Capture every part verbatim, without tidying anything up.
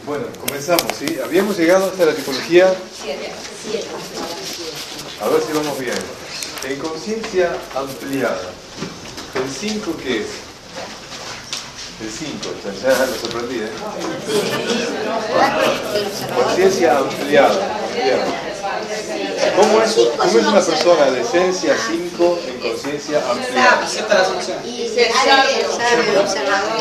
Bueno, comenzamos, ¿sí? Habíamos llegado hasta la tipología... A ver si vamos bien. En conciencia ampliada. ¿El cinco qué es? El cinco, ya lo sorprendí, ¿eh? Conciencia ampliada. ¿Cómo es, ¿Cómo es una persona de esencia cinco en conciencia ampliada? Acepta las opciones. Y se sabe, sabe, observador,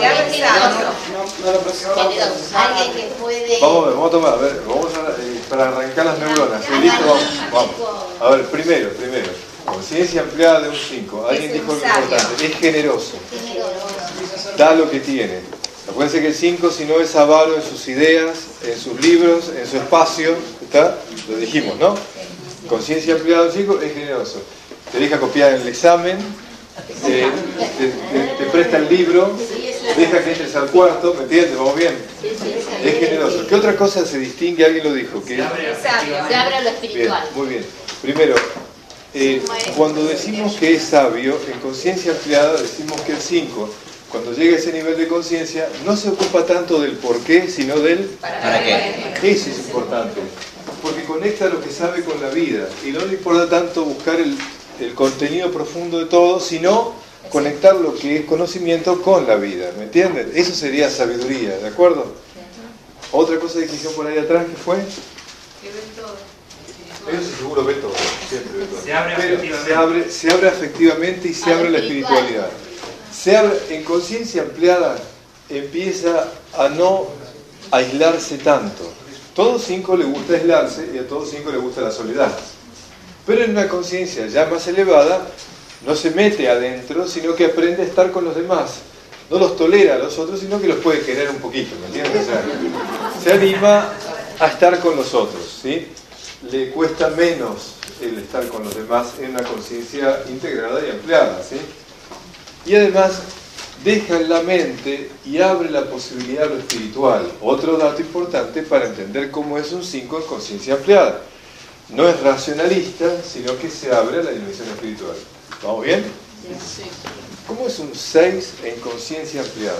alguien que puede... Vamos a ver, vamos a tomar, a ver, vamos a, eh, para arrancar las neuronas. ¿Sí? ¿Listo? Vamos, vamos. A ver, primero, primero. Conciencia ampliada de un cinco. Alguien dijo algo importante. Es generoso. Da lo que tiene. Acuérdense que el cinco, si no es avaro en sus ideas, en sus libros, en su espacio, ¿está? Lo dijimos, ¿no? Conciencia ampliada de un cinco es generoso. Te deja copiar en el examen, eh, te, te, te presta el libro, deja que entres al cuarto, ¿me entiendes? ¿Vamos bien? Es generoso. ¿Qué otra cosa se distingue? Alguien lo dijo. Que se abre a lo espiritual. Bien, muy bien. Primero, eh, cuando decimos que es sabio, en conciencia ampliada decimos que el cinco, cuando llega a ese nivel de conciencia, no se ocupa tanto del por qué, sino del ¿para qué? Eso es importante, porque conecta lo que sabe con la vida, y no le importa tanto buscar el, el contenido profundo de todo, sino conectar lo que es conocimiento con la vida, ¿me entienden? Eso sería sabiduría, ¿de acuerdo? Otra cosa que hicieron por ahí atrás, ¿qué fue? Que ven todo. Eso seguro ve todo, siempre ve todo. Se abre Pero afectivamente. se abre, se abre afectivamente y se abre la espiritualidad. Se abre, en conciencia ampliada empieza a no aislarse tanto. Todos cinco le gusta aislarse y a todos cinco le gusta la soledad. Pero en una conciencia ya más elevada no se mete adentro, sino que aprende a estar con los demás. No los tolera a los otros, sino que los puede querer un poquito, ¿me entiendes? O sea, se anima a estar con los otros, ¿sí? Le cuesta menos el estar con los demás en una conciencia integrada y ampliada, ¿sí? Y además deja en la mente y abre la posibilidad a lo espiritual. Otro dato importante para entender cómo es un cinco en conciencia ampliada. No es racionalista, sino que se abre a la dimensión espiritual. ¿Vamos bien? Sí. ¿Cómo es un seis en conciencia ampliada?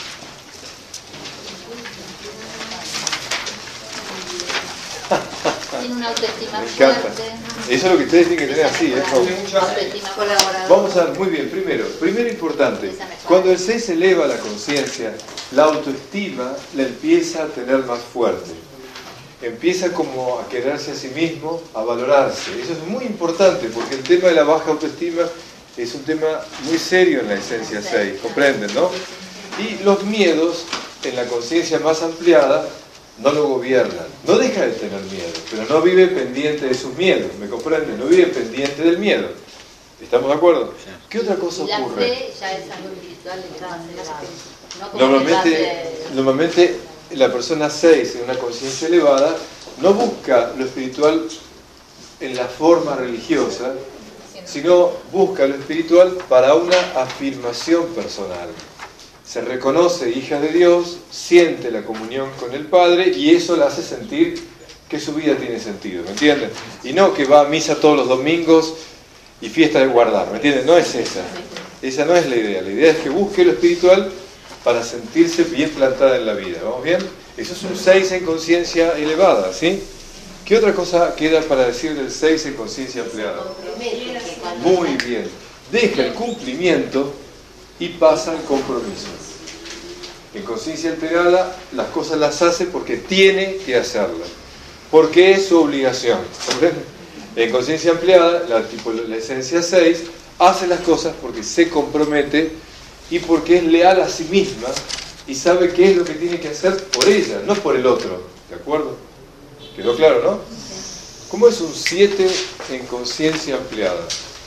Tiene una autoestima Me encanta. fuerte. Eso es lo que ustedes tienen que tener así, ¿eh? Autoestima colaboradora. Vamos a ver, muy bien, primero, primero importante, cuando el seis eleva la conciencia, la autoestima la empieza a tener más fuerte. Empieza como a quererse a sí mismo, a valorarse. Eso es muy importante porque el tema de la baja autoestima es un tema muy serio en la esencia seis, ¿comprenden, no? Y los miedos, en la conciencia más ampliada, no lo gobiernan. No deja de tener miedo, pero no vive pendiente de sus miedos, ¿me comprenden? No vive pendiente del miedo. ¿Estamos de acuerdo? ¿Qué otra cosa Y la ocurre? fe ya es algo espiritual de grado, no como Normalmente, que normalmente la persona seis en una conciencia elevada no busca lo espiritual en la forma religiosa, sino busca lo espiritual para una afirmación personal. Se reconoce hija de Dios, siente la comunión con el Padre y eso la hace sentir que su vida tiene sentido, ¿me entienden? Y no que va a misa todos los domingos y fiesta de guardar, ¿me entienden? No es esa. Esa no es la idea. La idea es que busque lo espiritual para sentirse bien plantada en la vida. ¿Vamos bien? Eso es un seis en conciencia elevada, ¿sí? ¿Qué otra cosa queda para decir del seis en conciencia ampliada? Muy bien. Deja el cumplimiento y pasa al compromiso. En conciencia alterada las cosas las hace porque tiene que hacerlas, porque es su obligación. ¿Comprenden? En conciencia ampliada, la, tipo, la esencia seis hace las cosas porque se compromete y porque es leal a sí misma y sabe qué es lo que tiene que hacer por ella, no por el otro. ¿De acuerdo? ¿Quedó claro, no? ¿Cómo es un siete en conciencia ampliada?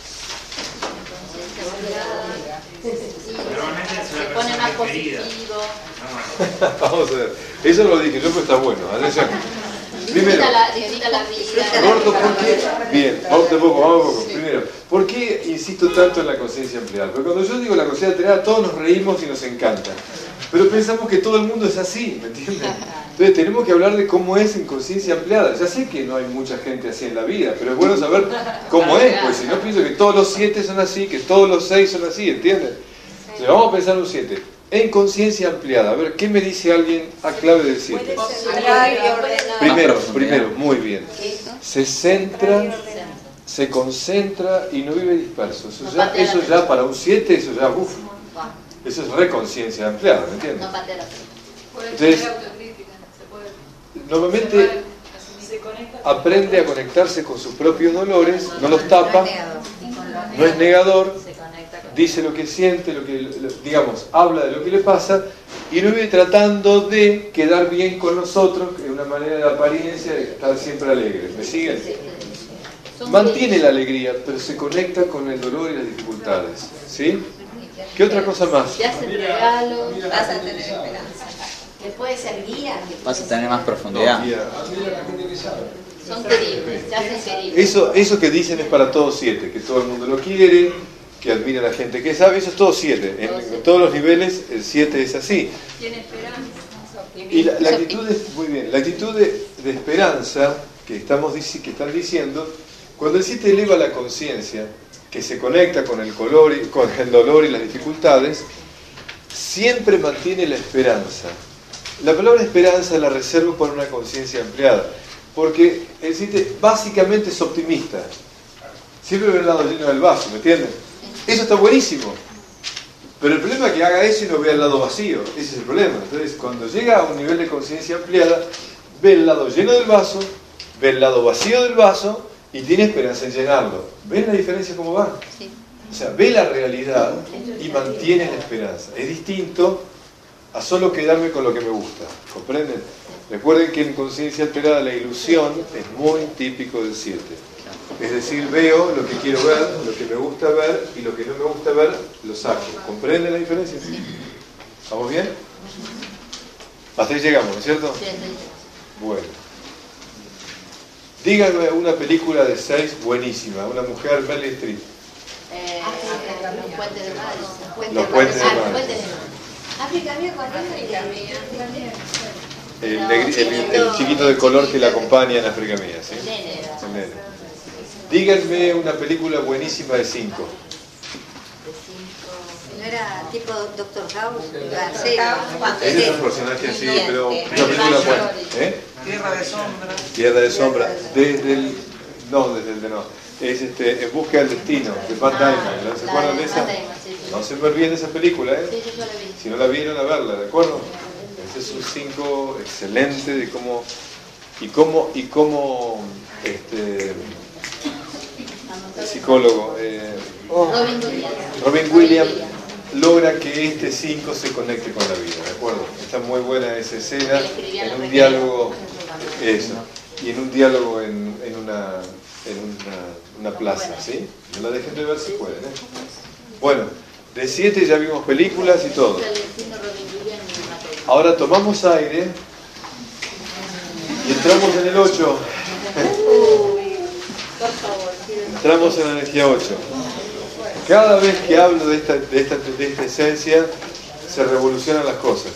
se pone más positivo. Vamos a ver. Eso lo dije yo, pero está bueno. Atención. Primero. Disfruta la, disfruta la vida. Roberto, ¿por qué? Bien, vamos de poco, vamos de poco. Primero, ¿por qué insisto tanto en la conciencia ampliada? Porque cuando yo digo la conciencia ampliada, todos nos reímos y nos encanta. Pero pensamos que todo el mundo es así, ¿me entienden? Entonces tenemos que hablar de cómo es en conciencia ampliada. Ya sé que no hay mucha gente así en la vida, pero es bueno saber cómo es, pues si no pienso que todos los siete son así, que todos los seis son así, ¿entienden? Entonces, vamos a pensar un siete. en conciencia ampliada. A ver, ¿qué me dice alguien a clave del siete? Primero, primero, muy bien. Se centra, se concentra y no vive disperso. Eso ya, eso ya para un siete, eso ya, uff. Eso es reconciencia ampliada, ¿me entiendes? Entonces, normalmente aprende a conectarse con sus propios dolores, no los tapa, no es negador, dice lo que siente, lo que, digamos, habla de lo que le pasa y no vive tratando de quedar bien con nosotros, en una manera de apariencia de estar siempre alegre. ¿Me siguen? Mantiene la alegría, pero se conecta con el dolor y las dificultades. ¿Sí? ¿Qué otra cosa más? Te hacen regalos, vas a tener esperanza. que puede ser guía. Vas a tener más profundidad. No, guía. Son queribles, te hacen queribles. Eso, eso que dicen es para todos siete, que todo el mundo lo quiere, que admira a la gente que sabe, eso es todo siete. En, en todos los niveles el siete es así. Tiene esperanza. Y la, la actitud es, muy bien, la actitud de, de esperanza que, estamos, que están diciendo, cuando el siete eleva la conciencia, que se conecta con el, color y, con el dolor y las dificultades, siempre mantiene la esperanza. La palabra esperanza la reservo para una conciencia ampliada, porque el siete básicamente es optimista. Siempre ve el lado lleno del vaso, ¿me entienden? Eso está buenísimo. Pero el problema es que haga eso y no vea el lado vacío. Ese es el problema. Entonces, cuando llega a un nivel de conciencia ampliada, ve el lado lleno del vaso, ve el lado vacío del vaso y tiene esperanza en llenarlo. ¿Ven la diferencia cómo va? Sí. O sea, ve la realidad y mantiene la esperanza. Es distinto a solo quedarme con lo que me gusta. ¿Comprenden? Recuerden que en conciencia alterada la ilusión es muy típico del siete. Es decir, veo lo que quiero ver, lo que me gusta ver y lo que no me gusta ver, lo saco. ¿Comprenden la diferencia? Sí. ¿Estamos bien? Hasta ahí llegamos, ¿no es cierto? Sí, sí. Bueno. Díganme una película de seis buenísima, una mujer, Meryl Streep. Eh, los puentes de Madison. Los puentes de Ah, los Madison. puentes de Madison. África mía, ¿cuál es? El, negri- el, el chiquito de color que la acompaña en África Mía, ¿sí? El nene. El nene. Díganme una película buenísima de cinco. ¿No era tipo Doctor House? Sí. Ese es un personaje así, pero una película buena. ¿Eh? Tierra de sombra. Tierra de sombra. Desde el... No, desde el de no. Es este, En busca del destino, de Matt Damon. ¿No se acuerdan de esa? No se me olviden de esa película, ¿eh? Sí, yo ya la vi. Si no la vieron, a verla, ¿de acuerdo? Ese es un cinco excelente de cómo... Y cómo... Y cómo este, el psicólogo... Eh, oh, Robin Williams. Robin Williams logra que este cinco se conecte con la vida, ¿de acuerdo? Está muy buena esa escena, en un diálogo, eso, y en un diálogo en, en, una, en una, una plaza, ¿sí? No la dejen de ver si pueden, ¿eh? Bueno, de siete ya vimos películas y todo. Ahora tomamos aire y entramos en el ocho. Entramos en la energía ocho. Cada vez que hablo de esta, de esta, de esta esencia, se revolucionan las cosas.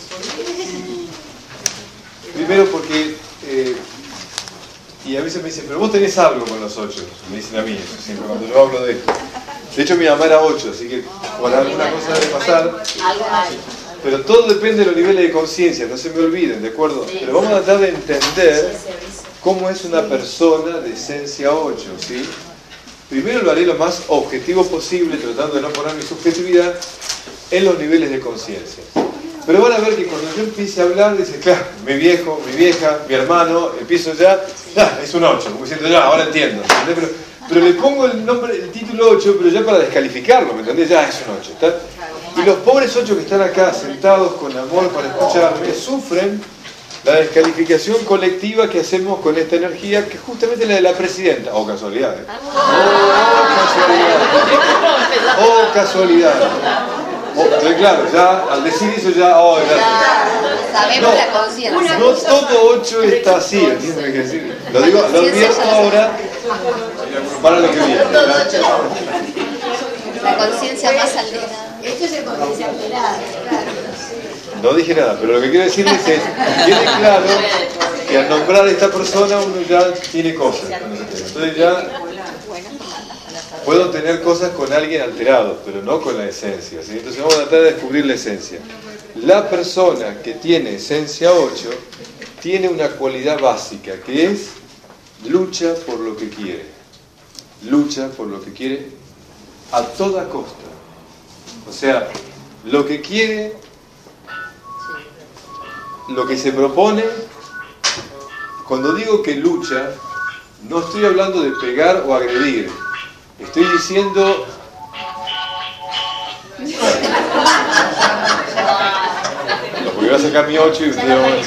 Primero porque, eh, y a veces me dicen, pero vos tenés algo con los ocho, me dicen a mí, siempre cuando yo hablo de esto. De hecho mi mamá era ocho, así que por alguna cosa debe pasar. Algo hay. Pero todo depende de los niveles de conciencia, no se me olviden, ¿de acuerdo? Pero vamos a tratar de entender cómo es una persona de esencia ocho, ¿sí? Primero lo haré lo más objetivo posible, tratando de no poner mi subjetividad en los niveles de conciencia. Pero van a ver que cuando yo empiece a hablar, dice, claro, mi viejo, mi vieja, mi hermano, empiezo ya, ya, es un ocho, como diciendo, ya, ahora entiendo, ¿entendés? Pero, pero le pongo el nombre, el título ocho, pero ya para descalificarlo, ¿me entendés? Ya es un ocho, ¿está? Y los pobres ocho que están acá, sentados con amor para escucharme, sufren la descalificación colectiva que hacemos con esta energía, que es justamente la de la presidenta. Oh, casualidad, ¿eh? Oh, casualidad. Oh, casualidad. Oh, entonces, claro, ya, al decir eso ya, oh, ya. Sabemos No, la conciencia. no todo ocho está así, ¿entiendes lo que quiero decir? Lo digo, lo advierto ahora para lo que viene. La conciencia más alterada. Esto es de conciencia alterada, claro. No dije nada, pero lo que quiero decirles es, tiene claro que al nombrar a esta persona uno ya tiene cosas con ese tema. Entonces ya puedo tener cosas con alguien alterado, pero no con la esencia, ¿sí? Entonces vamos a tratar de descubrir la esencia. la persona que tiene esencia ocho tiene una cualidad básica que es lucha por lo que quiere. Lucha por lo que quiere a toda costa. O sea, lo que quiere, lo que se propone. Cuando digo que lucha, no estoy hablando de pegar o agredir. Estoy diciendo... No, porque voy a sacar mi ocho y ustedes...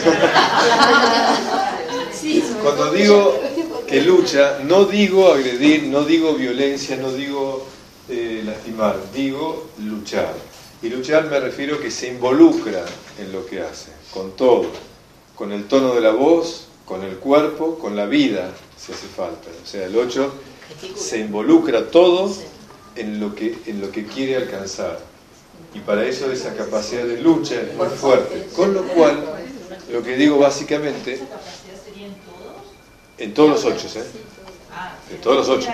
Cuando digo que lucha, no digo agredir, no digo violencia, no digo eh, lastimar, digo luchar. Y luchar me refiero que se involucra en lo que hace, con todo, con el tono de la voz, con el cuerpo, con la vida, si hace falta. O sea, el ocho se involucra todo en lo que, en lo que quiere alcanzar. Y para eso esa capacidad de lucha es muy fuerte. Con lo cual, lo que digo básicamente, en todos los ocho, ¿eh? En todos los ocho.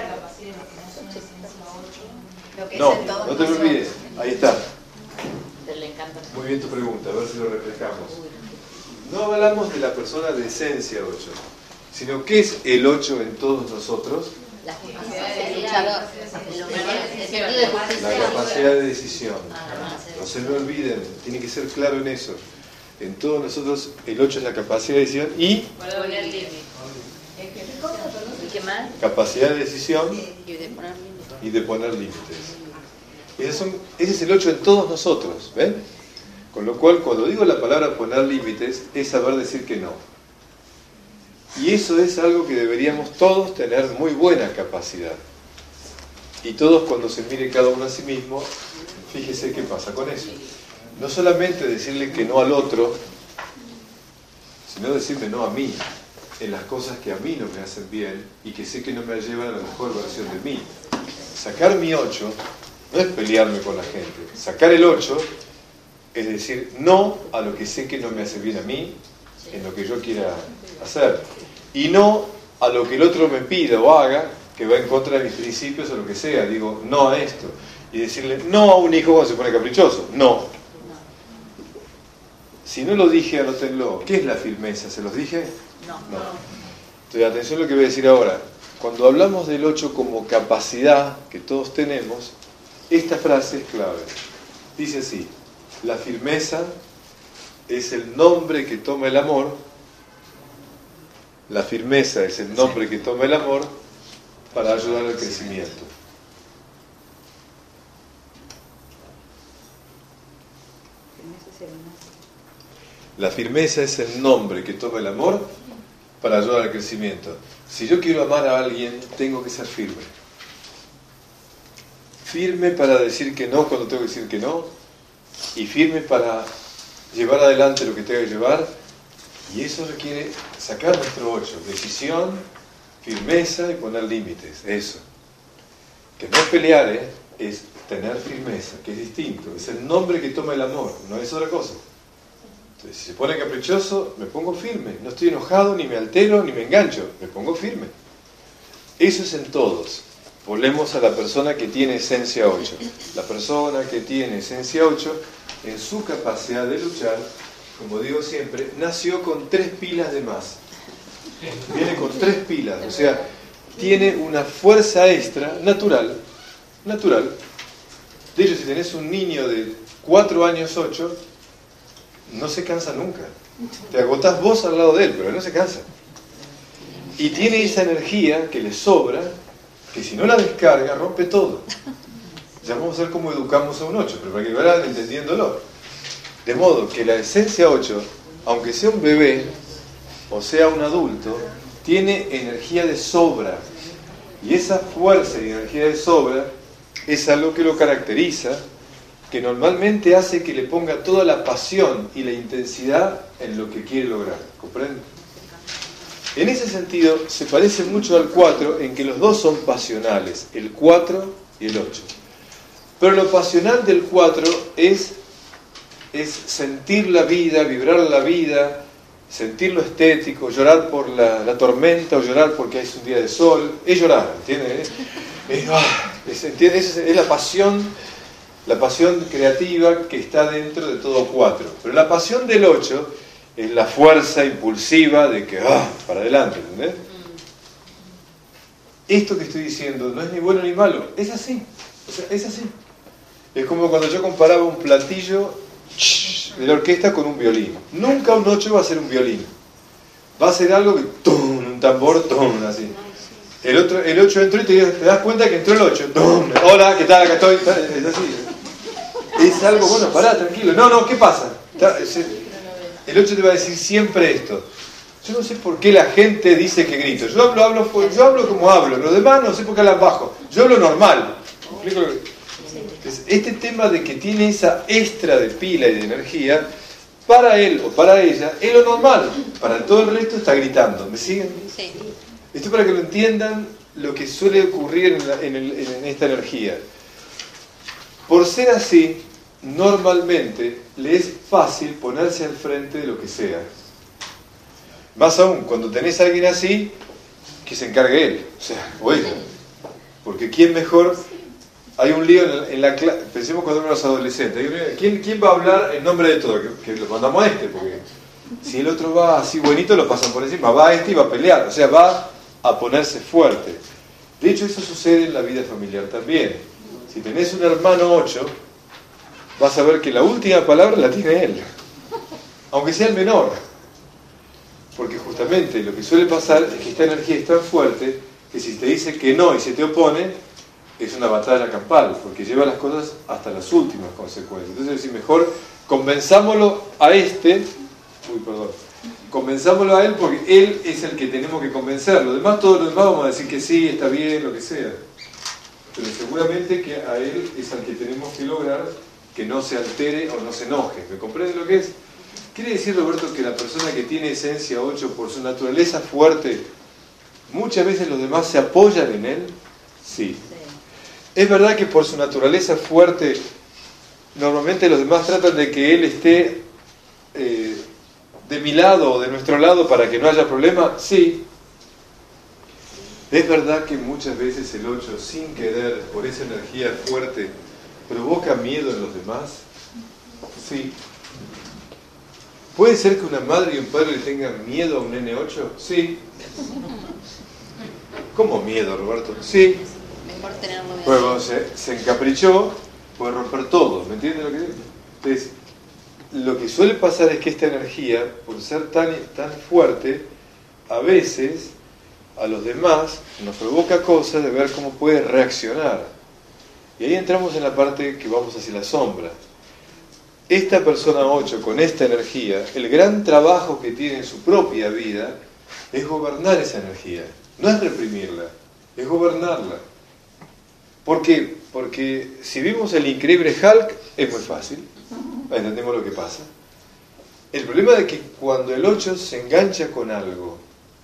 No, no te me olvides. Ahí está. Muy bien tu pregunta, a ver si lo reflejamos. No hablamos de la persona de esencia ocho, sino ¿qué es el ocho en todos nosotros? La capacidad de luchador. La capacidad de decisión. No se me olviden, tiene que ser claro en eso. En todos nosotros el ocho es la capacidad de decisión y poner límite. ¿Y qué más? capacidad de decisión y de poner límites. Esos son, ese es el ocho en todos nosotros, ¿ven? Con lo cual, cuando digo la palabra poner límites, es saber decir que no. Y eso es algo que deberíamos todos tener muy buena capacidad. Y todos, cuando se mire cada uno a sí mismo, fíjese qué pasa con eso. No solamente decirle que no al otro, sino decirme no a mí, en las cosas que a mí no me hacen bien y que sé que no me llevan a la mejor versión de mí. Sacar mi ocho no es pelearme con la gente. Sacar el ocho es decir no a lo que sé que no me hace bien a mí, en lo que yo quiera hacer. Y no a lo que el otro me pida o haga, que va en contra de mis principios o lo que sea. Digo no a esto. Y decirle no a un hijo cuando se pone caprichoso. No. Si no lo dije, anótenlo. ¿Qué es la firmeza? ¿Se los dije? No. No. Entonces, atención a lo que voy a decir ahora. Cuando hablamos del ocho como capacidad que todos tenemos, esta frase es clave. Dice así: la firmeza es el nombre que toma el amor. La firmeza es el nombre que toma el amor para ayudar al crecimiento. La firmeza es el nombre que toma el amor para ayudar al crecimiento. Si yo quiero amar a alguien, tengo que ser firme. Firme para decir que no cuando tengo que decir que no, y firme para llevar adelante lo que tengo que llevar, y eso requiere sacar nuestro ocho, decisión, firmeza y poner límites, eso. Que no es pelear, ¿eh? Es tener firmeza, que es distinto, es el nombre que toma el amor, no es otra cosa. Entonces, si se pone caprichoso, me pongo firme, no estoy enojado, ni me altero, ni me engancho, me pongo firme. Eso es en todos. Volvemos a la persona que tiene esencia ocho. La persona que tiene esencia ocho, en su capacidad de luchar, como digo siempre, nació con tres pilas de más. Viene con tres pilas, o sea, tiene una fuerza extra natural, natural. De hecho, si tenés un niño de cuatro años, ocho, no se cansa nunca. Te agotás vos al lado de él, pero no se cansa. Y tiene esa energía que le sobra, que si no la descarga, rompe todo. Ya vamos a ver cómo educamos a un ocho, pero para que vayan entendiéndolo. De modo que la esencia ocho, aunque sea un bebé o sea un adulto, tiene energía de sobra. Y esa fuerza y energía de sobra es algo que lo caracteriza, que normalmente hace que le ponga toda la pasión y la intensidad en lo que quiere lograr. ¿Comprenden? En ese sentido, se parece mucho al cuatro en que los dos son pasionales, el cuatro y el ocho. Pero lo pasional del cuatro es, es sentir la vida, vibrar la vida, sentir lo estético, llorar por la, la tormenta o llorar porque es un día de sol. Es llorar, ¿entiendes? Es, es, ah, es, ¿entiendes? Es, es la pasión la pasión creativa que está dentro de todo cuatro. Pero la pasión del ocho es la fuerza impulsiva de que, ah, para adelante, ¿entendés? Esto que estoy diciendo no es ni bueno ni malo, es así, o sea, es así. Es como cuando yo comparaba un platillo de la orquesta con un violín. Nunca un ocho va a ser un violín. Va a ser algo que, ¡tum!, un tambor, ¡tum!, así. El, otro, el ocho entró y te, te das cuenta que entró el ocho. ¡Tum! Hola, ¿qué tal? Acá estoy. Es así. Es algo, bueno, pará, tranquilo. No, no, ¿qué pasa? El ocho te va a decir siempre esto. Yo no sé por qué la gente dice que grito. Yo hablo, hablo, yo hablo como hablo. Los demás no sé por qué hablan bajo. Yo hablo normal. Este tema de que tiene esa extra de pila y de energía, para él o para ella, es lo normal. Para todo el resto está gritando. ¿Me siguen? Sí. Esto es para que lo entiendan lo que suele ocurrir en, la, en, el, en esta energía. Por ser así, normalmente le es fácil ponerse al frente de lo que sea. Más aún, cuando tenés a alguien así, que se encargue él, o sea, o ella. Porque ¿quién mejor? Hay un lío en la, en la clase, pensemos cuando éramos adolescentes, ¿quién, ¿quién va a hablar en nombre de todo? Que, que lo mandamos a este, porque si el otro va así buenito, lo pasan por encima, va a este y va a pelear, o sea, va a ponerse fuerte. De hecho, eso sucede en la vida familiar también. Si tenés un hermano ocho, vas a ver que la última palabra la tiene él, aunque sea el menor. Porque justamente lo que suele pasar es que esta energía es tan fuerte que si te dice que no y se te opone, es una batalla campal, porque lleva las cosas hasta las últimas consecuencias. Entonces, si mejor convenzámoslo a este, uy, perdón, convenzámoslo a él porque él es el que tenemos que convencer. Los demás, todos los demás vamos a decir que sí, está bien, lo que sea. Pero seguramente que a él es al que tenemos que lograr que no se altere o no se enoje. ¿Me comprende lo que es? ¿Quiere decir, Roberto, que la persona que tiene esencia ocho por su naturaleza fuerte, muchas veces los demás se apoyan en él? Sí. Es verdad que por su naturaleza fuerte, normalmente los demás tratan de que él esté eh, de mi lado o de nuestro lado para que no haya problema. Sí. Es verdad que muchas veces el ocho, sin querer, por esa energía fuerte, provoca miedo en los demás. Sí. ¿Puede ser que una madre y un padre le tengan miedo a un nene ocho? Sí. ¿Cómo miedo, Roberto? Sí. Mejor tenerlo miedo. Luego se, se encaprichó, puede romper todo. ¿Me entienden lo que digo? Entonces, lo que suele pasar es que esta energía, por ser tan, tan fuerte, a veces a los demás nos provoca cosas de ver cómo puede reaccionar. Y ahí entramos en la parte que vamos hacia la sombra. Esta persona ocho, con esta energía, el gran trabajo que tiene en su propia vida es gobernar esa energía. No es reprimirla, es gobernarla. ¿Por qué? Porque si vimos el increíble Hulk, es muy fácil. Entendemos lo que pasa. El problema es que cuando el ocho se engancha con algo,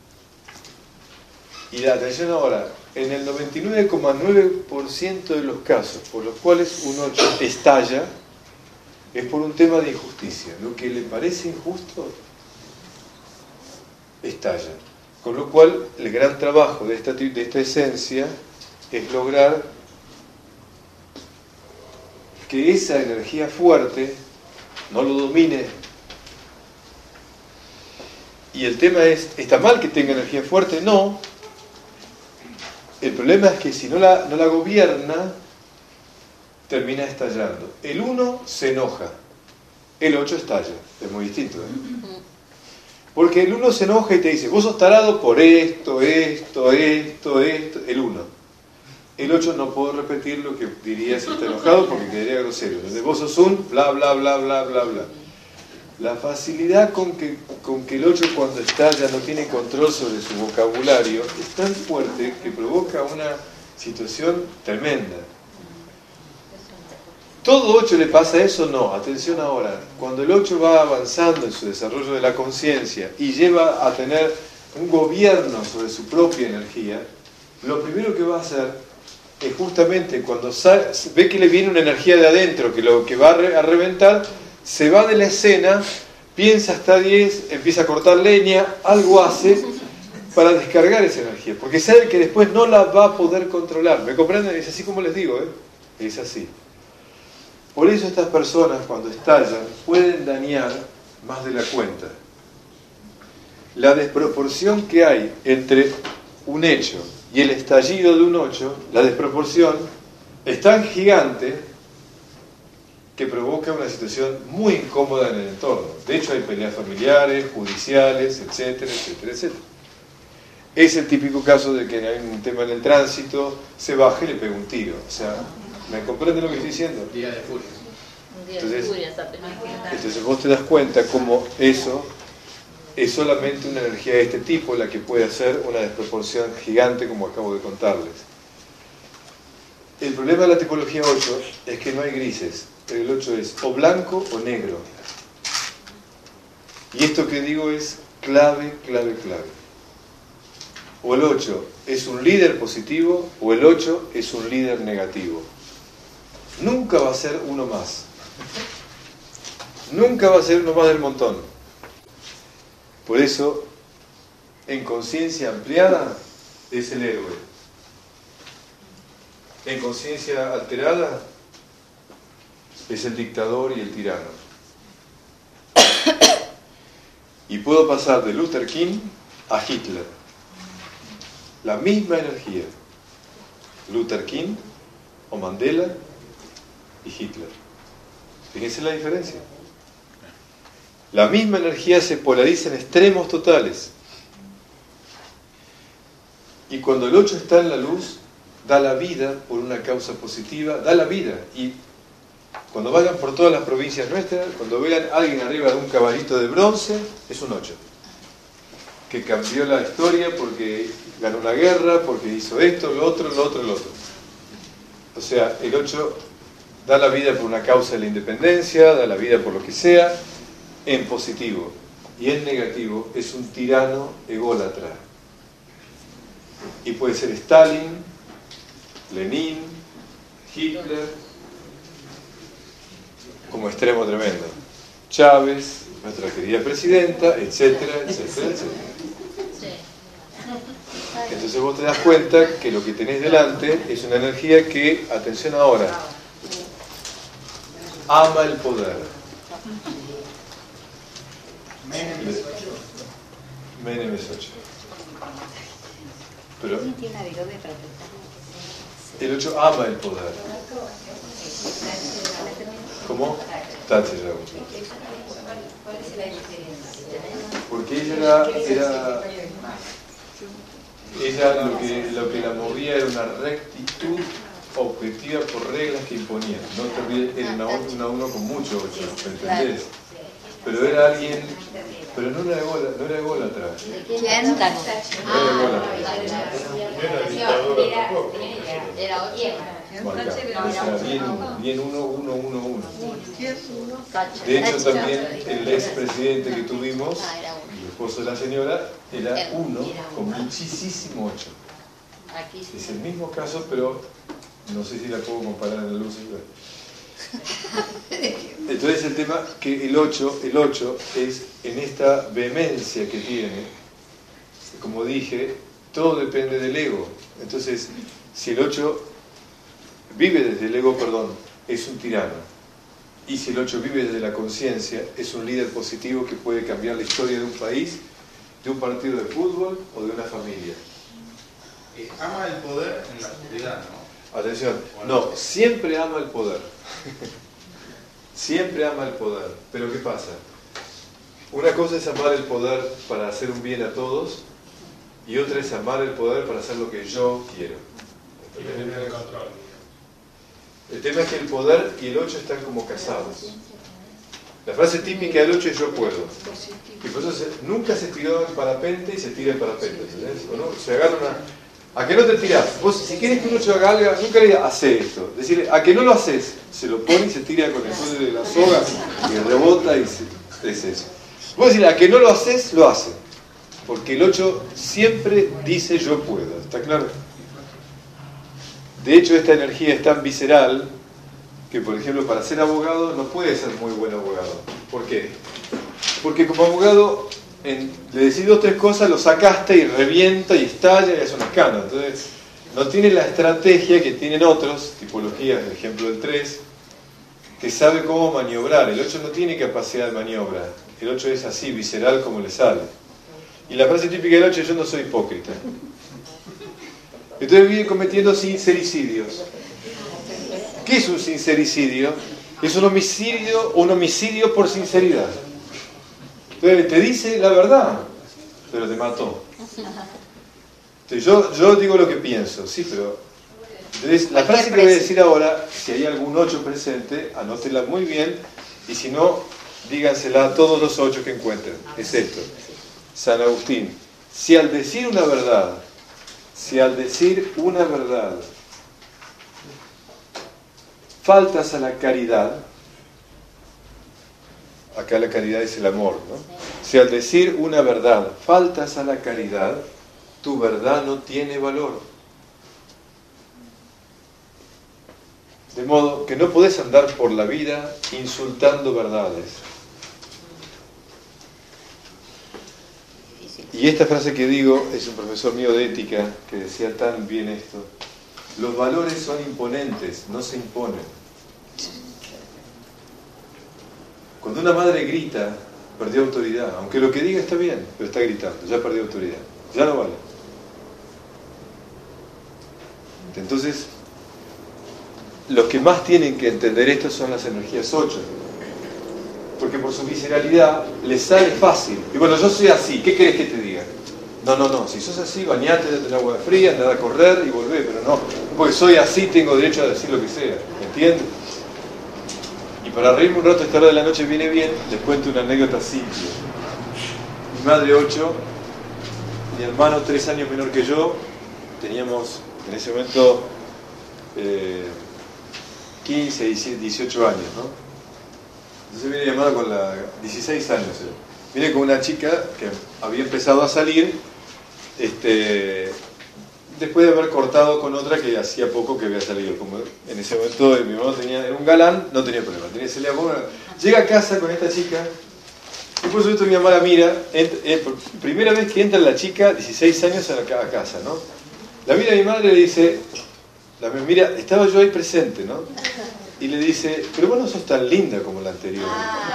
y la atención ahora, en el noventa y nueve coma nueve por ciento de los casos por los cuales un ocho estalla, es por un tema de injusticia. Lo que le parece injusto, estalla. Con lo cual, el gran trabajo de esta, de esta esencia es lograr que esa energía fuerte no lo domine. Y el tema es, ¿está mal que tenga energía fuerte? No. El problema es que si no la, no la gobierna, termina estallando. El uno se enoja, el ocho estalla. Es muy distinto, ¿eh? Porque el uno se enoja y te dice, vos sos tarado por esto, esto, esto, esto. El uno. El ocho no puedo repetir lo que diría si está enojado porque quedaría grosero. Entonces vos sos un bla, bla, bla, bla, bla, bla. La facilidad con que, con que el ocho cuando estalla no tiene control sobre su vocabulario es tan fuerte que provoca una situación tremenda. ¿Todo ocho le pasa eso? No. Atención ahora. Cuando el ocho va avanzando en su desarrollo de la conciencia y lleva a tener un gobierno sobre su propia energía, lo primero que va a hacer es justamente cuando sabe, ve que le viene una energía de adentro que lo que va a, re, a reventar, se va de la escena, piensa hasta diez, empieza a cortar leña, algo hace para descargar esa energía, porque sabe que después no la va a poder controlar. ¿Me comprenden? Es así como les digo, ¿eh? Es así. Por eso estas personas, cuando estallan, pueden dañar más de la cuenta. La desproporción que hay entre un hecho y el estallido de un hecho, la desproporción es tan gigante que provoca una situación muy incómoda en el entorno. De hecho, hay peleas familiares, judiciales, etcétera, etcétera, etcétera. Es el típico caso de que hay un tema en el tránsito, se baja y le pega un tiro. O sea, ¿me comprende lo que estoy diciendo? Día de furia. Un día de Entonces, furia esa película. Entonces vos te das cuenta cómo eso es solamente una energía de este tipo la que puede hacer una desproporción gigante, como acabo de contarles. El problema de la tipología ocho es que no hay grises. El ocho es o blanco o negro. Y esto que digo es clave, clave, clave. O el ocho es un líder positivo o el ocho es un líder negativo. Nunca va a ser uno más. Nunca va a ser uno más del montón. Por eso, en conciencia ampliada, es el héroe. En conciencia alterada, es el dictador y el tirano. Y puedo pasar de Luther King a Hitler. La misma energía. Luther King o Mandela y Hitler. Fíjense la diferencia. La misma energía se polariza en extremos totales. Y cuando el ocho está en la luz, da la vida por una causa positiva, da la vida. Y cuando vayan por todas las provincias nuestras, cuando vean a alguien arriba de un caballito de bronce, es un ocho. Que cambió la historia porque ganó una guerra, porque hizo esto, lo otro, lo otro, lo otro. O sea, el ocho da la vida por una causa de la independencia, da la vida por lo que sea, en positivo. Y en negativo es un tirano ególatra. Y puede ser Stalin, Lenin, Hitler, como extremo tremendo, Chávez, nuestra querida presidenta, etcétera, etcétera, etcétera. Entonces vos te das cuenta que lo que tenés delante es una energía que, atención ahora, ama el poder. Menem es ocho. Pero el ocho ama el poder. ¿Cómo? Thatcher era ocho. Porque ella era, era ella lo que, lo que la movía era una rectitud objetiva por reglas que imponían. No te olvides, era una, una uno con mucho ocho, ¿me entendés? Pero era alguien, pero no era ególatra, no era ególatra. ¿Quién? Era ególatra. Era ocho. Marcado. O sea, bien, bien uno, uno, uno, uno. De hecho, también el expresidente que tuvimos, el esposo de la señora, era uno con muchísimo ocho. Es el mismo caso, pero no sé si la puedo comparar en la luz. Entonces el tema que el ocho, el ocho es en esta vehemencia que tiene, como dije, todo depende del ego. Entonces, si el ocho vive desde el ego, perdón, es un tirano. Y si el ocho vive desde la conciencia, es un líder positivo que puede cambiar la historia de un país, de un partido de fútbol o de una familia. Eh, ama el poder en la oscuridad, ¿no? Atención, no, siempre ama el poder. Siempre ama el poder. Pero ¿qué pasa? Una cosa es amar el poder para hacer un bien a todos y otra es amar el poder para hacer lo que yo quiero. El tema es que el poder y el ocho están como casados. La frase típica del ocho es yo puedo. Y por eso se, nunca se tiró en parapente y se tira en parapente. ¿Entendés? ¿O no? Se agarra una... ¿A que no te tirás? Vos, si querés que un ocho haga algo, nunca le digas, hace esto. Decirle, ¿a que no lo haces? Se lo pone y se tira con el poder de la soga y rebota y se... es eso. Vos decirle, ¿a que no lo haces? Lo hace. Porque el ocho siempre dice yo puedo. ¿Está claro? De hecho, esta energía es tan visceral que, por ejemplo, para ser abogado no puede ser muy buen abogado. ¿Por qué? Porque como abogado... En, le decís dos o tres cosas, lo sacaste y revienta y estalla y hace una escándalo. Entonces, no tiene la estrategia que tienen otros, tipologías, el ejemplo del tres, que sabe cómo maniobrar. El ocho no tiene capacidad de maniobra. El ocho es así, visceral, como le sale. Y la frase típica del ocho es: yo no soy hipócrita. Entonces vive cometiendo sincericidios. ¿Qué es un sincericidio? Es un homicidio, un homicidio por sinceridad. Entonces te dice la verdad, pero te mató. Entonces yo, yo digo lo que pienso, sí, pero... Entonces la frase que voy a decir ahora, si hay algún ocho presente, anótela muy bien, y si no, dígansela a todos los ocho que encuentren. Es esto: San Agustín, si al decir una verdad, si al decir una verdad faltas a la caridad, acá la caridad es el amor, ¿no? Si al decir una verdad faltas a la caridad, tu verdad no tiene valor. De modo que no podés andar por la vida insultando verdades. Y esta frase que digo es un profesor mío de ética que decía tan bien esto: los valores son imponentes, no se imponen. Cuando una madre grita, perdió autoridad. Aunque lo que diga está bien, pero está gritando, ya perdió autoridad, ya no vale. Entonces, los que más tienen que entender esto son las energías ocho, porque por su visceralidad les sale fácil. Y bueno, yo soy así, ¿qué querés que te diga? No, no, no, si sos así, bañate, date en agua fría, andá a correr y volvé, pero no, porque soy así, tengo derecho a decir lo que sea, ¿entiendes? Y para reírme un rato esta hora de la noche viene bien, les cuento una anécdota simple. Mi madre ocho, mi hermano tres años menor que yo, teníamos en ese momento eh, quince, dieciocho años, ¿no? Entonces viene mi hermano con la dieciséis años, ¿eh? Viene con una chica que había empezado a salir, este, después de haber cortado con otra que hacía poco que había salido. Como en ese momento mi hermano tenía, era un galán, no tenía problema, tenía salida buena. Llega a casa con esta chica, y por supuesto mi mamá la mira, ent, eh, primera vez que entra la chica, dieciséis años a, la, a casa, ¿no? La mira a mi madre y le dice, la mira, estaba yo ahí presente, ¿no? Y le dice, pero vos no sos tan linda como la anterior.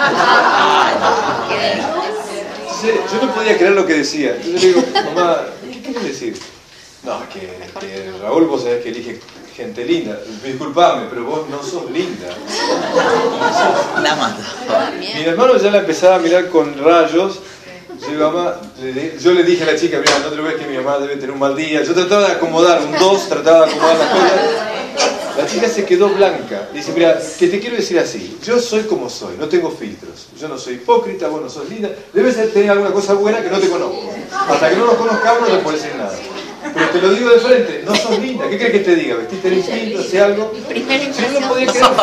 Entonces, yo no podía creer lo que decía. Entonces le digo, mamá, ¿qué querés decir? No, que, que Raúl, vos sabés que elige gente linda. Disculpame, pero vos no sos linda. La mata. Mi hermano ya la empezaba a mirar con rayos. Yo, digo, mamá, le, yo le dije a la chica, mira, no te ves que mi mamá debe tener un mal día. Yo trataba de acomodar un dos, trataba de acomodar las cosas. La chica se quedó blanca. Dice, mira, que te quiero decir así, yo soy como soy, no tengo filtros. Yo no soy hipócrita, vos no sos linda. Debes tener alguna cosa buena que no te conozco. Hasta que no nos conozcamos no te puedo decir nada. Pero te lo digo de frente, no sos linda. ¿Qué crees que te diga? ¿Vestiste limpito? ¿Hace algo? Si yo no podía creer.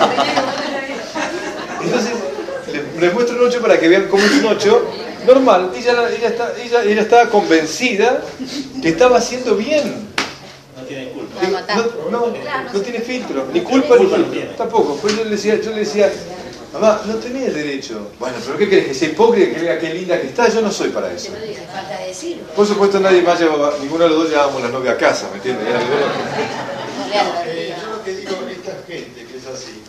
Entonces, les muestro un ocho para que vean cómo es un ocho normal. Ella, ella, está, ella, ella estaba convencida que estaba haciendo bien. No tiene culpa. No, no, no tiene filtro, ni culpa ni filtro. Tampoco. Pues yo le decía, yo le decía, mamá, no tenés derecho. Bueno, pero ¿qué querés? Que sea hipócrita, que vea qué linda que está. Yo no soy para eso. Por supuesto, nadie más llevaba, ninguno de los dos llevábamos la novia a casa, ¿me entiendes? Era Eh, yo lo que digo, esta gente que es así,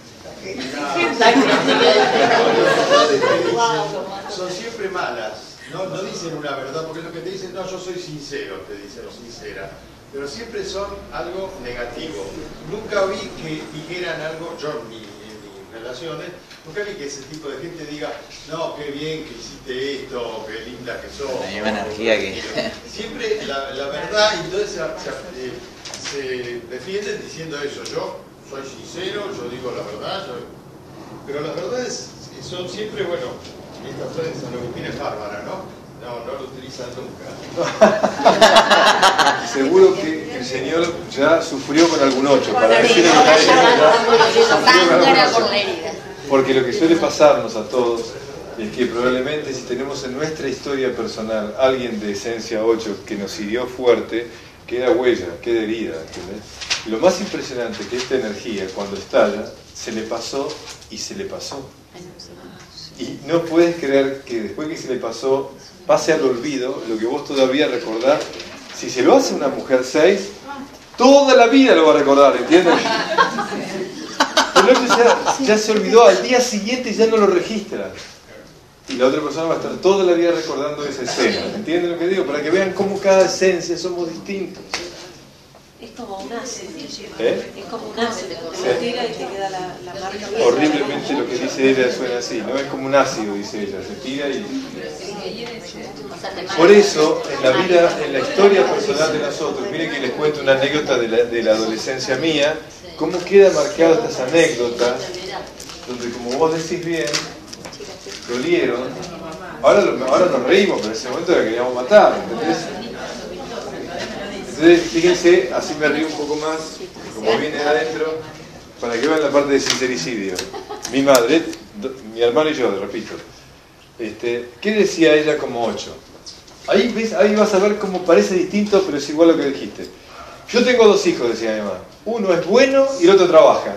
son siempre malas, no, no dicen una verdad, porque lo que te dicen, no, yo soy sincero, te dicen, o sincera, pero siempre son algo negativo. Nunca vi que dijeran algo, yo en, mi, en mis relaciones, nunca vi que ese tipo de gente diga, no, qué bien que hiciste esto, qué linda que sos. Hay una energía que... Siempre la, la verdad, y entonces se, se, eh, se defienden diciendo eso, yo soy sincero, yo digo la verdad, yo... pero las verdades son siempre, bueno, esta frase de San Agustín es bárbara, ¿no? No, no lo utilizan nunca. Seguro que el Señor ya sufrió con algún ocho para decirle lo que ya sufrió. Porque lo que suele pasarnos a todos es que probablemente si tenemos en nuestra historia personal alguien de esencia ocho que nos hirió fuerte, queda huella, queda herida, ¿entendés? Y lo más impresionante es que esta energía, cuando estalla, se le pasó y se le pasó. Y no puedes creer que después que se le pasó, pase al olvido lo que vos todavía recordás. Si se lo hace una mujer seis, toda la vida lo va a recordar, ¿entiendes? Es el otro ya, ya se olvidó, al día siguiente ya no lo registra. Y la otra persona va a estar toda la vida recordando esa escena. ¿Entienden lo que digo? Para que vean cómo cada esencia somos distintos. Es como un ácido. ¿Eh? Es como un ácido. Te Sí. lo tira y te queda la, la marca. Horriblemente lo que dice ella suena así. No es como un ácido, dice ella. Se tira y... Por eso, en la vida, en la historia personal de nosotros, miren que les cuento una anécdota de la, de la adolescencia mía, cómo queda marcada estas anécdotas, donde como vos decís bien, dolieron. Ahora, lo, ahora nos reímos, pero en ese momento la queríamos matar, ¿entendés? Entonces, fíjense, así me río un poco más, como viene de adentro, para que vean la parte de sincericidio. Mi madre, do, mi hermano y yo, repito. Este, ¿Qué decía ella como ocho? Ahí, ves, ahí vas a ver cómo parece distinto, pero es igual a lo que dijiste. Yo tengo dos hijos, decía mi mamá. Uno es bueno y el otro trabaja.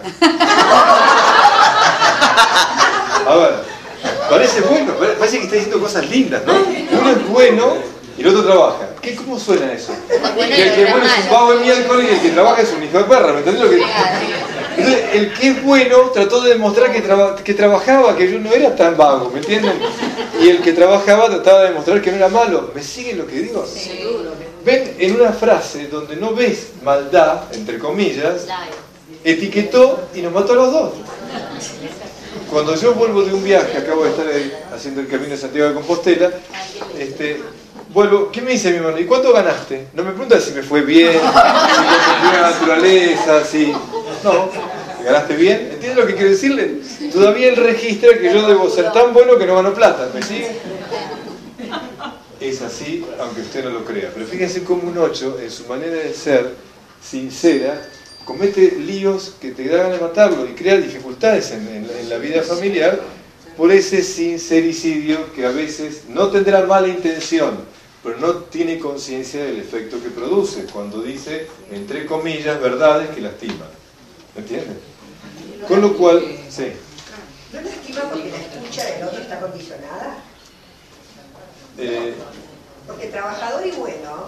A ver, parece bueno, parece que está diciendo cosas lindas, ¿no? Uno es bueno y el otro trabaja. ¿Qué, ¿Cómo suena eso? Bueno, Que el que es bueno es un vago de miércoles y el que trabaja es un hijo de perra, ¿me entendés lo que Entonces, el que es bueno trató de demostrar que, traba, que trabajaba, que yo no era tan vago, ¿me entienden? Y el que trabajaba trataba de demostrar que no era malo. ¿Me siguen lo que digo? Ven, en una frase donde no ves maldad, entre comillas, etiquetó y nos mató a los dos. Cuando yo vuelvo de un viaje, acabo de estar ahí, haciendo el camino de Santiago de Compostela, este, vuelvo, ¿qué me dice mi hermano? ¿Y cuánto ganaste? No me pregunta si me fue bien, si me la naturaleza, si... No, ¿ganaste bien? ¿Entiendes lo que quiero decirle? Todavía él registra que yo debo ser tan bueno que no gano plata, ¿me sigue? Es así, aunque usted no lo crea. Pero fíjense cómo un ocho, en su manera de ser sincera, comete líos que te dan a matarlo y crea dificultades en, en, en la vida familiar por ese sincericidio que a veces no tendrá mala intención, pero no tiene conciencia del efecto que produce cuando dice, entre comillas, verdades que lastiman. ¿Me entienden? Con lo cual, sí. ¿No lastima porque la escucha del otro está condicionada? Eh, Porque trabajador y bueno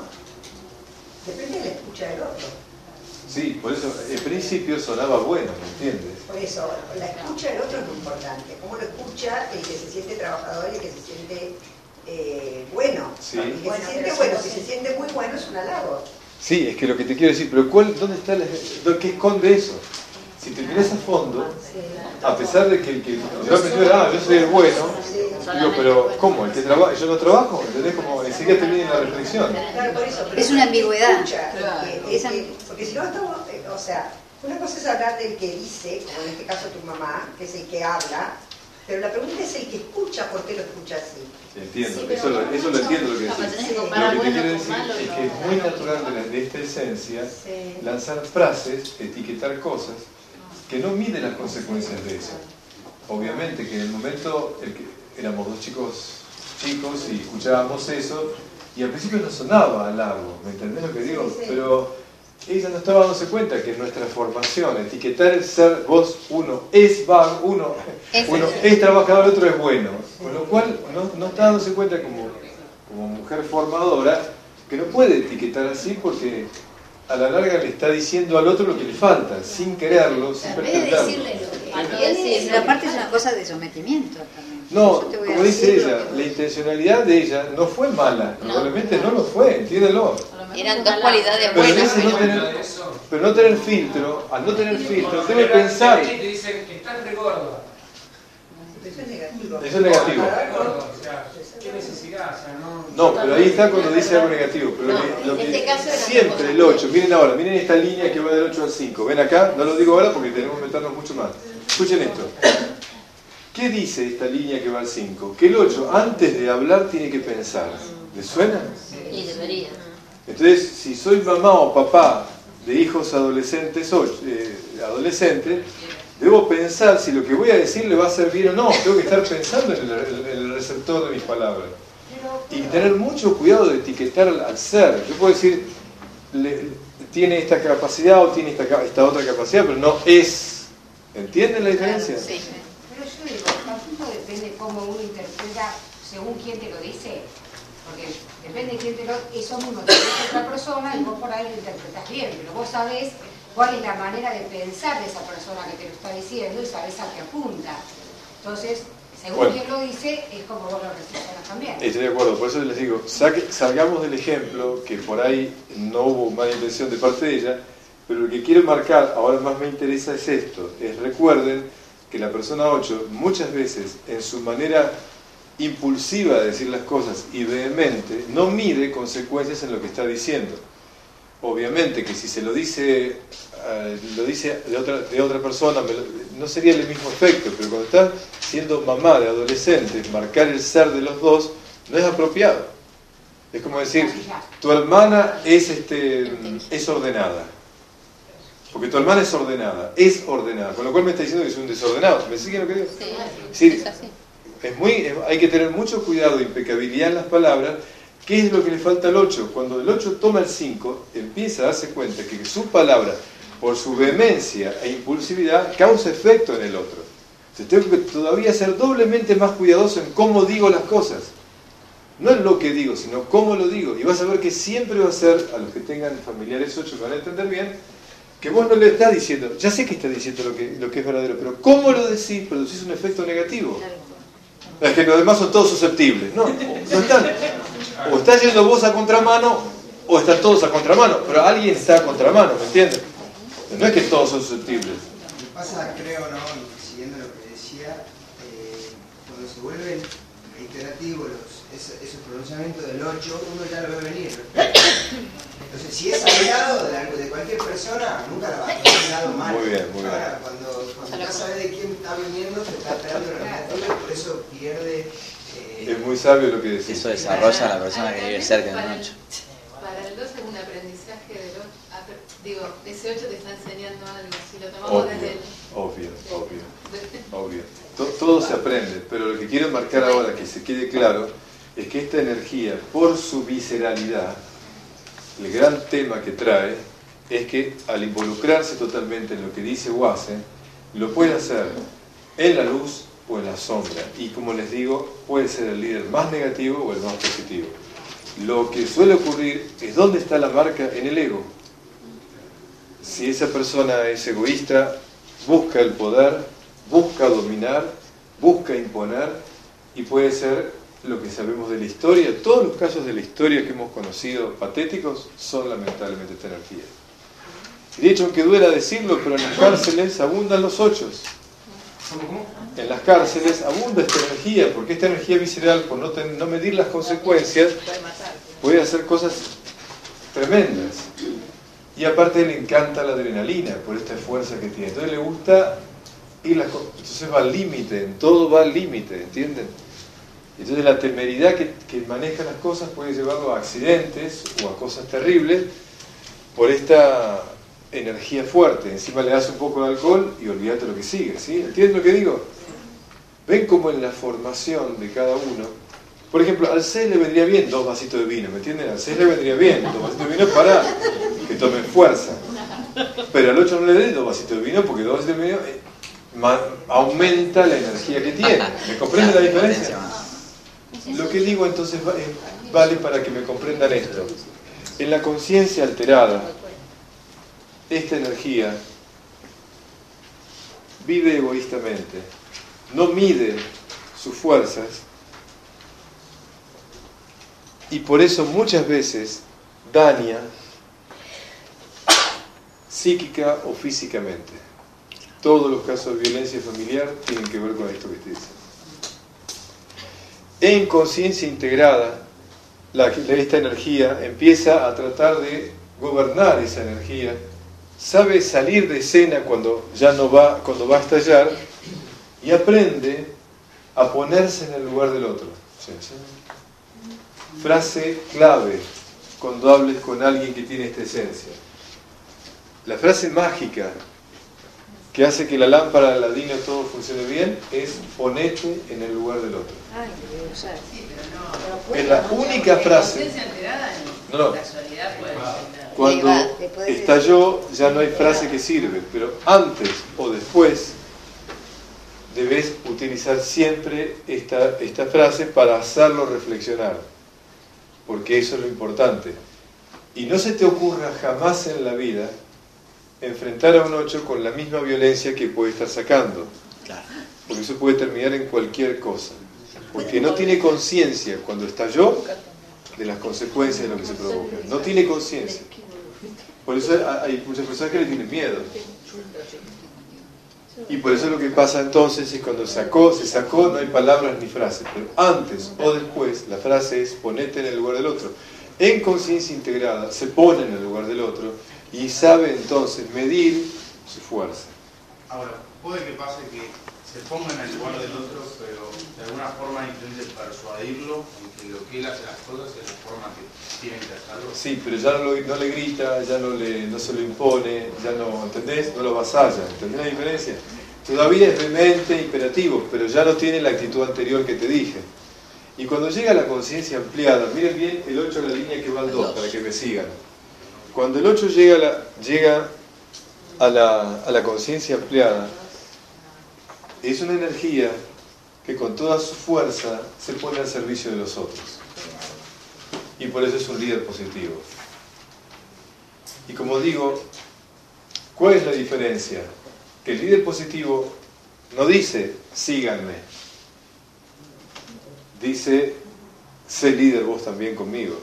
depende de la escucha del otro. sí, por eso, en principio sonaba bueno, ¿me entiendes? Por eso, la escucha del otro es muy importante. ¿Cómo lo escucha el que se siente trabajador y el que se siente eh, bueno? Sí. El que Bueno, se siente pero bueno, somos- si se siente muy bueno es un halago. Sí, es que lo que te quiero decir, pero ¿cuál, ¿dónde está la, ¿qué esconde eso? Si te miras a fondo, a pesar de que el que yo me ah, yo soy el bueno, digo, pero ¿cómo? ¿El que trabaja? ¿Yo no trabajo? ¿Entendés? Como enseguida te viene la reflexión. Claro, por eso. Pero Es una ambigüedad. Escucha, el que- el que- porque si no estamos, eh, o sea, una cosa es hablar del que dice, como en este caso tu mamá, que es el que habla, pero la pregunta es el que escucha, ¿por qué lo escucha así? Entiendo, Sí, pero eso, lo, no eso lo mucho. entiendo lo que Capaz decís. tenés que Lo comparar que te bueno quiero con decir malo, es no. que es muy natural de, la- de esta esencia Sí. lanzar frases, etiquetar cosas, que no mide las consecuencias de eso. Obviamente que en el momento el que éramos dos chicos chicos y escuchábamos eso, y al principio nos sonaba halago, ¿me entendés lo que digo? Sí, sí. Pero ella no estaba dándose cuenta que en nuestra formación, etiquetar el ser, vos, uno es vago, uno, Es uno así. es trabajador, otro es bueno. Con lo cual no, no está dándose cuenta como, como mujer formadora que no puede etiquetar así porque a la larga le está diciendo al otro lo que le falta, sin quererlo, sin En vez de pretenderlo. decirle lo que Al él sí, sí, pero aparte es una cosa de sometimiento también. No, Yo te voy a como dice decir lo ella, que- la intencionalidad de ella no fue mala, probablemente no lo fue, entiéndelo. Eran dos cualidades Pero, en buenas. ese no tener, pero no tener filtro, al no tener filtro, debe pensar. Te dicen que estás re gordo. Eso es negativo. Eso es negativo. Gordo, o sea, ¿qué necesidad? O sea, no... No, pero ahí está cuando dice algo negativo. Pero lo que, lo en que este caso era siempre una el ocho, miren ahora, miren esta línea que va del ocho al cinco. Ven acá, no lo digo ahora porque tenemos que meternos mucho más. Escuchen esto. ¿Qué dice esta línea que va al cinco? Que el ocho, antes de hablar, tiene que pensar. ¿Les suena? Sí, debería. Entonces, si soy mamá o papá de hijos adolescentes, ocho, eh, adolescentes, debo pensar si lo que voy a decir le va a hacer bien o no. Tengo que estar pensando en el, en el receptor de mis palabras. Y tener mucho cuidado de etiquetar al, al ser. Yo puedo decir, le, tiene esta capacidad o tiene esta, esta otra capacidad, pero no es. ¿Entienden la diferencia? Sí. Pero yo digo, tampoco depende de cómo uno interpreta según quién te lo dice. Porque depende de quién te lo... Eso mismo te lo dice otra persona y vos por ahí lo interpretás bien. Pero vos sabés cuál es la manera de pensar de esa persona que te lo está diciendo y sabes a qué apunta. Entonces, según Bueno, quien lo dice, es como vos lo reflexionas también. Estoy de acuerdo, por eso les digo, saque, salgamos del ejemplo, que por ahí no hubo mala intención de parte de ella, pero lo que quiero marcar, ahora más me interesa es esto, es recuerden que la persona ocho muchas veces en su manera impulsiva de decir las cosas y vehemente, no mide consecuencias en lo que está diciendo. Obviamente que si se lo dice, uh, lo dice de otra, de otra persona, me lo, no sería el mismo efecto, pero cuando está siendo mamá de adolescentes, marcar el ser de los dos no es apropiado. Es como decir, tu hermana es, este, es ordenada. Porque tu hermana es ordenada, es ordenada, con lo cual me está diciendo que es un desordenado. ¿Me siguen lo que digo? Sí, Sí, es muy, es, hay que tener mucho cuidado, impecabilidad en las palabras. ¿Qué es lo que le falta al ocho? Cuando el ocho toma el cinco, empieza a darse cuenta que su palabra, por su vehemencia e impulsividad, causa efecto en el otro. Entonces tengo que todavía ser doblemente más cuidadoso en cómo digo las cosas. No en lo que digo, sino cómo lo digo. Y vas a ver que siempre va a ser, a los que tengan familiares ocho que van a entender bien, que vos no le estás diciendo, ya sé que estás diciendo lo que, lo que es verdadero, pero ¿cómo lo decís? Producís un efecto negativo. Es que los demás son todos susceptibles. No, no están. O estás yendo vos a contramano, o están todos a contramano, pero alguien está a contramano, ¿me entiendes? No es que todos son susceptibles. Lo que pasa, creo, ¿no? Y siguiendo lo que decía, eh, cuando se vuelven reiterativos los, esos, esos pronunciamientos del ocho, uno ya lo ve venir. Entonces, si es aliado de, algo, de cualquier persona, nunca la va a tener lado mal. Muy bien, muy bien. Ahora, cuando, cuando ya sabes de quién está viniendo, te está esperando el negativo y por eso pierde. Eh, Es muy sabio lo que decís. Eso desarrolla a la persona que vive cerca de un ocho. Para el dos es un aprendizaje del ocho. Digo, ese ocho te está enseñando algo. Si lo tomamos desde el... Obvio, obvio, obvio. Todo, todo se aprende, pero lo que quiero marcar ahora, que se quede claro, es que esta energía, por su visceralidad, el gran tema que trae es que al involucrarse totalmente en lo que dice o hace, lo puede hacer en la luz o en la sombra. Y como les digo, puede ser el líder más negativo o el más positivo. Lo que suele ocurrir es dónde está la marca en el ego. Si esa persona es egoísta, busca el poder, busca dominar, busca imponer, y puede ser lo que sabemos de la historia. Todos los casos de la historia que hemos conocido patéticos son lamentablemente esta energía. De hecho, aunque duela decirlo, pero en las cárceles abundan los ochos. En las cárceles abunda esta energía, porque esta energía visceral, por no, ten, no medir las consecuencias, puede hacer cosas tremendas. Y aparte le encanta la adrenalina por esta fuerza que tiene. Entonces le gusta ir las cosas. Entonces va al límite, en todo va al límite, ¿entienden? Entonces la temeridad que, que maneja las cosas puede llevarlo a accidentes o a cosas terribles por esta energía fuerte. Encima le das un poco de alcohol y olvídate lo que sigue, ¿sí? ¿Entienden lo que digo? Ven como en la formación de cada uno. Por ejemplo, al seis le vendría bien dos vasitos de vino, ¿me entienden? Al seis le vendría bien dos vasitos de vino para que tome fuerza. Pero al ocho no le dé dos vasitos de vino porque dos vasitos de vino eh, aumenta la energía que tiene. ¿Me comprende la diferencia? Lo que digo entonces vale para que me comprendan esto. En la conciencia alterada, esta energía vive egoístamente, no mide sus fuerzas, y por eso muchas veces daña psíquica o físicamente. Todos los casos de violencia familiar tienen que ver con esto que estoy diciendo. En conciencia integrada, la, esta energía empieza a tratar de gobernar esa energía, sabe salir de escena cuando ya no va, cuando va a estallar, y aprende a ponerse en el lugar del otro. ¿Sí? ¿Sí? Frase clave cuando hables con alguien que tiene esta esencia. La frase mágica que hace que la lámpara de Aladino todo funcione bien es ponete en el lugar del otro. Es la única frase. No, no. Cuando estalló ya no hay frase que sirve, pero antes o después debes utilizar siempre esta, esta frase para hacerlo reflexionar, porque eso es lo importante. Y no se te ocurra jamás en la vida enfrentar a un ocho con la misma violencia que puede estar sacando. Porque eso puede terminar en cualquier cosa. Porque no tiene conciencia cuando estalló de las consecuencias de lo que se provoca. No tiene conciencia. Por eso hay muchas personas que le tienen miedo. Y por eso lo que pasa entonces es cuando sacó, se sacó, no hay palabras ni frases. Pero antes o después, la frase es ponete en el lugar del otro. En conciencia integrada se pone en el lugar del otro y sabe entonces medir su fuerza. Ahora, puede que pase que se ponga en el lugar del otro, pero de alguna forma intente persuadirlo en que lo que él hace las cosas es la forma que tienen que hacerlo. Sí, pero ya no, lo, no le grita, ya no, le, no se lo impone, ya no, ¿entendés? No lo avasalla, ¿entendés la diferencia? Todavía es vehemente, imperativo, pero ya no tiene la actitud anterior que te dije. Y cuando llega a la conciencia ampliada, miren bien el ocho en la línea que va al dos, para que me sigan. Cuando el ocho llega a la, llega a la, a la conciencia ampliada, es una energía que con toda su fuerza se pone al servicio de los otros. Y por eso es un líder positivo. Y como digo, ¿cuál es la diferencia? Que el líder positivo no dice, síganme. Dice, sé líder vos también conmigo.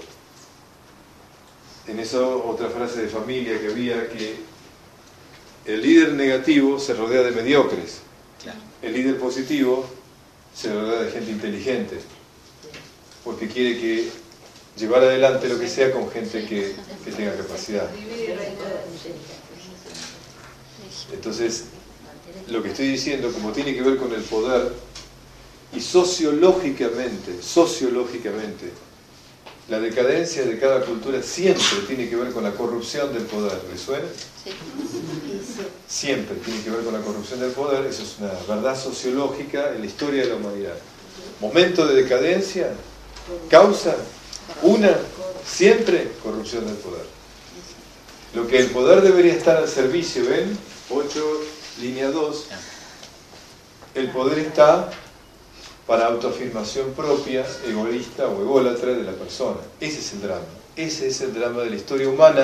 En eso otra frase de familia que había, que el líder negativo se rodea de mediocres. El líder positivo se rodea de gente inteligente, porque quiere que llevar adelante lo que sea con gente que, que tenga capacidad. Entonces, lo que estoy diciendo, como tiene que ver con el poder, y sociológicamente, sociológicamente, la decadencia de cada cultura siempre tiene que ver con la corrupción del poder. ¿Les suena? Sí. Siempre tiene que ver con la corrupción del poder. Eso es una verdad sociológica en la historia de la humanidad. Momento de decadencia, causa, una, siempre corrupción del poder. Lo que el poder debería estar al servicio, ¿ven? ocho, línea dos. El poder está para autoafirmación propia, egoísta o ególatra de la persona. Ese es el drama. Ese es el drama de la historia humana.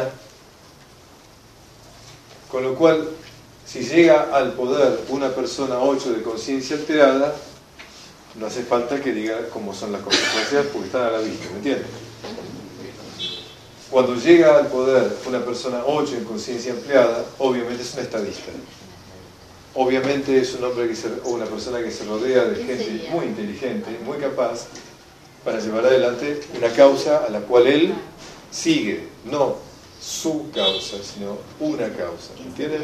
Con lo cual, si llega al poder una persona ocho de conciencia alterada, no hace falta que diga cómo son las consecuencias porque están a la vista, ¿me entiendes? Cuando llega al poder una persona ocho en conciencia ampliada, obviamente es un estadista. Obviamente es un hombre que se, o una persona que se rodea de gente muy inteligente, muy capaz, para llevar adelante una causa a la cual él sigue, no su causa, sino una causa. ¿Entienden?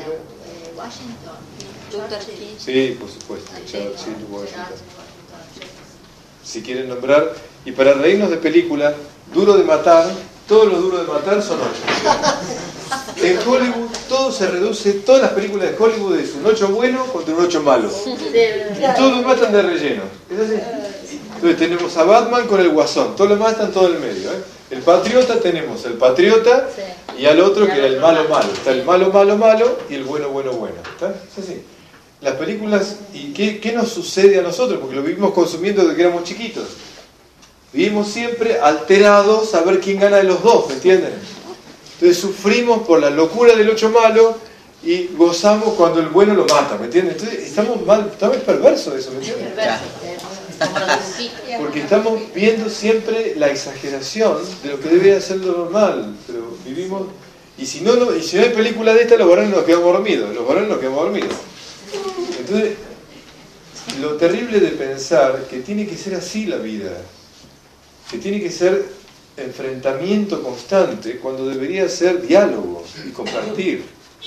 Sí, por supuesto. Churchill, Washington. Si quieren nombrar, y para reírnos de película, Duro de Matar, todos los duros de matar son ocho. En Hollywood todo se reduce, todas las películas de Hollywood es un ocho bueno contra un ocho malo. Y todos los matan de relleno. ¿Es así? Entonces tenemos a Batman con el Guasón, todos los matan todo en el medio. ¿eh? El Patriota tenemos el Patriota y al otro que era el malo malo. Está el malo malo malo y el bueno bueno bueno. ¿Está? Es así. Las películas, ¿y qué, qué nos sucede a nosotros? Porque lo vivimos consumiendo desde que éramos chiquitos. Vivimos siempre alterados a ver quién gana de los dos, ¿me entienden? Entonces sufrimos por la locura del ocho malo y gozamos cuando el bueno lo mata, ¿me entienden? Entonces estamos mal, estamos perversos de eso, ¿me entienden? Porque estamos viendo siempre la exageración de lo que debería ser lo normal, pero vivimos... Y si no, no, y si no hay película de esta, los varones nos quedamos dormidos, los varones nos quedamos dormidos. Entonces, lo terrible de pensar que tiene que ser así la vida, que tiene que ser enfrentamiento constante cuando debería ser diálogo y compartir.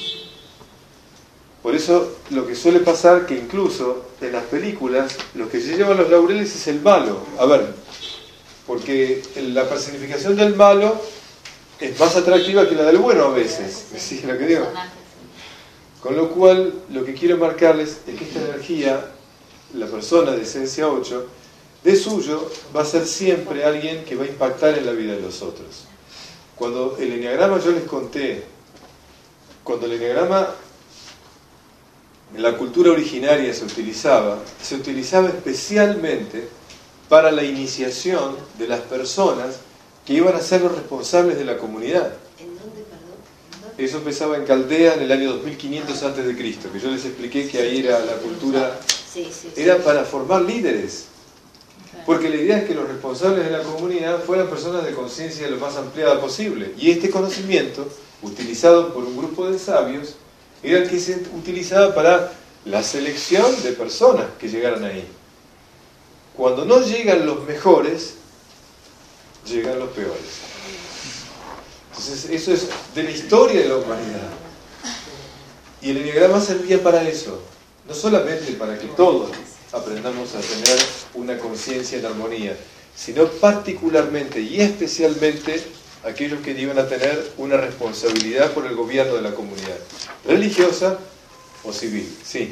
Por eso lo que suele pasar que incluso en las películas lo que se llevan los laureles es el malo. A ver, porque la personificación del malo es más atractiva que la del bueno a veces. ¿Sí lo que digo? Con lo cual lo que quiero marcarles es que esta energía, la persona de esencia ocho, de suyo va a ser siempre alguien que va a impactar en la vida de los otros. Cuando el enneagrama, yo les conté, cuando el enneagrama en la cultura originaria se utilizaba, se utilizaba especialmente para la iniciación de las personas que iban a ser los responsables de la comunidad. Eso empezaba en Caldea en el año dos mil quinientos antes de Cristo, que yo les expliqué que ahí era la cultura, Sí, sí, sí. era para formar líderes. Porque la idea es que los responsables de la comunidad fueran personas de conciencia lo más ampliada posible. Y este conocimiento, utilizado por un grupo de sabios, era el que se utilizaba para la selección de personas que llegaran ahí. Cuando no llegan los mejores, llegan los peores. Entonces, eso es de la historia de la humanidad. Y el enneagrama servía para eso. No solamente para que todos aprendamos a tener una conciencia en armonía, sino particularmente y especialmente aquellos que iban a tener una responsabilidad por el gobierno de la comunidad, religiosa o civil. Sí.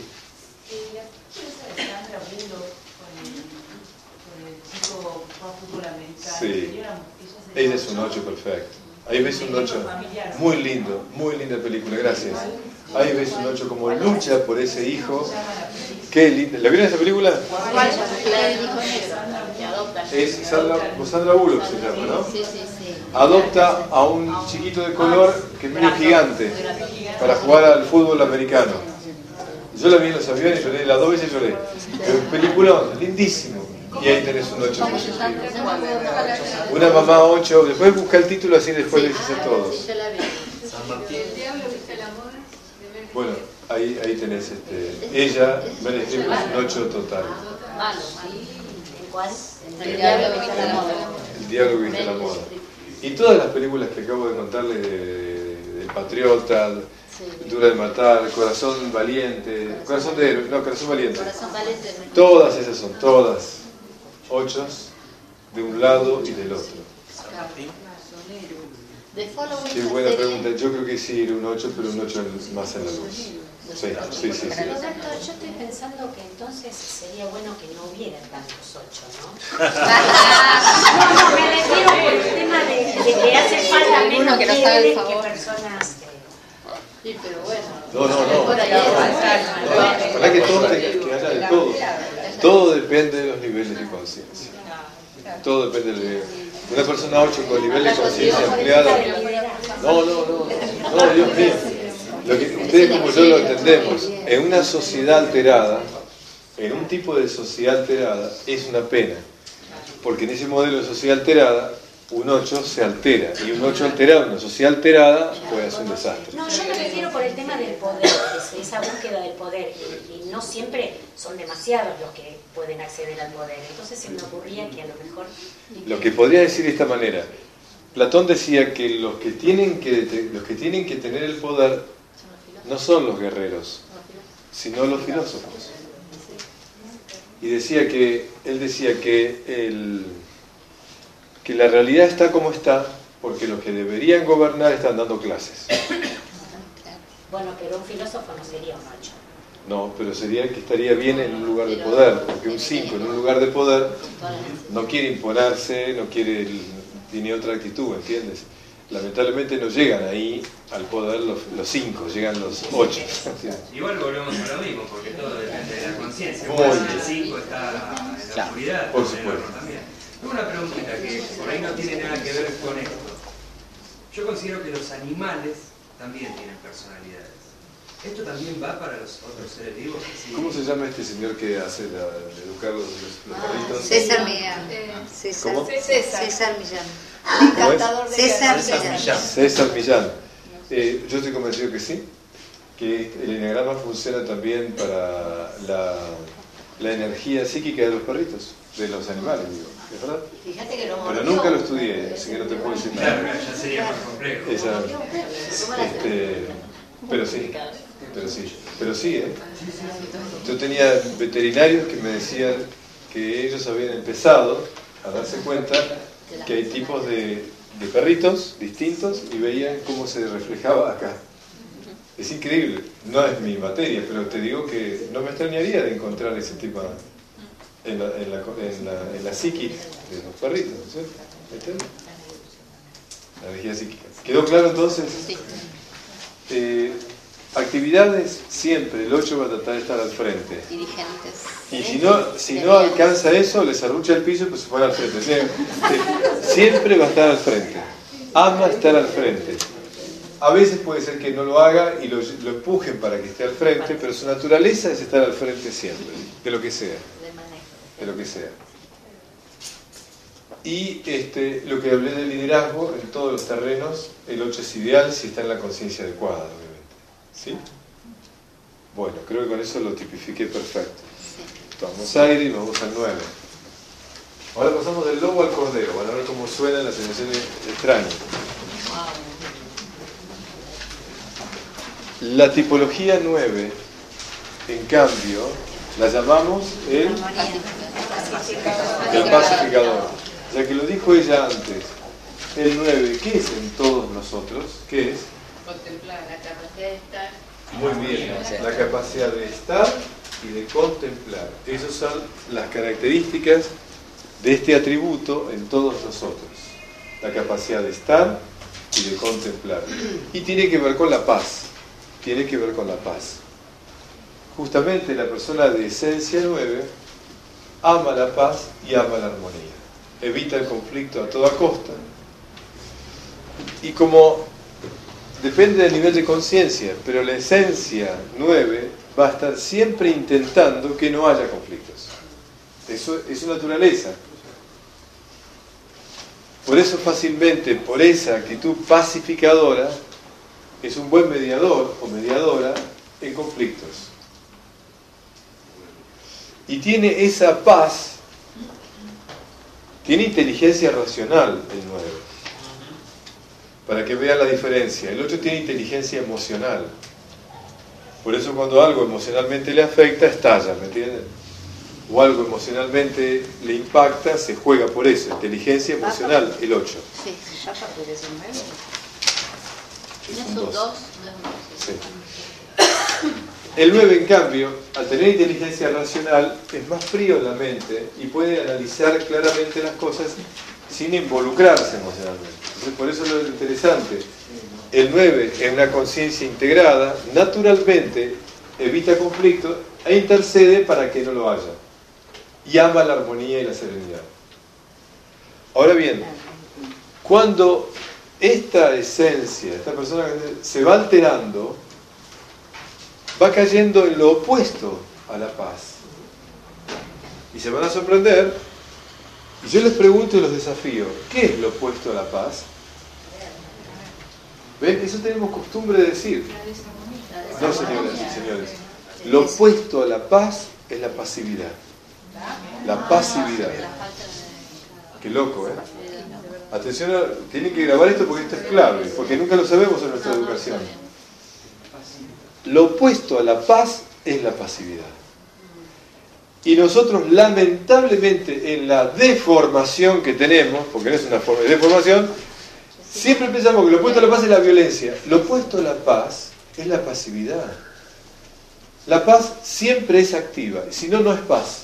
Sí. Ella es un ocho perfecto. Ahí ves un ocho muy lindo, muy linda película, gracias. Ahí ves un ocho como lucha por ese hijo. Qué linda. ¿La vieron esa película? Es Sandra, Sandra Bullock se llama, ¿no? Adopta a un chiquito de color que es medio gigante para jugar al fútbol americano. Yo la vi en los aviones, lloré, las dos veces lloré. Es un peliculón, lindísimo. Y ahí tenés un ocho positivo. Una mamá ocho, después busca el título así después le dices a todos. Bueno, ahí, ahí tenés este, ella, Meryl Streep es un ocho total. El diablo viste la moda. El diablo viste la moda. Y todas las películas que acabo de contarles de, de, del Patriota, Dura de Matar, Corazón Valiente, Corazón de Héroe, no, Corazón Valiente. Todas esas son, todas. Ochos de un lado y del otro. Qué buena pregunta. Yo creo que sí, era un ocho, pero un ocho más en la luz. Sí, sí, sí. sí. Roberto, yo estoy pensando que entonces sería bueno que no hubiera tantos ocho, ¿no? No, no, me refiero por el tema de, de que hace falta menos que, que personas... Sí, pero bueno. No, no, no. Para que todo te, que haya de todo. Todo depende de los niveles de conciencia. Todo depende del nivel. Una persona ocho con nivel de conciencia ampliada. No, no, no. No, Dios mío. Lo que ustedes como yo lo entendemos, en una sociedad alterada, en un tipo de sociedad alterada, es una pena. Porque en ese modelo de sociedad alterada, un ocho se altera. Y un ocho alterado en una sociedad alterada puede ser un desastre. No, yo me refiero por el tema del poder, esa búsqueda del poder. Y, y no siempre son demasiados los que pueden acceder al poder. Entonces se me ocurría que a lo mejor... Lo que podría decir de esta manera, Platón decía que los que tienen que, los que, tienen que tener el poder no son los guerreros, sino los filósofos. Y decía que, él decía que, el, que la realidad está como está porque los que deberían gobernar están dando clases. Bueno, pero un filósofo no sería un ocho. No, pero sería el que estaría bien en un lugar de poder, porque un cinco en un lugar de poder no quiere imponerse, no quiere, tiene otra actitud, ¿entiendes? Lamentablemente no llegan ahí al poder los, los cinco, llegan los ocho. Igual volvemos a lo mismo, porque todo depende de la conciencia. Muy bien. El cinco está en la oscuridad, por en el supuesto. horno también. Tengo una preguntita que por ahí no tiene nada que ver con esto. Yo considero que los animales también tienen personalidades. ¿Esto también va para los otros seres vivos? Sí. ¿Cómo se llama este señor que hace la, de educar los, los perritos? César Millán. César. ¿Cómo? César. César Millán. ¿Cómo es? César César Millán. César Millán. Eh, yo estoy convencido que sí, que el enneagrama funciona también para la, la energía psíquica de los perritos, de los animales, digo. ¿Es verdad? Fíjate que lo Pero nunca lo estudié, así que no te puedo decir nada. Claro, ya sería más complejo. Esa, este, pero sí, pero sí, pero sí, ¿eh? Yo tenía veterinarios que me decían que ellos habían empezado a darse cuenta que hay tipos de, de perritos distintos y veían cómo se reflejaba acá. Es increíble, no es mi materia, pero te digo que no me extrañaría de encontrar ese tipo en la, en la, en la, en la psíquica de los perritos, ¿no es cierto? ¿Entiendes? La energía psíquica. ¿Quedó claro entonces? Sí. Eh, actividades, siempre el ocho va a tratar de estar al frente. Dirigentes. Y si no, si no alcanza eso, les arrucha el piso y pues se pone al frente. Sie- Siempre va a estar al frente. Ama estar al frente. A veces puede ser que no lo haga y lo, lo empujen para que esté al frente, pero su naturaleza es estar al frente siempre, de lo que sea. De lo que sea. Y este, lo que hablé del liderazgo, en todos los terrenos, el ocho es ideal si está en la conciencia adecuada, obviamente. ¿Sí? Bueno, creo que con eso lo tipifiqué perfecto. Vamos a ir y nos vamos al nueve. Ahora pasamos del lobo al cordero. Van a ver cómo suenan las sensaciones extrañas. La tipología nueve, en cambio, la llamamos el, el pacificador. Ya que lo dijo ella antes, el nueve, ¿qué es en todos nosotros? ¿Qué es? Contemplar la capacidad de estar. Muy bien, la capacidad de estar y de contemplar. Esas son las características de este atributo en todos nosotros. La capacidad de estar y de contemplar. Y tiene que ver con la paz. Tiene que ver con la paz. Justamente la persona de esencia nueve ama la paz y ama la armonía. Evita el conflicto a toda costa. Y como depende del nivel de conciencia, pero la esencia nueve va a estar siempre intentando que no haya conflictos. Eso es su naturaleza. Por eso fácilmente, por esa actitud pacificadora, es un buen mediador o mediadora en conflictos. Y tiene esa paz, tiene inteligencia racional el nueve. Para que vean la diferencia. El ocho tiene inteligencia emocional. Por eso cuando algo emocionalmente le afecta, estalla, ¿me entienden? O algo emocionalmente le impacta, se juega por eso. Inteligencia emocional, el ocho. Sí, Papa puede ser nueve. Es ¿No un son dos. dos? Sí. El nueve, en cambio, al tener inteligencia racional, es más frío en la mente y puede analizar claramente las cosas sin involucrarse emocionalmente. Entonces, por eso es lo interesante. El nueve, en una conciencia integrada, naturalmente evita conflicto e intercede para que no lo haya. Y ama la armonía y la serenidad. Ahora bien, cuando esta esencia, esta persona se va alterando, va cayendo en lo opuesto a la paz. Y se van a sorprender. Y yo les pregunto y los desafío, ¿qué es lo opuesto a la paz? ¿Ven? Eso tenemos costumbre de decir. No, señoras y señores. Lo opuesto a la paz es la pasividad. La pasividad. Qué loco, ¿eh? Atención, tienen que grabar esto porque esto es clave, porque nunca lo sabemos en nuestra educación. Lo opuesto a la paz es la pasividad. Y nosotros, lamentablemente, en la deformación que tenemos, porque no es una forma de deformación, siempre pensamos que lo opuesto a la paz es la violencia. Lo opuesto a la paz es la pasividad. La paz siempre es activa, si no, no es paz.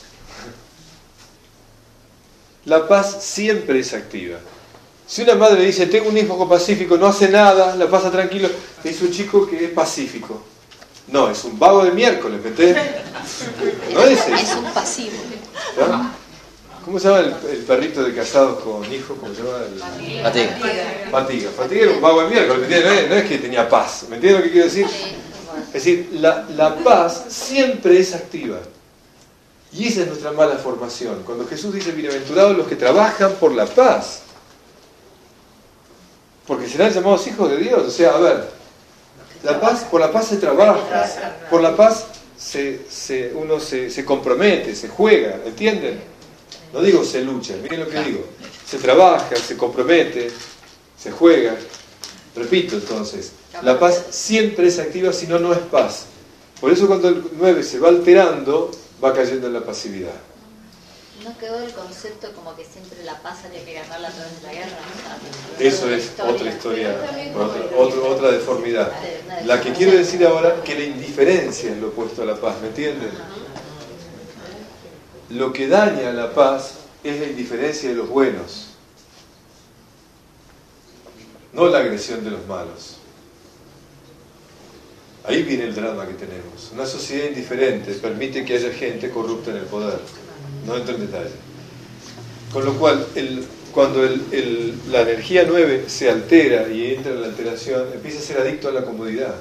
La paz siempre es activa. Si una madre dice, tengo un hijo pacífico, no hace nada, la pasa tranquilo, es un chico que es pacífico. No, es un vago de miércoles, ¿me entiendes? No es eso. Es un pasivo. ¿Ya? ¿Cómo se llama el, el perrito de casados con hijos? ¿Cómo se llama? El... Fatiga. Fatiga. Fatiga era un vago de miércoles, ¿me entiendes? No es, no es que tenía paz, ¿me entiendes lo que quiero decir? Es decir, la, la paz siempre es activa. Y esa es nuestra mala formación. Cuando Jesús dice, bienaventurados los que trabajan por la paz. Porque serán llamados hijos de Dios. O sea, a ver, la paz, por la paz se trabaja, por la paz se, se, uno se, se compromete, se juega, ¿entienden? No digo se lucha, miren lo que digo. Se trabaja, se compromete, se juega. Repito entonces, la paz siempre es activa, si no, no es paz. Por eso cuando el nueve se va alterando, va cayendo en la pasividad. ¿No quedó el concepto como que siempre la paz había que ganarla a través de la guerra? Eso es otra historia, otra, otra, otra deformidad. La que quiero decir ahora, que la indiferencia es lo opuesto a la paz, ¿me entienden? Lo que daña a la paz es la indiferencia de los buenos, no la agresión de los malos. Ahí viene el drama que tenemos. Una sociedad indiferente permite que haya gente corrupta en el poder. No entro en detalle. Con lo cual, el, cuando el, el, la energía nueve se altera y entra en la alteración, empieza a ser adicto a la comodidad.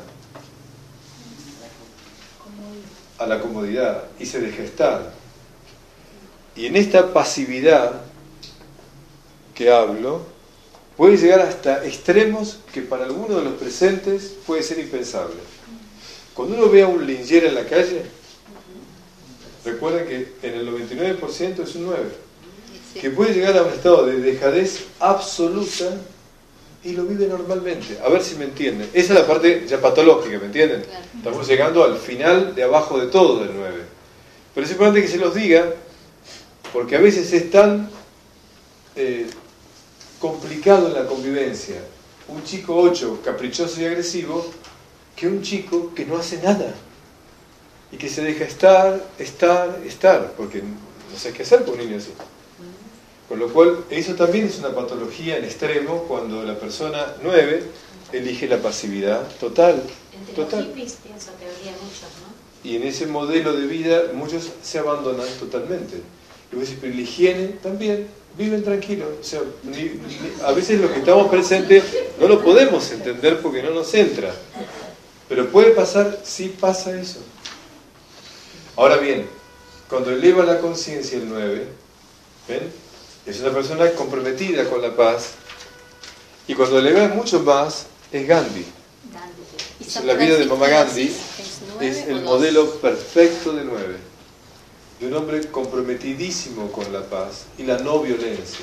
A la comodidad y se deja estar. Y en esta pasividad que hablo, puede llegar hasta extremos que para algunos de los presentes puede ser impensable. Cuando uno ve a un linchera en la calle, recuerden que en el noventa y nueve por ciento es un nueve, que puede llegar a un estado de dejadez absoluta y lo vive normalmente. A ver si me entienden. Esa es la parte ya patológica, ¿me entienden? Estamos llegando al final de abajo de todo del nueve. Pero es importante que se los diga, porque a veces es tan eh, complicado en la convivencia un chico ocho caprichoso y agresivo que un chico que no hace nada y que se deja estar, estar, estar, porque no sé qué hacer con un niño así. Con lo cual, eso también es una patología en extremo cuando la persona nueve elige la pasividad total. Entre total. los hippies pienso que habría muchos, ¿no? Y en ese modelo de vida muchos se abandonan totalmente. Y vos decís, pero la higiene también, viven tranquilos. O sea, ni, ni, a veces los que estamos presentes no lo podemos entender porque no nos entra. Pero puede pasar, sí pasa eso. Ahora bien, cuando eleva la conciencia el nueve, ¿ven? Es una persona comprometida con la paz. Y cuando eleva mucho más, es Gandhi. Gandhi. La vida de Mamá Gandhi es el modelo perfecto de nueve. De un hombre comprometidísimo con la paz y la no violencia.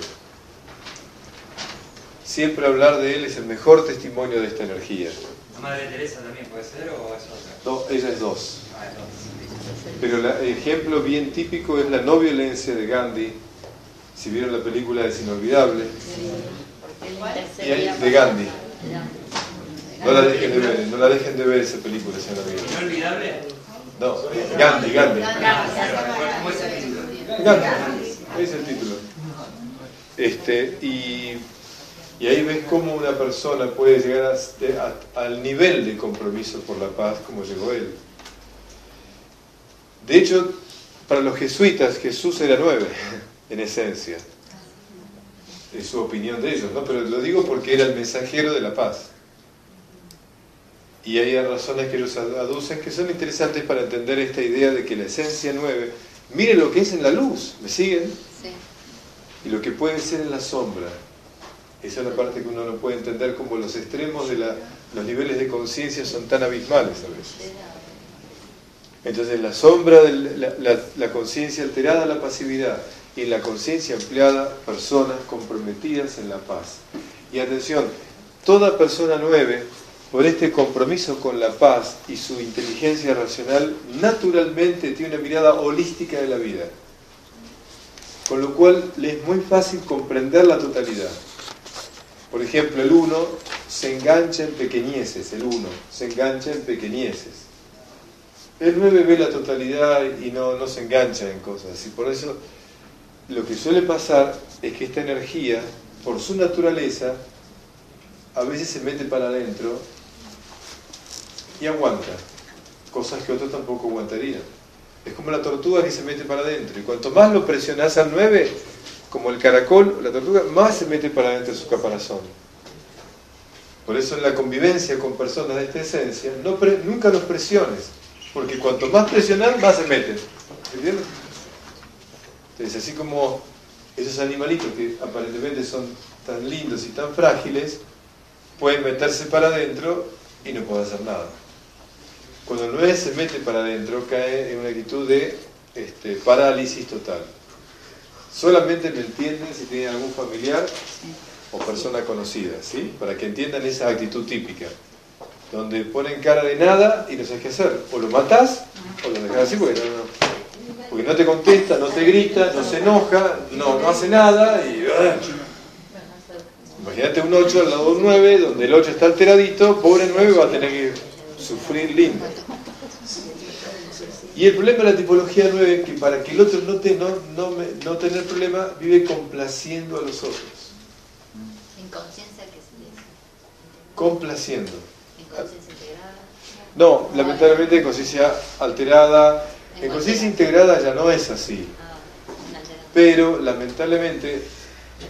Siempre hablar de él es el mejor testimonio de esta energía. ¿La Madre Teresa también puede ser o es otra? No, ella es dos. Ah, es dos. Pero la, el ejemplo bien típico es la no violencia de Gandhi. Si vieron la película es inolvidable. Y hay, de Gandhi. No la dejen de ver, no la dejen de ver esa película, señora amiga. ¿Inolvidable? No, Gandhi, Gandhi. ¿Cómo es el título? Gandhi, es el título. Este, y, y ahí ves cómo una persona puede llegar a, a, al nivel de compromiso por la paz como llegó él. De hecho, para los jesuitas Jesús era nueve, en esencia. Es su opinión de ellos, ¿no? Pero lo digo porque era el mensajero de la paz. Y hay razones que ellos aducen que son interesantes para entender esta idea de que la esencia nueve, miren lo que es en la luz, ¿me siguen? Sí. Y lo que puede ser en la sombra. Esa es la parte que uno no puede entender, como los extremos de la, los niveles de conciencia son tan abismales a veces. Entonces la sombra, de la, la, la conciencia alterada, la pasividad, y en la conciencia ampliada, personas comprometidas en la paz. Y atención, toda persona nueve, por este compromiso con la paz y su inteligencia racional, naturalmente tiene una mirada holística de la vida. Con lo cual le es muy fácil comprender la totalidad. Por ejemplo, el uno se engancha en pequeñeces, el uno se engancha en pequeñeces. El nueve ve la totalidad y no, no se engancha en cosas. Y por eso lo que suele pasar es que esta energía, por su naturaleza, a veces se mete para adentro y aguanta cosas que otros tampoco aguantarían. Es como la tortuga que se mete para adentro, y cuanto más lo presionás al nueve, como el caracol, la tortuga, más se mete para adentro de su caparazón. Por eso en la convivencia con personas de esta esencia, no pre, nunca los presiones, porque cuanto más presionar, más se meten. ¿Entiendes? Entonces, así como esos animalitos que aparentemente son tan lindos y tan frágiles, pueden meterse para adentro y no pueden hacer nada. Cuando el nueve se mete para adentro, cae en una actitud de este, parálisis total. Solamente me entienden si tienen algún familiar o persona conocida, ¿sí? Para que entiendan esa actitud típica, donde ponen cara de nada y no sabes qué hacer. O lo matás o lo dejás así porque no, no, porque no te contesta, no te grita, no se enoja, no, no hace nada y... Imagínate un ocho al lado de un nueve, donde el ocho está alteradito, pobre nueve va a tener que sufrir lindo. Y el problema de la tipología nueve es que para que el otro no, te, no, no, no tener problema, vive complaciendo a los otros. ¿Inconsciencia qué se dice? Complaciendo. ¿Inconsciencia integrada? No, lamentablemente conciencia alterada. En conciencia integrada ya no es así. Pero lamentablemente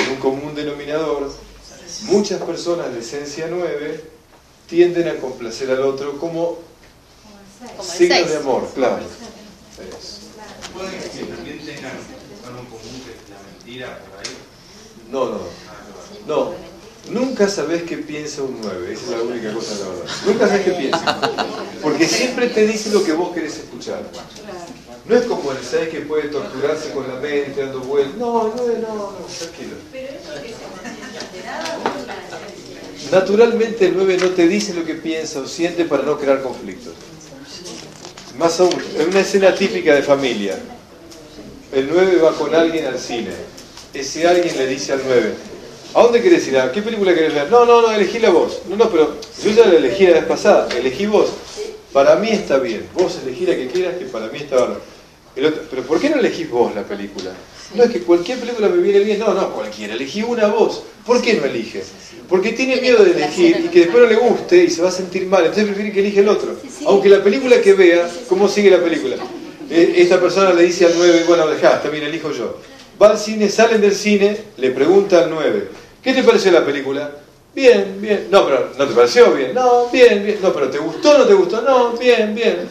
en un común denominador, muchas personas de esencia nueve tienden a complacer al otro como, como signo de amor, claro. ¿Pueden que también tengan algo en común que es la mentira por ahí? No, no, no. Nunca sabés qué piensa un nueve, esa es la única cosa de la verdad. Nunca sabés qué piensa. Porque siempre te dice lo que vos querés escuchar. No es como el seis que puede torturarse con la mente, dando vueltas. No, no, no, no, tranquilo. Pero es porque se mantiene alterado. Naturalmente el nueve no te dice lo que piensa o siente para no crear conflictos. Más aún, en una escena típica de familia, el nueve va con alguien al cine. Ese alguien le dice al nueve: ¿a dónde querés ir? ¿A qué película querés ver? No, no, no, elegíla vos. No, no, pero yo ya la elegí la vez pasada. Elegí vos. Para mí está bien. Vos elegí la que quieras, que para mí está bárbaro. El otro, pero ¿por qué no elegís vos la película? No, es que cualquier película me viene bien. No, no, cualquiera. Elegí una vos. ¿Por qué no elige? Porque tiene miedo de elegir y que después no le guste y se va a sentir mal. Entonces prefiere que elige el otro. Aunque la película que vea, ¿cómo sigue la película? Esta persona le dice al nueve: bueno, dejá, está bien, elijo yo. Va al cine, salen del cine, le pregunta al nueve: ¿qué te pareció la película? Bien, bien. No, pero ¿no te pareció bien? No, bien, bien. No, pero ¿te gustó o no te gustó? No, bien, bien.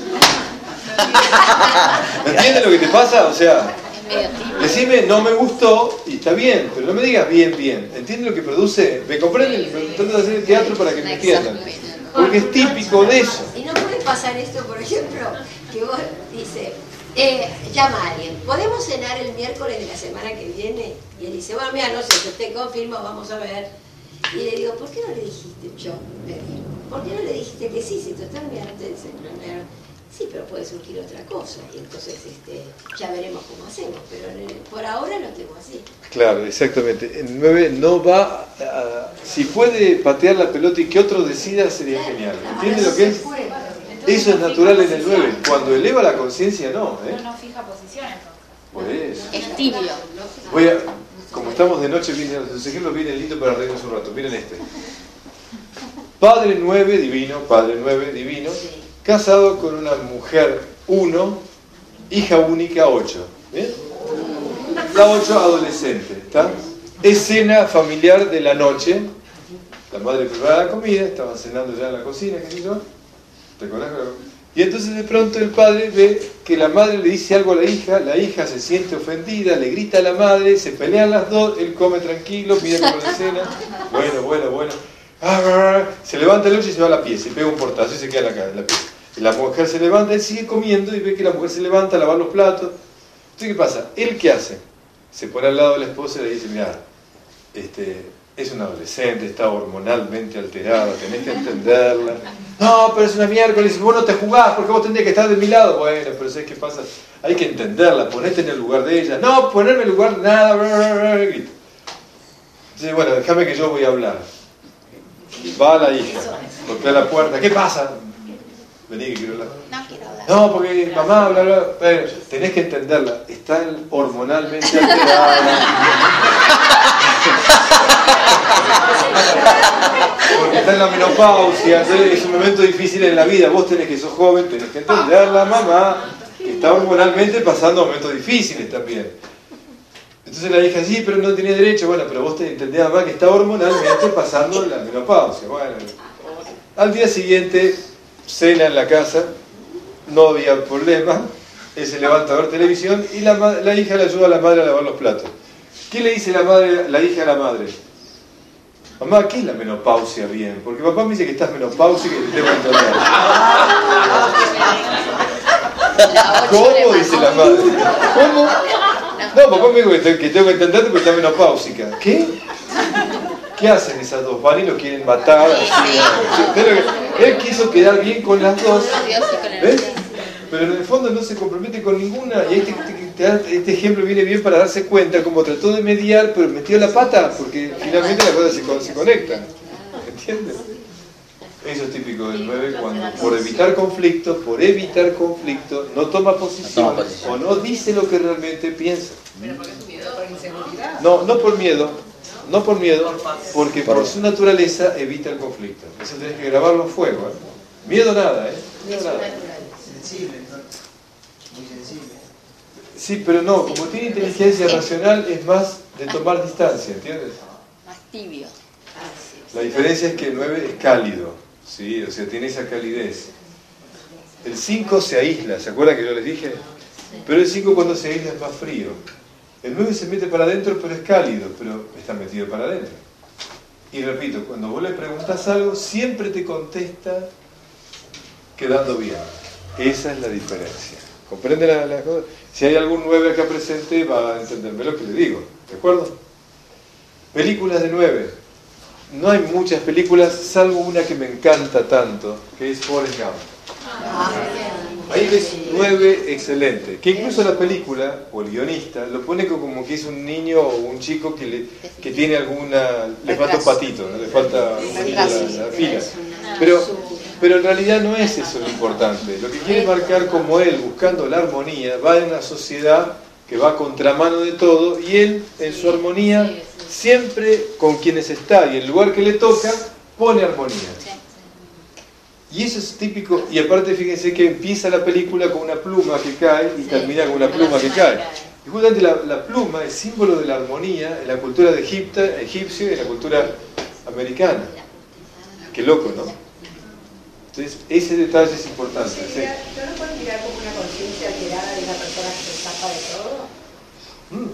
¿Entiendes lo que te pasa? O sea, decime no me gustó y está bien, pero no me digas bien, bien. ¿Entiendes lo que produce? ¿Me comprenden? Trato de hacer el teatro para que me entiendan. Porque es típico de eso. Y no puede pasar esto, por ejemplo, que vos dices, eh, llama a alguien, ¿podemos cenar el miércoles de la semana que viene? Y él dice, bueno, mira, no sé, yo te confirmo, vamos a ver. Y le digo, ¿por qué no le dijiste yo? Le digo, ¿por qué no le dijiste que sí? Si total, mira, no te dicen, sí, pero puede surgir otra cosa. Y entonces este, ya veremos cómo hacemos. Pero en el, por ahora lo tengo así. Claro, exactamente. El nueve no va a... Si puede patear la pelota y que otro decida, sería genial. ¿Entiendes lo que es? Eso es natural en el nueve. Cuando eleva la conciencia, no. ¿eh? No, no fija posición Pues, entonces. Es tibio. Voy a... Como estamos de noche, vienen, los ejemplos vienen lindos para reírnos un rato. Miren este. Padre nueve, divino, padre nueve, divino, casado con una mujer uno, hija única ocho. ¿Bien? La ocho adolescente. ¿Está? Escena familiar de la noche. La madre prepara la comida, estaban cenando ya en la cocina, qué sé yo. ¿Te acordás? Y entonces de pronto el padre ve que la madre le dice algo a la hija, la hija se siente ofendida, le grita a la madre, se pelean las dos, él come tranquilo, mira como la escena, bueno, bueno, bueno, se levanta el ocho y se va a la pieza y pega un portazo y se queda en la, en la pieza. Y la mujer se levanta, él sigue comiendo y ve que la mujer se levanta a lavar los platos. Entonces, ¿qué pasa? ¿Él qué hace? Se pone al lado de la esposa y le dice, mira, este... es una adolescente, está hormonalmente alterada, tenés que entenderla. No, pero es una miércoles, vos no te jugás porque vos tendrías que estar de mi lado. Bueno, pero ¿sabes qué pasa? Hay que entenderla, ponete en el lugar de ella. No, ponerme en el lugar de nada, grita. Entonces, bueno, déjame que yo voy a hablar. Va la hija, golpea la puerta. ¿Qué pasa? Vení que quiero hablar. No quiero hablar. No, porque mamá, bla, bla, pero tenés que entenderla. Está hormonalmente alterada. Porque está en la menopausia, es un momento difícil en la vida. Vos tenés que sos joven, tenés que entenderla, mamá, que está hormonalmente pasando momentos difíciles también. Entonces la hija, sí, pero no tenía derecho. Bueno, pero vos te entendés, mamá, que está hormonalmente pasando la menopausia. Bueno, al día siguiente, cena en la casa, no había problema. Él se levanta a ver televisión y la, la hija le ayuda a la madre a lavar los platos. ¿Qué le dice la madre, la hija a la madre? Mamá, ¿qué es la menopausia bien? Porque papá me dice que estás menopáusica y que te tengo que entender. ¿Cómo? Dice la madre. ¿Cómo? No, papá me dijo que, que tengo que entenderte porque estás menopáusica. ¿Qué? ¿Qué hacen esas dos? Van y lo quieren matar. Así. Pero él quiso quedar bien con las dos. ¿Ves? Pero en el fondo no se compromete con ninguna. Y este, este, este ejemplo viene bien para darse cuenta cómo trató de mediar, pero metió la pata, porque finalmente las cosas se, se conectan. ¿Entiendes? Eso es típico del nueve, cuando por evitar conflicto, por evitar conflicto, no toma posición, no toma posición o no dice lo que realmente piensa. ¿Pero por qué es miedo? ¿Por inseguridad? No, no por miedo. No por miedo, porque por su naturaleza evita el conflicto. Eso tenés que grabarlo a fuego. ¿eh? Miedo nada, ¿eh? Miedo nada. Sensible, entonces. Muy sensible. Sí, pero no, como tiene inteligencia racional, es más de tomar distancia, ¿entiendes? Más tibio. La diferencia es que el nueve es cálido, ¿sí? O sea, tiene esa calidez. El cinco se aísla, ¿se acuerdan que yo les dije? Pero el cinco cuando se aísla es más frío. El nueve se mete para adentro, pero es cálido, pero está metido para adentro. Y repito, cuando vos le preguntas algo, siempre te contesta quedando bien. Esa es la diferencia. ¿Comprende la, la cosa? Si hay algún nueve acá presente, va a entenderme lo que le digo. ¿De acuerdo? Películas de nueve. No hay muchas películas, salvo una que me encanta tanto, que es Forrest Gump. Ahí ves nueve excelente. Que incluso la película, o el guionista, lo pone como que es un niño o un chico que, le, que tiene alguna... Le falta un patito, ¿no? Le falta la, la fila. Pero, pero en realidad no es eso lo importante. Lo que quiere marcar como él, buscando la armonía, va en una sociedad que va a contramano de todo, y él, en su armonía, siempre con quienes está y el lugar que le toca, pone armonía. Y eso es típico, y aparte fíjense que empieza la película con una pluma que cae y termina con una pluma que cae. Y justamente la, la pluma es símbolo de la armonía en la cultura de Egipto, egipcio y en la cultura americana. Qué loco, ¿no? Entonces, ese detalle es importante. O sea, ¿sí? ¿No lo pueden mirar como una conciencia alterada de una persona que se zapa de todo?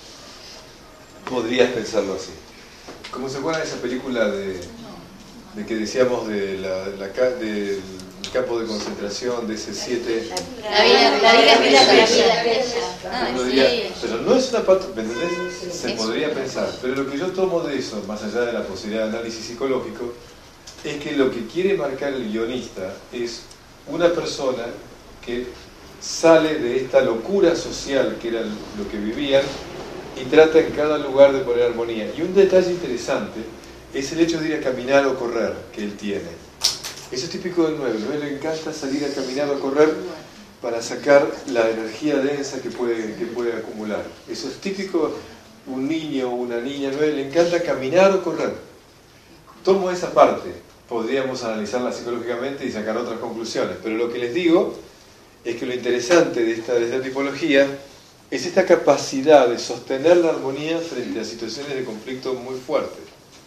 Mm. Podrías pensarlo así. ¿Cómo se acuerdan de esa película de, de que decíamos de la, la, del campo de concentración, de ese siete... La vida, la vida es vida, la vida es Ah, sí. Pero no es una parte, ¿me entendés? Se podría pensar. Pero lo que yo tomo de eso, más allá de la posibilidad de análisis psicológico, es que lo que quiere marcar el guionista es una persona que sale de esta locura social que era lo que vivían y trata en cada lugar de poner armonía. Y un detalle interesante es el hecho de ir a caminar o correr que él tiene. Eso es típico del nueve. A él le encanta salir a caminar o a correr para sacar la energía densa que puede, que puede acumular. Eso es típico, un niño o una niña nueve le encanta caminar o correr. Tomo esa parte. Podríamos analizarla psicológicamente y sacar otras conclusiones, pero lo que les digo es que lo interesante de esta, de esta tipología es esta capacidad de sostener la armonía frente a situaciones de conflicto muy fuertes.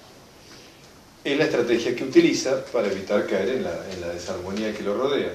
Es la estrategia que utiliza para evitar caer en la, en la desarmonía que lo rodea.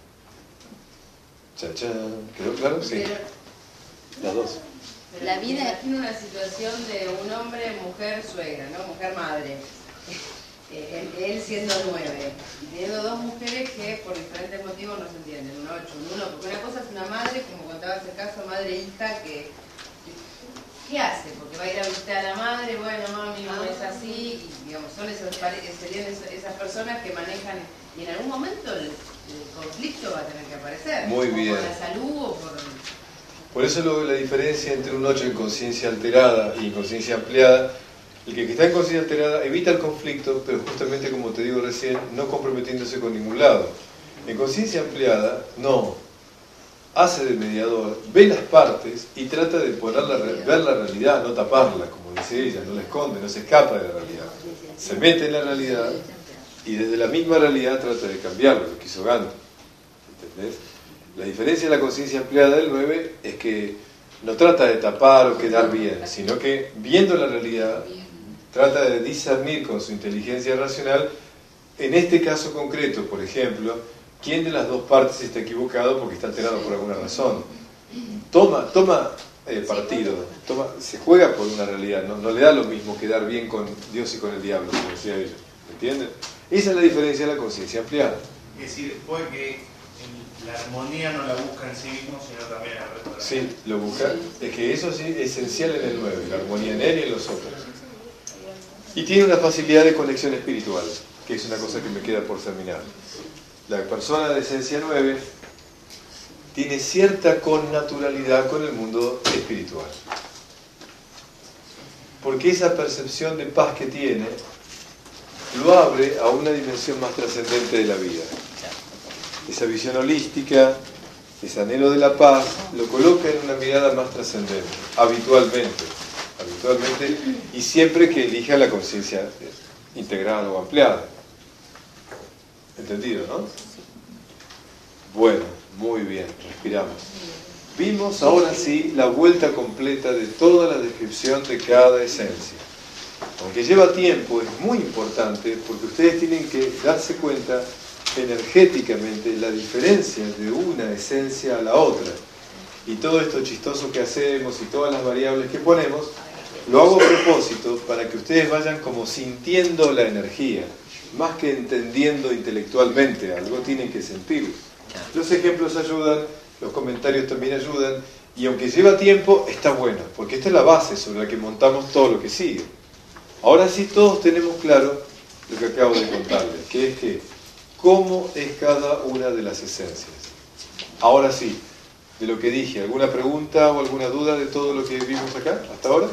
Chan, chan. ¿Quedó claro? Sí. Las dos. La vida tiene una situación de un hombre, mujer, suegra, ¿no? Mujer, madre. Él, él siendo nueve, y teniendo dos mujeres que por diferentes motivos no se entienden, un ocho, un uno, porque una cosa es una madre, como contabas el caso, madre-hija, que ¿qué hace? Porque va a ir a visitar a la madre, bueno, mami, no es así, y digamos, son esas, serían esas personas que manejan, y en algún momento el, el conflicto va a tener que aparecer. Muy bien. Por la salud o por... Por eso lo, la diferencia entre un ocho en conciencia alterada y en conciencia ampliada. El que está en conciencia alterada evita el conflicto, pero justamente como te digo recién, no comprometiéndose con ningún lado. En conciencia ampliada, no. Hace de mediador, ve las partes y trata de poner la, ver la realidad, no taparla, como dice ella, no la esconde, no se escapa de la realidad. Se mete en la realidad y desde la misma realidad trata de cambiarlo, lo que hizo Gandhi. ¿Entendés? La diferencia de la conciencia ampliada del nueve es que no trata de tapar o quedar bien, sino que viendo la realidad trata de discernir con su inteligencia racional, en este caso concreto, por ejemplo, quién de las dos partes está equivocado porque está alterado por alguna razón. Toma, toma eh, partido, toma, se juega por una realidad, no, no le da lo mismo quedar bien con Dios y con el diablo, como decía ella. ¿Entienden? Esa es la diferencia de la conciencia ampliada. Es decir, puede que la armonía no la busca en sí mismo, sino también en el resto de la Sí, vida. lo busca. Es que eso sí es esencial en el nueve, la armonía en él y en los otros. Y tiene una facilidad de conexión espiritual, que es una cosa que me queda por terminar. La persona de esencia nueve tiene cierta connaturalidad con el mundo espiritual. Porque esa percepción de paz que tiene lo abre a una dimensión más trascendente de la vida. Esa visión holística, ese anhelo de la paz, lo coloca en una mirada más trascendente, habitualmente. habitualmente y siempre que elija la conciencia integral o ampliada. ¿Entendido, no? Bueno, muy bien, respiramos. Vimos ahora sí la vuelta completa de toda la descripción de cada esencia. Aunque lleva tiempo, es muy importante porque ustedes tienen que darse cuenta energéticamente la diferencia de una esencia a la otra. Y todo esto chistoso que hacemos y todas las variables que ponemos, lo hago a propósito para que ustedes vayan como sintiendo la energía, más que entendiendo intelectualmente, algo tienen que sentir. Los ejemplos ayudan, los comentarios también ayudan, y aunque lleva tiempo, está bueno, porque esta es la base sobre la que montamos todo lo que sigue. Ahora sí todos tenemos claro lo que acabo de contarles, que es que cómo es cada una de las esencias. Ahora sí, de lo que dije, ¿alguna pregunta o alguna duda de todo lo que vimos acá hasta ahora?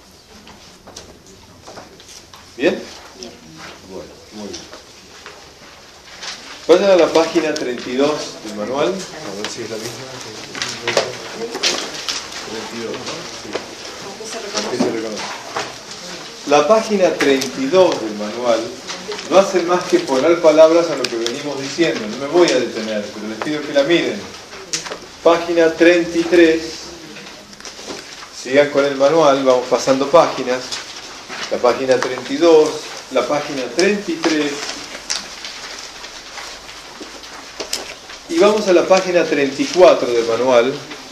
¿Bien? Bien. Bueno, muy bien. Vayan a la página treinta y dos del manual, a ver si es la misma. treinta y dos, ¿no? Sí. Aunque se reconoce. La página treinta y dos del manual no hace más que poner palabras a lo que venimos diciendo. No me voy a detener, pero les pido que la miren. Página treinta y tres. Sigan con el manual, vamos pasando páginas. La página treinta y dos, la página treinta y tres. Y vamos a la página treinta y cuatro del manual.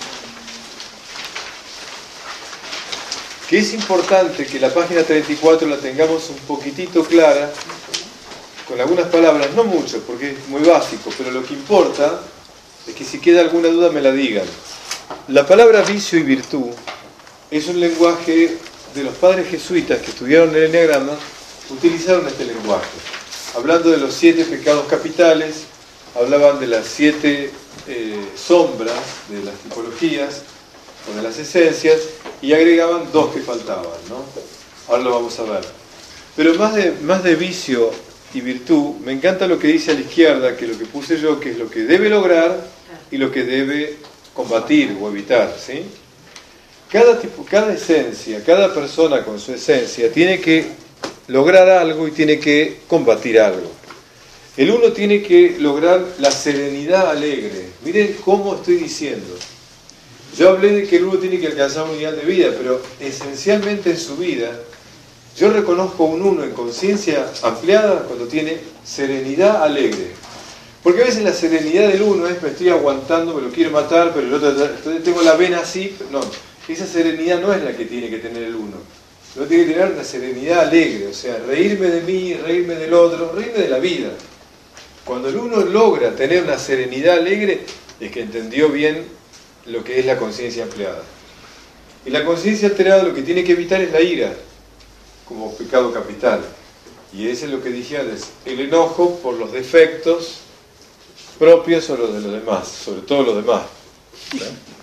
Que es importante que la página treinta y cuatro la tengamos un poquitito clara, con algunas palabras, no mucho, porque es muy básico, pero lo que importa es que si queda alguna duda me la digan. La palabra vicio y virtud es un lenguaje de los padres jesuitas que estudiaron el Enneagrama, utilizaron este lenguaje. Hablando de los siete pecados capitales, hablaban de las siete eh, sombras de las tipologías, o de las esencias, y agregaban dos que faltaban, ¿no? Ahora lo vamos a ver. Pero más de, más de vicio y virtud, me encanta lo que dice a la izquierda, que lo que puse yo, que es lo que debe lograr y lo que debe combatir o evitar, ¿sí? Cada tipo, cada esencia, cada persona con su esencia tiene que lograr algo y tiene que combatir algo. El uno tiene que lograr la serenidad alegre. Miren cómo estoy diciendo. Yo hablé de que el uno tiene que alcanzar un ideal de vida, pero esencialmente en su vida, yo reconozco un uno en conciencia ampliada cuando tiene serenidad alegre. Porque a veces la serenidad del uno es, me estoy aguantando, me lo quiero matar, pero el otro, tengo la vena así. No, esa serenidad no es la que tiene que tener el uno. Uno tiene que tener una serenidad alegre, o sea, reírme de mí, reírme del otro, reírme de la vida. Cuando el uno logra tener una serenidad alegre, es que entendió bien lo que es la conciencia ampliada. Y la conciencia alterada lo que tiene que evitar es la ira, como pecado capital. Y eso es lo que dije antes, el enojo por los defectos propios o los de los demás, sobre todo los demás. ¿Sí?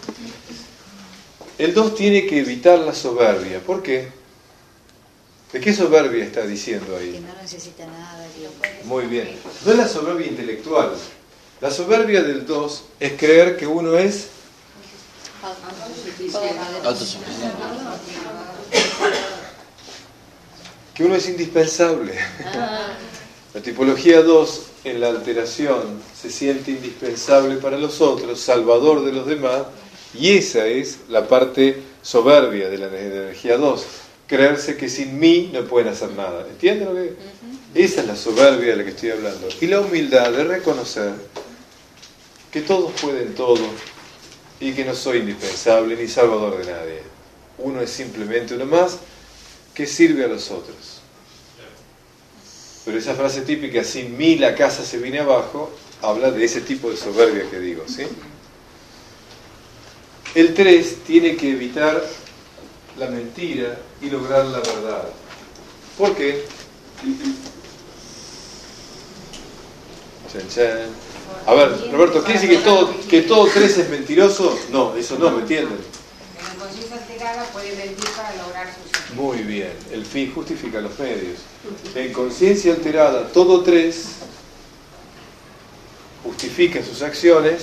El dos tiene que evitar la soberbia. ¿Por qué? ¿De qué soberbia está diciendo ahí? Que no necesita nada. Que... Muy bien. No es la soberbia intelectual. La soberbia del dos es creer que uno es autosuficiente. Que uno es indispensable. La tipología dos, en la alteración, se siente indispensable para los otros, salvador de los demás, y esa es la parte soberbia de la energía dos. Creerse que sin mí no pueden hacer nada. ¿Entienden lo que? Uh-huh. Esa es la soberbia de la que estoy hablando. Y la humildad de reconocer que todos pueden todo y que no soy indispensable ni salvador de nadie. Uno es simplemente uno más que sirve a los otros. Pero esa frase típica, sin mí la casa se viene abajo, habla de ese tipo de soberbia que digo, ¿sí? El tres tiene que evitar la mentira y lograr la verdad. ¿Por qué? Chan, chan. A ver, Roberto, ¿quiere decir que todo, que todo tres es mentiroso? No, eso no, ¿me entienden? En la conciencia alterada puede mentir para lograr sus objetivos. Muy bien, el fin justifica los medios. En conciencia alterada, todo tres justifica sus acciones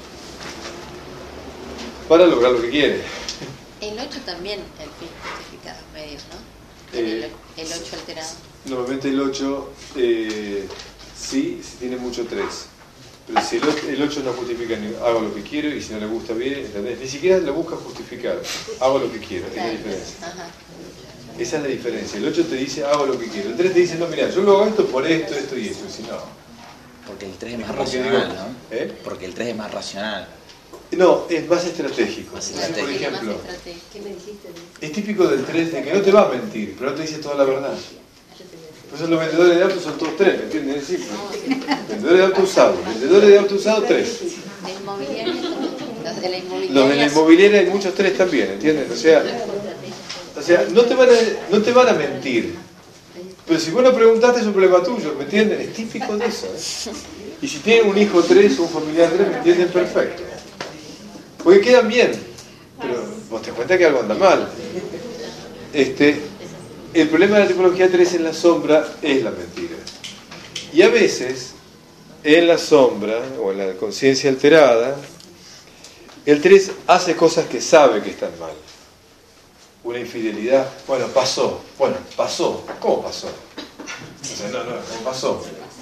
para lograr lo que quiere. El ocho también, el fin justifica los medios, ¿no? Eh, el ocho alterado. Normalmente el ocho, eh, sí, sí tiene mucho tres. Pero si el ocho no justifica, ni hago lo que quiero y si no le gusta bien, ¿entendés? Ni siquiera lo busca justificar, hago lo que quiero, es la diferencia. Esa es la diferencia. El ocho te dice, hago lo que quiero. El tres te dice, no, mira, yo lo hago esto por esto, esto y esto. Y si no. Porque el tres es más Como que racional, digo, ¿no? ¿eh? Porque el tres es más racional. No, es más estratégico. Más Entonces, por estratégico. ejemplo, ¿Qué me dijiste? es típico del tres de que no te va a mentir, pero no te dice toda la verdad. Por eso los vendedores de autos son todos tres, ¿me entiendes? Es simple. Vendedores de auto usado, vendedores de auto usado tres. La inmobiliaria, los de la inmobiliaria. Los de la inmobiliaria hay muchos tres también, ¿entiendes? O sea, o sea no, te van a, no te van a mentir. Pero si vos no preguntaste es un problema tuyo, ¿me entiendes? Es típico de eso, ¿eh? Y si tienen un hijo tres o un familiar tres, ¿me entienden? Perfecto. Porque quedan bien, pero vos te das cuenta que algo anda mal. Este, el problema de la tipología tres en la sombra es la mentira. Y a veces, en la sombra o en la conciencia alterada, el tres hace cosas que sabe que están mal. Una infidelidad, bueno, pasó, bueno, pasó, ¿cómo pasó? O sea, no, no, no pasó.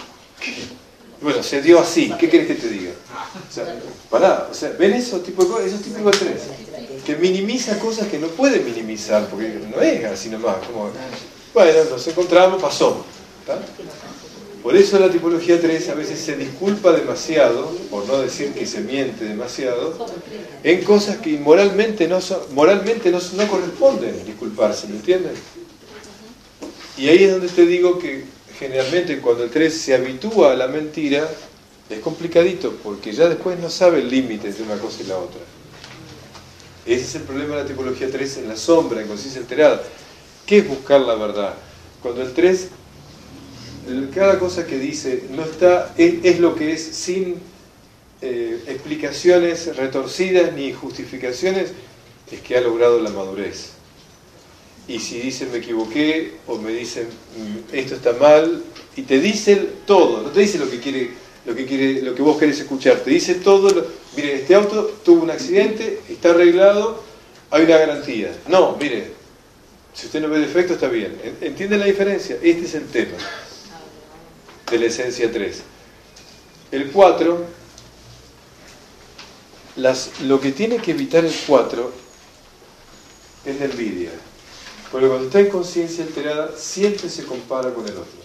Bueno, se dio así, ¿qué querés que te diga? O sea, pará, o sea, ¿ven eso tipo de cosas? Eso es típico de tres. Que minimiza cosas que no puede minimizar, porque no es así nomás, como, bueno, nos encontramos, pasó. ¿Tá? Por eso la tipología tres a veces se disculpa demasiado, por no decir que se miente demasiado, en cosas que moralmente no, son, moralmente no, no corresponden disculparse, ¿me entienden? Y ahí es donde te digo que generalmente cuando el tres se habitúa a la mentira, es complicadito, porque ya después no sabe el límite de una cosa y la otra. Ese es el problema de la tipología tres en la sombra, en conciencia alterada. ¿Qué es buscar la verdad? Cuando el tres, cada cosa que dice no está, es, es lo que es, sin eh, explicaciones retorcidas ni justificaciones, es que ha logrado la madurez. Y si dicen me equivoqué, o me dicen esto está mal, y te dicen todo, no te dice lo que quiere, lo que quiere, lo que vos querés escuchar, te dice todo, lo, mire, este auto tuvo un accidente, está arreglado, hay una garantía. No, mire, si usted no ve defecto está bien. ¿Entiende la diferencia? Este es el tema de la esencia tres. El cuatro, las, lo que tiene que evitar el cuatro es la envidia. Porque cuando está en conciencia alterada, siempre se compara con el otro.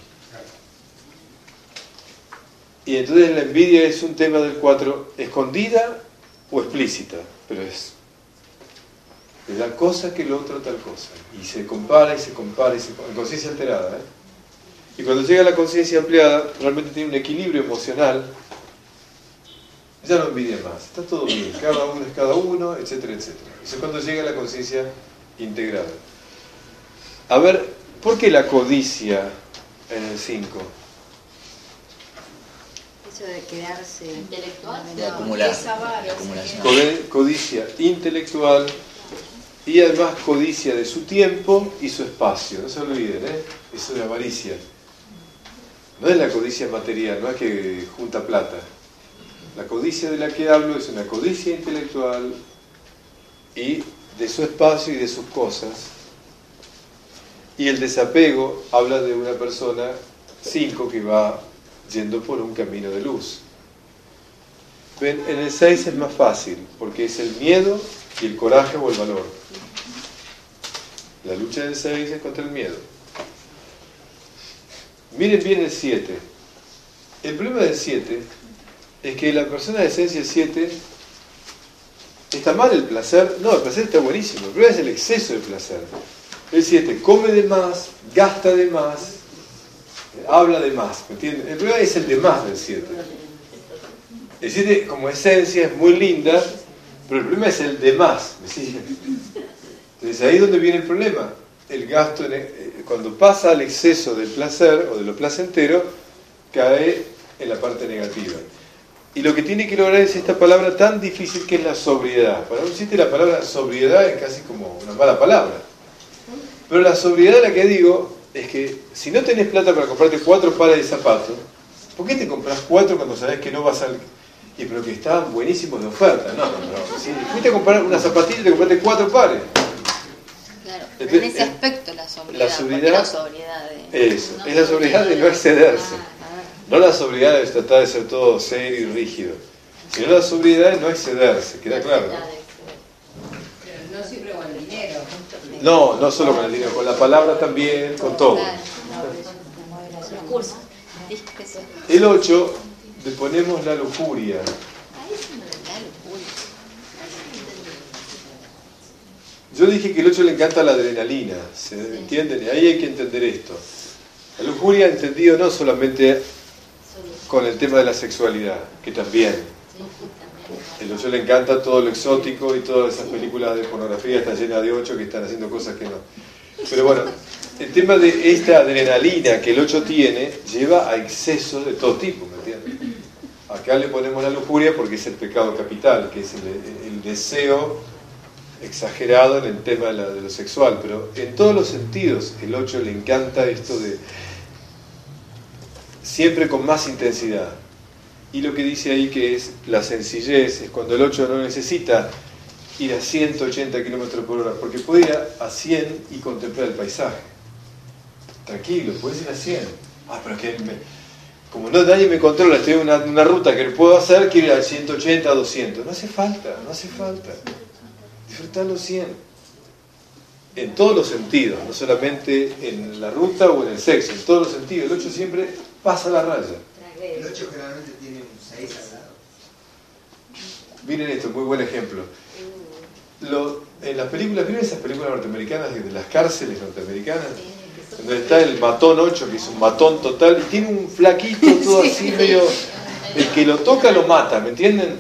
Y entonces la envidia es un tema del cuatro, escondida o explícita, pero es de la cosa que el otro tal cosa. Y se compara y se compara y se compara, en conciencia alterada. ¿eh? Y cuando llega a la conciencia ampliada, realmente tiene un equilibrio emocional, ya no envidia más, está todo bien, cada uno es cada uno, etcétera, etcétera. Eso es cuando llega a la conciencia integrada. A ver, ¿por qué la codicia en el cinco? Eso de quedarse intelectual, de acumular, de acumulación. Codicia intelectual y además codicia de su tiempo y su espacio. No se olviden, ¿eh? Eso de avaricia. No es la codicia material, no es que junta plata. La codicia de la que hablo es una codicia intelectual y de su espacio y de sus cosas. Y el desapego habla de una persona cinco que va yendo por un camino de luz. Ven, en el seis es más fácil, porque es el miedo y el coraje o el valor. La lucha del seis es contra el miedo. Miren bien el siete. El problema del siete es que la persona de esencia siete, ¿está mal el placer? No, el placer está buenísimo. El problema es el exceso de placer. El siete come de más, gasta de más, habla de más, ¿me entienden? El problema es el de más del siete. El siete como esencia es muy linda, pero el problema es el de más, ¿me siguen? Entonces ahí es donde viene el problema. El gasto, en el, cuando pasa al exceso del placer o de lo placentero, cae en la parte negativa. Y lo que tiene que lograr es esta palabra tan difícil que es la sobriedad. Para un siete la palabra sobriedad es casi como una mala palabra. Pero la sobriedad, la que digo, es que si no tenés plata para comprarte cuatro pares de zapatos, ¿por qué te compras cuatro cuando sabés que no vas al... Y pero que estaban buenísimos de oferta? No, no, no. Si fuiste a comprar una zapatilla y te compraste cuatro pares. Claro, Entonces, en ese aspecto la sobriedad. La sobriedad, la sobriedad de, eso, no, es la sobriedad de no excederse. No la sobriedad es tratar de ser todo serio y rígido, sino la sobriedad es no excederse, ¿queda claro? Pero no siempre con el dinero. No, no solo con el dinero, con la palabra también, con todo. El ocho, le ponemos la lujuria. Yo dije que el ocho le encanta la adrenalina, ¿se entienden? Y ahí hay que entender esto. La lujuria entendido no solamente con el tema de la sexualidad, que también. El ocho le encanta todo lo exótico y todas esas películas de pornografía están llenas de ocho que están haciendo cosas que no. Pero bueno, el tema de esta adrenalina que el ocho tiene lleva a excesos de todo tipo, ¿me entiendes? Acá le ponemos la lujuria porque es el pecado capital, que es el, el deseo exagerado en el tema de, la, de lo sexual, pero en todos los sentidos el ocho le encanta esto de siempre con más intensidad. Y lo que dice ahí que es la sencillez, es cuando el ocho no necesita ir a ciento ochenta kilómetros por hora, porque puede ir a cien y contemplar el paisaje. Tranquilo, puedes ir a cien. Ah, pero es que me, como no, nadie me controla, estoy en una, una ruta que puedo hacer, quiero ir a ciento ochenta, a doscientos. No hace falta, no hace falta. Disfrutar los cien. En todos los sentidos, no solamente en la ruta o en el sexo, en todos los sentidos. El ocho siempre pasa la raya. El ocho generalmente tiene un seis al lado. Miren esto, muy buen ejemplo. Lo, en las películas, ¿vieron esas películas norteamericanas de las cárceles norteamericanas? Donde está el matón ocho, que es un matón total, y tiene un flaquito todo así medio... El que lo toca lo mata, ¿me entienden?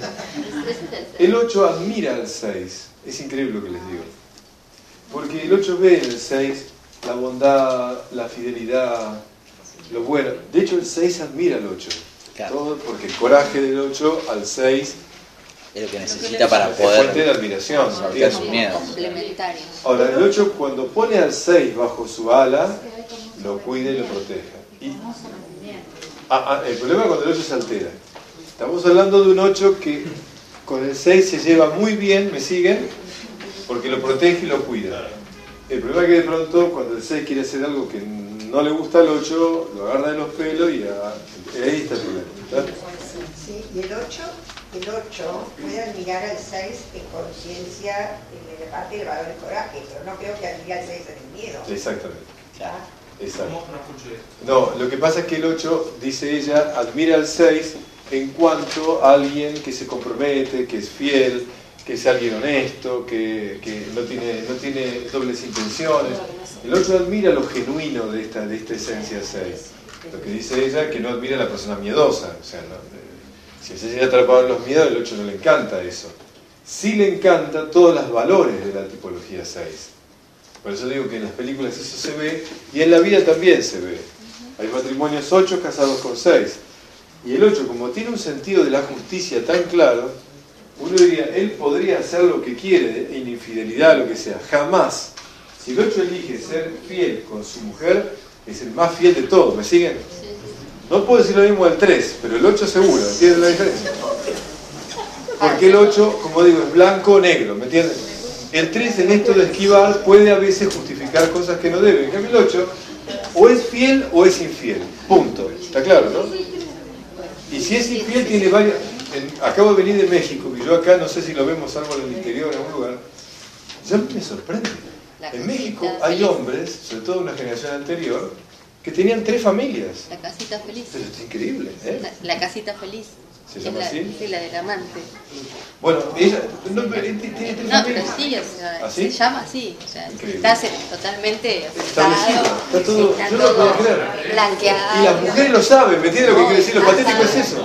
El ocho admira al seis. Es increíble lo que les digo. Porque el ocho ve en el seis la bondad, la fidelidad, lo bueno. De hecho, el seis admira al ocho. Claro. Todo porque el coraje del ocho al seis es lo que necesita para poder fuente de admiración, sortear sus miedos. Complementario. Ahora, el ocho cuando pone al seis bajo su ala, lo cuida y lo proteja. Y, ah, ah, el problema es cuando el ocho se altera. Estamos hablando de un ocho que con el seis se lleva muy bien, ¿me siguen? Porque lo protege y lo cuida. El problema es que de pronto cuando el seis quiere hacer algo que no le gusta al ocho, lo agarra de los pelos y, a, y ahí está el problema. ¿Está? Sí, y el ocho, el ocho puede admirar al seis en conciencia, en la parte del valor del coraje, pero no creo que admire al seis en el miedo. Exactamente. Claro. Exacto. No, lo que pasa es que el ocho, dice ella, admira al seis en cuanto a alguien que se compromete, que es fiel, que es alguien honesto, que, que no tiene, no tiene dobles intenciones. El ocho admira lo genuino de esta, de esta esencia seis. Lo que dice ella, que no admira a la persona miedosa. O sea, no, si se llega atrapado en los miedos, el ocho no le encanta eso. Sí le encanta todos los valores de la tipología seis. Por eso digo que en las películas eso se ve, y en la vida también se ve. Hay matrimonios ocho casados con seis. Y el ocho, como tiene un sentido de la justicia tan claro, uno diría, él podría hacer lo que quiere, en infidelidad, lo que sea. Jamás. Si el ocho elige ser fiel con su mujer, es el más fiel de todos. ¿Me siguen? No puedo decir lo mismo del tres, pero el ocho seguro. ¿Entienden la diferencia? Porque el ocho, como digo, es blanco o negro. ¿Me entienden? El tres en esto de esquivar puede a veces justificar cosas que no debe. En cambio el ocho, o es fiel o es infiel. Punto. ¿Está claro, no? Y si es infiel tiene varias... En, acabo de venir de México, y yo acá no sé si lo vemos algo en el interior, en algún lugar. Ya me sorprende. En México hay hombres, sobre todo una generación anterior, que tenían tres familias. La casita feliz. Pero es increíble, ¿eh? La, la casita feliz. ¿Se llama la, así? Sí, la del amante. Bueno, ella no, tiene tres No, familias. pero sí, o sea, ¿Ah, sí? se llama así. O sea, Increíble. está se- totalmente Establecido. aceptado, Está todo, está yo no lo puedo todo creer. blanqueado. Y las mujeres lo saben, ¿me entiendes lo que quiero decir? Lo patético es eso.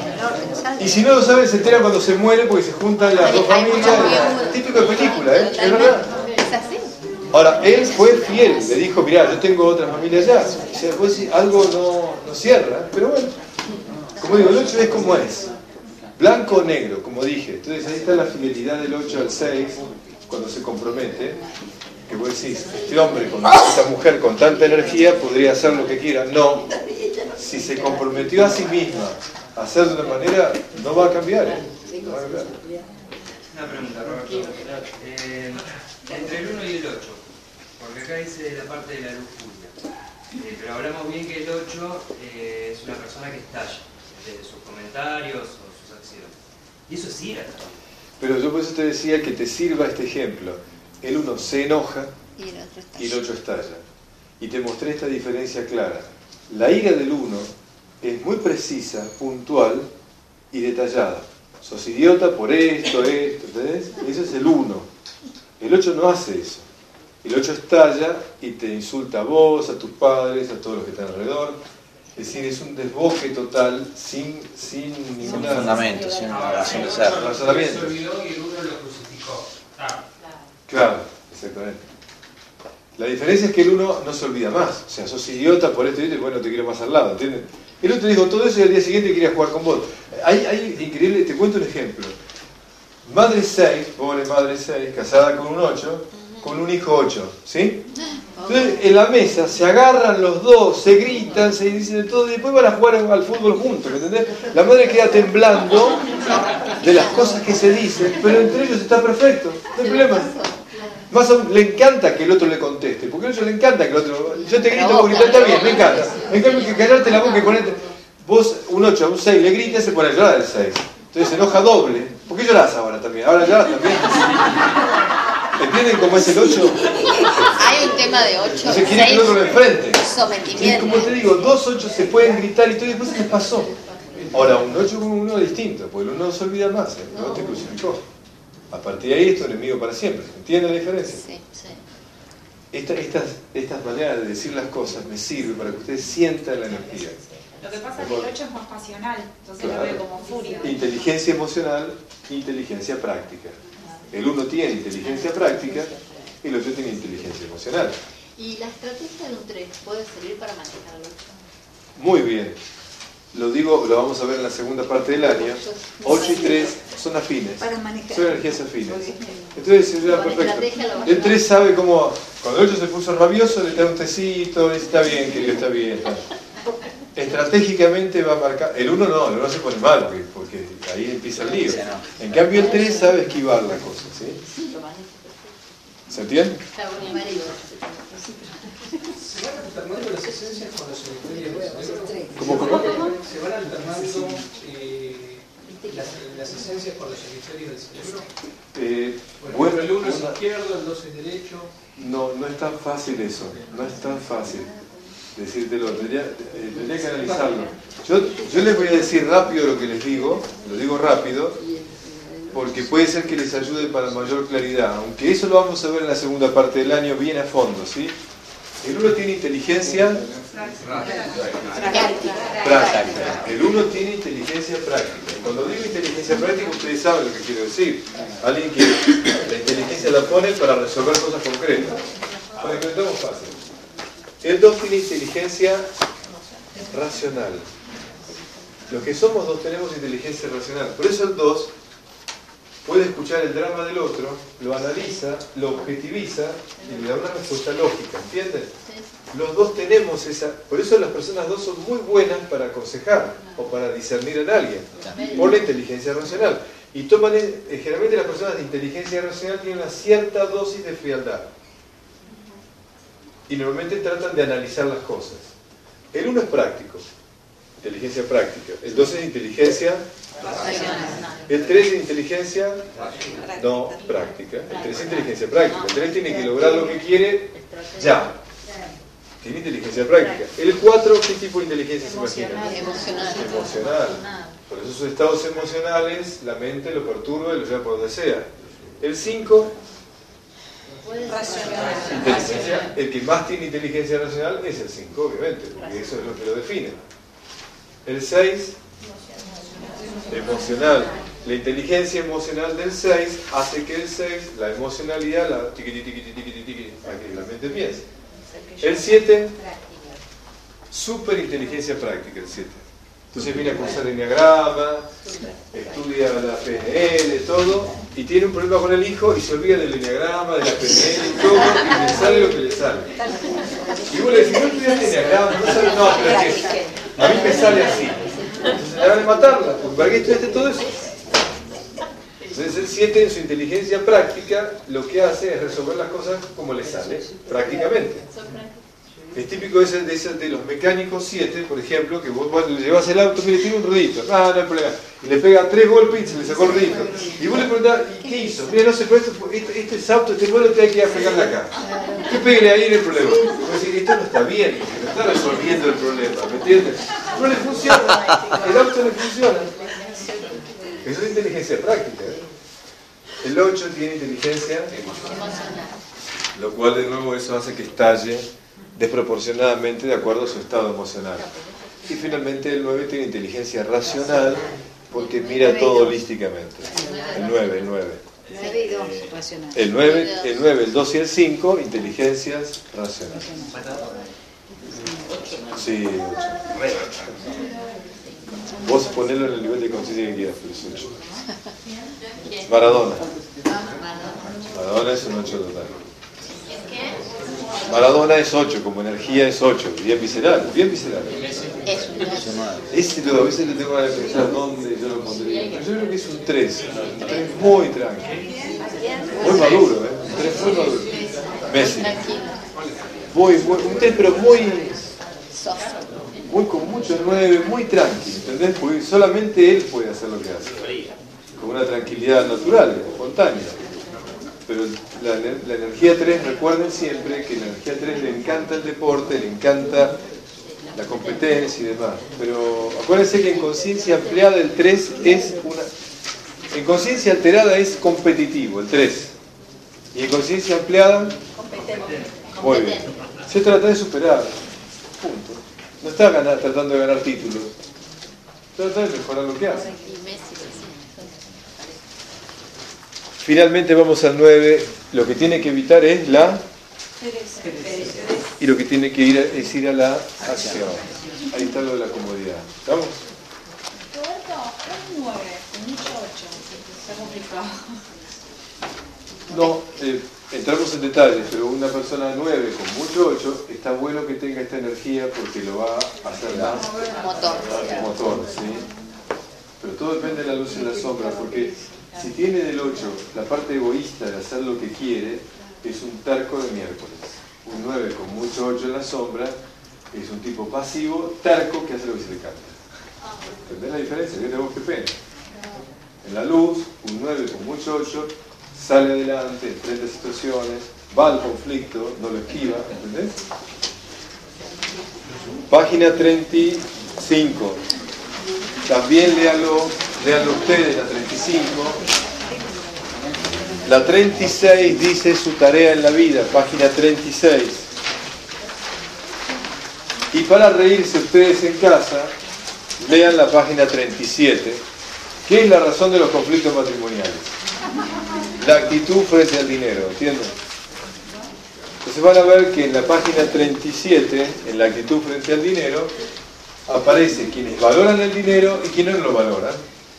Y si no lo saben, se enteran cuando se muere porque se juntan las dos familias. Típico de película, ¿eh? Es verdad. Es así. Ahora, él fue fiel, le dijo, mirá, yo tengo otra familia allá. O sea, pues, sí, algo no, no cierra, pero bueno. Como digo, el ocho es como es. Blanco o negro, como dije. Entonces ahí está la fidelidad del ocho al seis, cuando se compromete. Que vos decís, este hombre con esta mujer con tanta energía podría hacer lo que quiera. No. Si se comprometió a sí misma a hacer de una manera, no va a cambiar, ¿eh? No va a cambiar. Una pregunta, Roberto. Eh, entre el uno y el ocho, porque acá dice la parte de la lujuria. Eh, pero hablamos bien que el ocho eh, es una persona que estalla, desde sus comentarios o sus acciones. Y eso es ira también. Pero yo por eso te decía que te sirva este ejemplo. El uno se enoja y el ocho estalla. Y te mostré esta diferencia clara. La ira del uno es muy precisa, puntual y detallada. Sos idiota por esto, esto, ¿entendés? Ese es el uno. El ocho no hace eso. El ocho estalla y te insulta a vos, a tus padres, a todos los que están alrededor. Es decir, es un desboque total sin, sin ningún fundamento, sin una razón de ser. Razonamiento. Se olvidó y el uno lo crucificó. Ah. Claro, exactamente. La diferencia es que el uno no se olvida más. O sea, sos idiota por esto y esto, y bueno, te quiero más al lado, ¿entiendes? El otro dijo todo eso y al día siguiente quería jugar con vos. Hay, hay increíble, te cuento un ejemplo. Madre seis, pobre madre seis, casada con un ocho, con un hijo ocho, ¿sí? Entonces en la mesa se agarran los dos, se gritan, se dicen de todo y después van a jugar al fútbol juntos, ¿me entendés? La madre queda temblando de las cosas que se dicen, pero entre ellos está perfecto, no hay problema. Más aún, le encanta que el otro le conteste, porque al otro le encanta que el otro... Yo te grito, vos gritas, está bien, me encanta. En cambio, que callarte la boca y ponerte... Vos, un ocho a un seis, le gritas y se pone a llorar el seis. Entonces se enoja doble. ¿Por qué llorás ahora también? Ahora llorás también. ¿Entienden cómo es el ocho? Hay un tema de ocho. Entonces quiere que el otro lo enfrente. Sometimiento. Sí, como te digo, dos ocho se pueden gritar y todo, y después se les pasó. Ahora, un ocho con un uno es distinto, porque el uno no se olvida más, ¿eh? No te crucificó. A partir de ahí es tu enemigo para siempre. ¿Entiendes la diferencia? Sí, sí. Esta, estas, estas maneras de decir las cosas me sirven para que ustedes sientan la energía. Lo que pasa es que el ocho es más pasional, entonces Claro. lo veo como furia. Inteligencia emocional, inteligencia práctica. El uno tiene inteligencia práctica y el otro tiene inteligencia emocional. ¿Y la estrategia de un tres puede servir para manejar el ocho? Muy bien. Lo digo, lo vamos a ver en la segunda parte del año. ocho y tres son afines. Para manejar. Son energías afines. Entonces, ya, Con perfecto. estrategia lo El tres sabe cómo, cuando el ocho se puso rabioso, le da un tecito, dice, está bien, querido, está bien. Está. Estratégicamente va a marcar. El uno no, el uno se pone mal, porque, porque ahí empieza el lío. En cambio, el tres sabe esquivar la cosa, ¿sí? ¿Se entiende? Se van alternando las esencias con los cementerios. ¿Cómo, cómo? Se van alternando eh, las, las esencias con los hemisferios del cerebro. Eh, Por ejemplo, bueno, el uno es una- izquierdo, el dos es derecho. No, no es tan fácil eso, no es tan fácil decírtelo, tendría, eh, tendría que analizarlo. Yo, yo les voy a decir rápido lo que les digo, lo digo rápido, porque puede ser que les ayude para mayor claridad, aunque eso lo vamos a ver en la segunda parte del año bien a fondo, ¿sí? El uno tiene inteligencia práctica, el uno tiene inteligencia práctica. Cuando digo inteligencia práctica, ustedes saben lo que quiero decir. Alguien que la inteligencia la pone para resolver cosas concretas. Para que lo entendamos fácil. El dos tiene inteligencia racional. Los que somos dos tenemos inteligencia racional. Por eso el dos puede escuchar el drama del otro, lo analiza, lo objetiviza y le da una respuesta lógica, ¿entienden? Los dos tenemos esa... Por eso las personas dos son muy buenas para aconsejar o para discernir en alguien, por la inteligencia racional. Y toman, eh, generalmente las personas de inteligencia racional tienen una cierta dosis de frialdad. Y normalmente tratan de analizar las cosas. El uno es práctico, inteligencia práctica. El dos es inteligencia racional. El tres es inteligencia no práctica. El tres es inteligencia práctica. El tres tiene que lograr lo que quiere ya. Tiene inteligencia práctica. El cuatro, ¿qué tipo de inteligencia se imagina? Emocional. Emocional. Por eso sus estados emocionales, la mente lo perturba y lo lleva por donde sea. El cinco, inteligencia, el que más tiene inteligencia racional es el cinco, obviamente, porque eso es lo que lo define. El seis, emocional. La inteligencia emocional del seis hace que el seis, la emocionalidad, la tiqui tiqui tiqui tiqui tiqui, para que la mente piense. El siete, super inteligencia práctica, el siete. Entonces viene a cursar el enneagrama, estudia la P N L, todo, y tiene un problema con el hijo y se olvida del enneagrama, de la P N L y todo, y le sale lo que le sale. Y vos le decís, no estudiaste enneagrama, no sabes, no, pero es que a mí me sale así. Entonces le van a matarla, porque ¿para qué estudiaste todo eso? Entonces el siete en su inteligencia práctica lo que hace es resolver las cosas como le sale, prácticamente. Es típico de, ese, de, ese, de los mecánicos siete, por ejemplo, que vos, vos le llevas el auto, mire, tiene un ruedito, ah, no hay problema, y le pega tres golpes y se le sacó el ruedito. Y vos le preguntás, ¿y qué hizo? Mira, no sé, pero esto, este, este es auto, este vuelo te hay que ir a pegarle acá. ¿Qué pégale ahí en el problema? Vos decís, esto no está bien, no está resolviendo el problema, ¿me entiendes? No le funciona, el auto le funciona. Eso es inteligencia práctica, ¿eh? El ocho tiene inteligencia emocional, lo cual de nuevo eso hace que estalle desproporcionadamente de acuerdo a su estado emocional. Y finalmente el nueve tiene inteligencia racional porque mira todo holísticamente. El nueve, el nueve. El nueve, el nueve, el dos y el cinco, inteligencias racionales. Sí, vos ponelo en el nivel de conciencia que quieras, pero es ocho. Maradona. Maradona es un ocho total. Maradona es ocho, como energía es ocho, bien visceral, bien visceral. Ese lo, a veces le tengo que pensar dónde yo lo pondría. Yo creo que es un tres, un tres muy tranquilo. Muy maduro, ¿eh? Un tres muy maduro. Messi. Muy, muy, un tres pero muy, muy con mucho nueve, muy tranquilo, ¿entendés? Porque solamente él puede hacer lo que hace. Con una tranquilidad natural, espontánea. Pero la, la energía tres, recuerden siempre que la energía tres le encanta el deporte, le encanta la competencia y demás. Pero acuérdense que en conciencia ampliada el tres es una... En conciencia alterada es competitivo, el tres. Y en conciencia ampliada... Muy bien. Se trata de superar. Punto. No está ganar, tratando de ganar títulos. Trata de mejorar lo que hace. Finalmente vamos al nueve, lo que tiene que evitar es la... Y lo que tiene que ir es ir a la acción. Ahí está lo de la comodidad. ¿Estamos? Roberto, un nueve, mucho ocho, está complicado. No, eh, entramos en detalles, pero una persona nueve con mucho ocho, está bueno que tenga esta energía porque lo va a hacer más motor. motor, ¿sí? Pero todo depende de la luz y la sombra, porque si tiene del ocho la parte egoísta de hacer lo que quiere, es un terco de miércoles. Un nueve con mucho ocho en la sombra es un tipo pasivo, terco, que hace lo que se le canta. ¿Entendés la diferencia? Fíjate vos qué pena. En la luz, un nueve con mucho ocho sale adelante, enfrenta situaciones, va al conflicto, no lo esquiva, ¿entendés? Página treinta y cinco. También léalo, léalo ustedes, la treinta y cinco. La treinta y seis dice su tarea en la vida, página treinta y seis. Y para reírse ustedes en casa, lean la página treinta y siete, que es la razón de los conflictos matrimoniales. La actitud frente al dinero, ¿entienden? Entonces van a ver que en la página treinta y siete, en la actitud frente al dinero, aparece quienes valoran el dinero y quienes no lo valoran.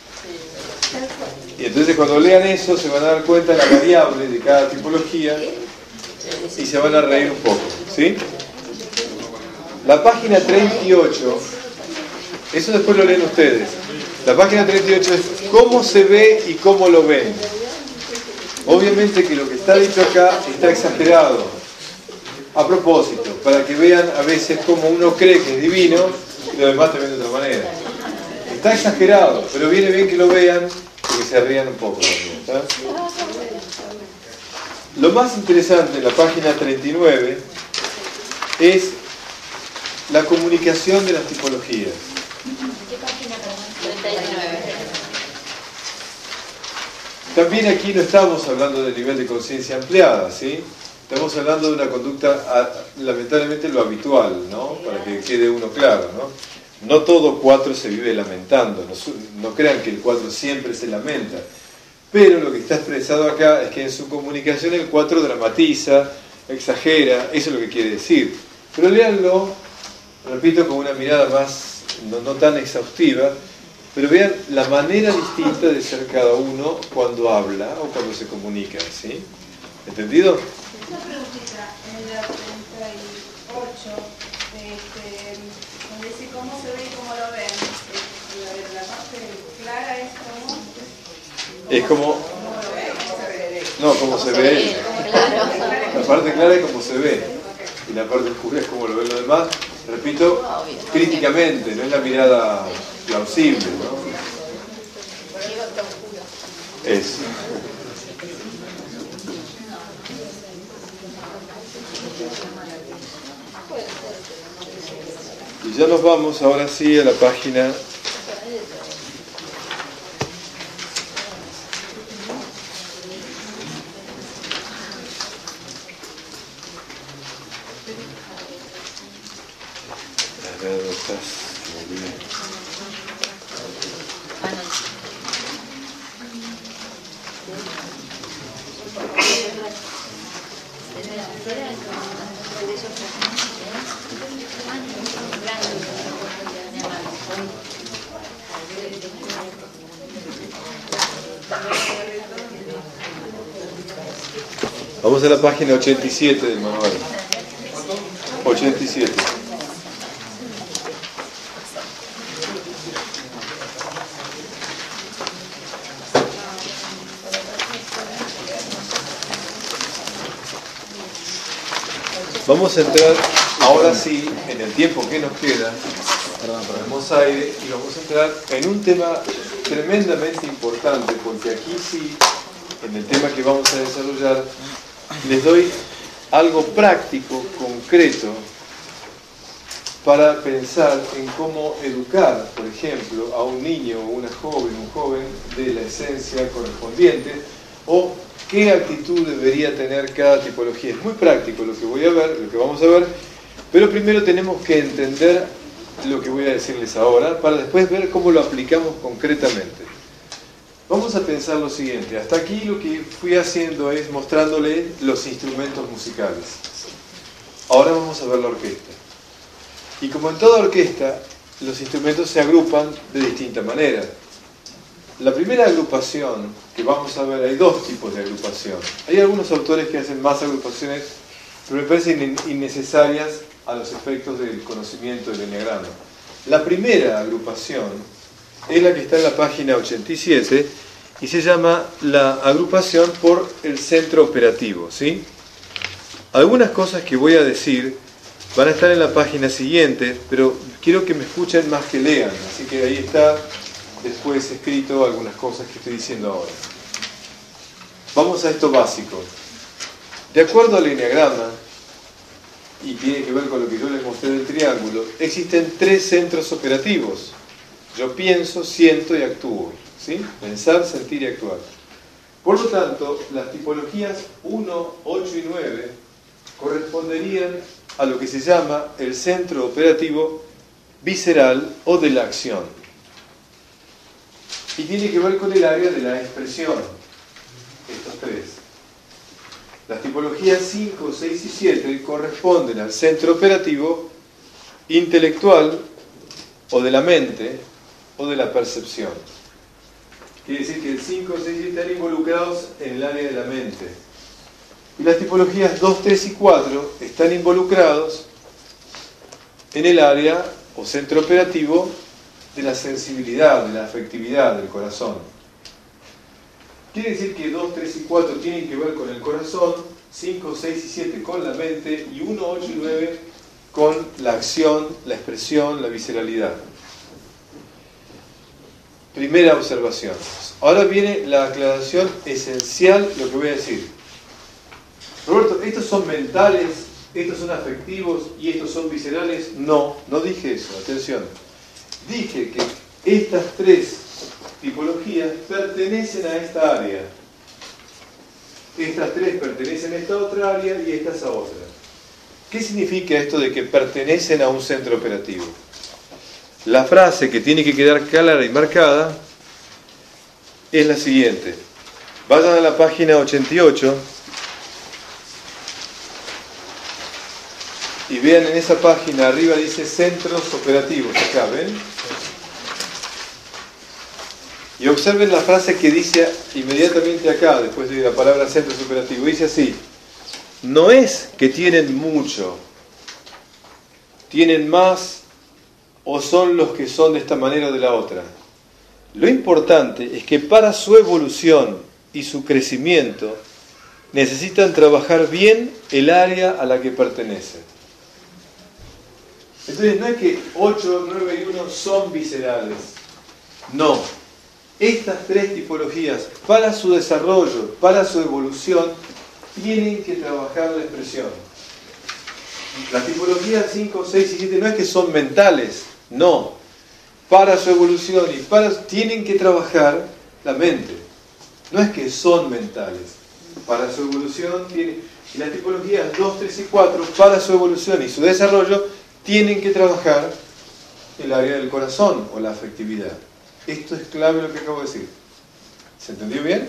Y entonces cuando lean eso se van a dar cuenta de la variable de cada tipología y se van a reír un poco, ¿sí? La página treinta y ocho, eso después lo leen ustedes. La página treinta y ocho es cómo se ve y cómo lo ven. Obviamente que lo que está dicho acá está exagerado. A propósito, para que vean a veces cómo uno cree que es divino y lo demás te ven de otra manera. Está exagerado, pero viene bien que lo vean y que se rían un poco también, ¿está? Lo más interesante en la página treinta y nueve es la comunicación de las tipologías. ¿Qué página? treinta y nueve. También aquí no estamos hablando del nivel de conciencia ampliada, ¿sí? Estamos hablando de una conducta, lamentablemente lo habitual, ¿no? Para que quede uno claro, ¿no? No todo cuatro se vive lamentando, no, no crean que el cuatro siempre se lamenta, pero lo que está expresado acá es que en su comunicación el cuatro dramatiza, exagera, eso es lo que quiere decir. Pero léanlo, repito, con una mirada más, no, no tan exhaustiva, pero vean la manera distinta de ser cada uno cuando habla o cuando se comunica, ¿sí? ¿Entendido? Una preguntita, en la treinta y ocho, este, donde dice cómo se ve y cómo lo ven, la, la parte clara es cómo... Es como... ¿Cómo lo ven? ¿Cómo se ve? No, cómo se ve él. La parte clara es cómo se ve. Y la parte oscura es como lo ven los demás. Repito, críticamente, no es la mirada plausible, ¿no? Eso. Y ya nos vamos ahora sí a la página Vamos a la página ochenta y siete del manual. ochenta y siete. Vamos a entrar ahora sí, en el tiempo que nos queda, tenemos aire y vamos a entrar en un tema tremendamente importante, porque aquí sí, en el tema que vamos a desarrollar, les doy algo práctico, concreto, para pensar en cómo educar, por ejemplo, a un niño o una joven, un joven de la esencia correspondiente, o qué actitud debería tener cada tipología. Es muy práctico lo que voy a ver, lo que vamos a ver, pero primero tenemos que entender lo que voy a decirles ahora, para después ver cómo lo aplicamos concretamente. Vamos a pensar lo siguiente. Hasta aquí lo que fui haciendo es mostrándole los instrumentos musicales. Ahora vamos a ver la orquesta. Y como en toda orquesta, los instrumentos se agrupan de distinta manera. La primera agrupación que vamos a ver, hay dos tipos de agrupación. Hay algunos autores que hacen más agrupaciones, pero me parecen innecesarias a los efectos del conocimiento del eneagrama. La primera agrupación es la que está en la página ochenta y siete y se llama la agrupación por el centro operativo, ¿sí? Algunas cosas que voy a decir van a estar en la página siguiente, pero quiero que me escuchen más que lean, así que ahí está después escrito algunas cosas que estoy diciendo ahora. Vamos a esto básico. De acuerdo al eneagrama, y tiene que ver con lo que yo les mostré del triángulo, existen tres centros operativos. Yo pienso, siento y actúo, ¿sí? Pensar, sentir y actuar. Por lo tanto, las tipologías uno, ocho y nueve corresponderían a lo que se llama el centro operativo visceral o de la acción. Y tiene que ver con el área de la expresión, estos tres. Las tipologías cinco, seis y siete corresponden al centro operativo intelectual o de la mente o de la percepción. Quiere decir que el cinco, seis y siete están involucrados en el área de la mente. Y las tipologías dos, tres y cuatro están involucrados en el área o centro operativo de la sensibilidad, de la afectividad del corazón. Quiere decir que dos, tres y cuatro tienen que ver con el corazón, cinco, seis y siete con la mente y uno, ocho y nueve con la acción, la expresión, la visceralidad. Primera observación. Ahora viene la aclaración esencial, lo que voy a decir. Roberto, ¿estos son mentales, estos son afectivos y estos son viscerales? No, no dije eso, atención. Dije que estas tres tipologías pertenecen a esta área. Estas tres pertenecen a esta otra área y estas a otra. ¿Qué significa esto de que pertenecen a un centro operativo? La frase que tiene que quedar clara y marcada es la siguiente. Vayan a la página ochenta y ocho y vean en esa página, arriba dice centros operativos, acá, ¿ven? Y observen la frase que dice inmediatamente acá, después de la palabra centros operativos. Dice así: no es que tienen mucho, tienen más o son los que son de esta manera o de la otra. Lo importante es que para su evolución y su crecimiento necesitan trabajar bien el área a la que pertenecen. Entonces no es que ocho, nueve y uno son viscerales. No. Estas tres tipologías, para su desarrollo, para su evolución, tienen que trabajar la expresión. Las tipologías cinco, seis y siete no es que son mentales, no. Para su evolución y para tienen que trabajar la mente. No es que son mentales. Para su evolución tienen, y las tipologías dos, tres y cuatro, para su evolución y su desarrollo, tienen que trabajar el área del corazón o la afectividad. Esto es clave lo que acabo de decir. ¿Se entendió bien?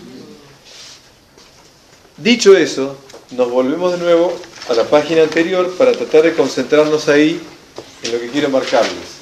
Dicho eso, nos volvemos de nuevo a la página anterior para tratar de concentrarnos ahí en lo que quiero marcarles.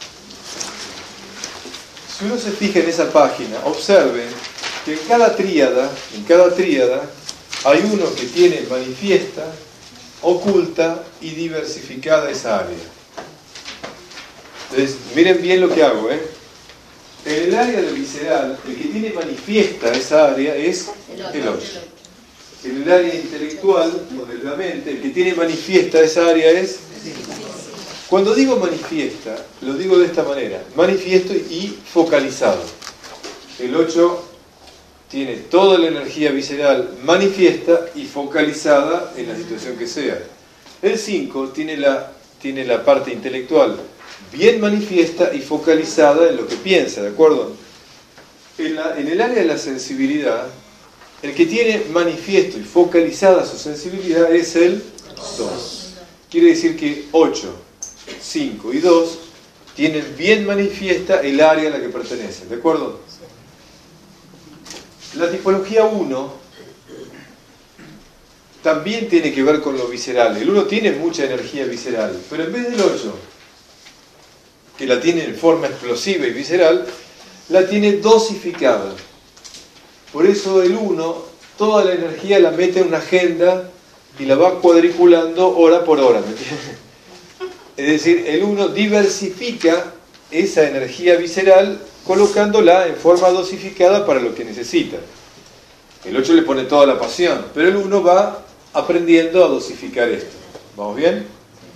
Si uno se fija en esa página, observen que en cada tríada, en cada tríada, hay uno que tiene manifiesta, oculta y diversificada esa área. Entonces, miren bien lo que hago, ¿eh? En el área del visceral, el que tiene manifiesta esa área es el ocho. En el área intelectual, o de la mente, el que tiene manifiesta esa área es... Cuando digo manifiesta, lo digo de esta manera, manifiesto y focalizado. El ocho tiene toda la energía visceral manifiesta y focalizada en la situación que sea. El cinco tiene la, tiene la parte intelectual bien manifiesta y focalizada en lo que piensa, ¿de acuerdo? En, la, en el área de la sensibilidad, el que tiene manifiesto y focalizada su sensibilidad es el dos. Quiere decir que ocho, cinco y dos tienen bien manifiesta el área a la que pertenecen, ¿de acuerdo? La tipología uno también tiene que ver con lo visceral. El uno tiene mucha energía visceral, pero en vez del ocho, que la tiene en forma explosiva y visceral, la tiene dosificada. Por eso el uno, toda la energía la mete en una agenda y la va cuadriculando hora por hora, ¿me entiendes? Es decir, el uno diversifica esa energía visceral colocándola en forma dosificada para lo que necesita. El ocho le pone toda la pasión, pero el uno va aprendiendo a dosificar esto. ¿Vamos bien?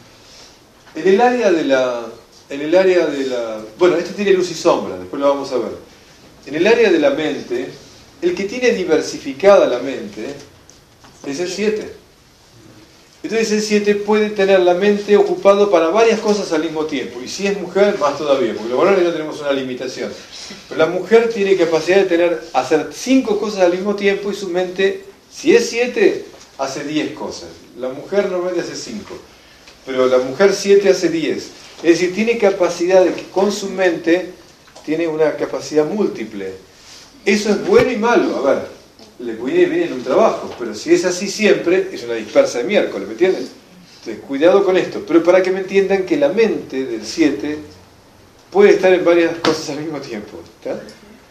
En el área de la... En el área de la... Bueno, esto tiene luz y sombra, después lo vamos a ver. En el área de la mente, el que tiene diversificada la mente es el siete. Entonces el siete puede tener la mente ocupado para varias cosas al mismo tiempo. Y si es mujer, más todavía, porque los varones no tenemos una limitación. Pero la mujer tiene capacidad de tener, hacer cinco cosas al mismo tiempo y su mente, si es siete, hace diez cosas. La mujer normalmente hace cinco. Pero la mujer siete hace diez. Es decir, tiene capacidad de que con su mente tiene una capacidad múltiple. Eso es bueno y malo. A ver, le viene bien en un trabajo, pero si es así siempre, es una dispersa de miércoles, ¿me entienden? Entonces, cuidado con esto. Pero para que me entiendan que la mente del siete puede estar en varias cosas al mismo tiempo. ¿Está?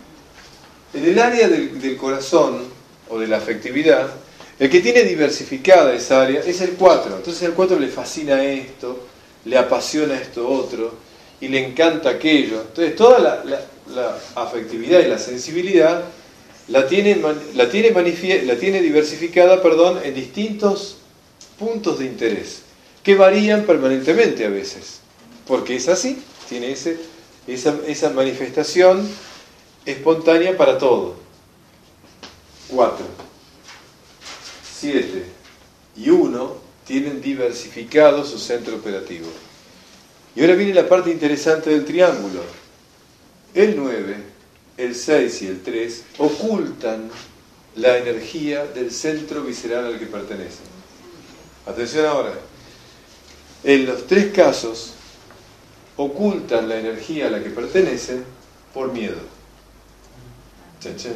En el área del, del corazón o de la afectividad, el que tiene diversificada esa área es el cuatro. Entonces al cuatro le fascina esto, le apasiona esto otro y le encanta aquello. Entonces toda la, la, la afectividad y la sensibilidad la tiene, la, tiene manifie, la tiene diversificada perdón, en distintos puntos de interés que varían permanentemente a veces, porque es así, tiene ese, esa, esa manifestación espontánea para todo. Cuatro, siete y uno tienen diversificado su centro operativo. Y ahora viene la parte interesante del triángulo. El nueve, el seis y el tres ocultan la energía del centro visceral al que pertenecen. Atención ahora. En los tres casos, ocultan la energía a la que pertenecen por miedo. Chan, chan.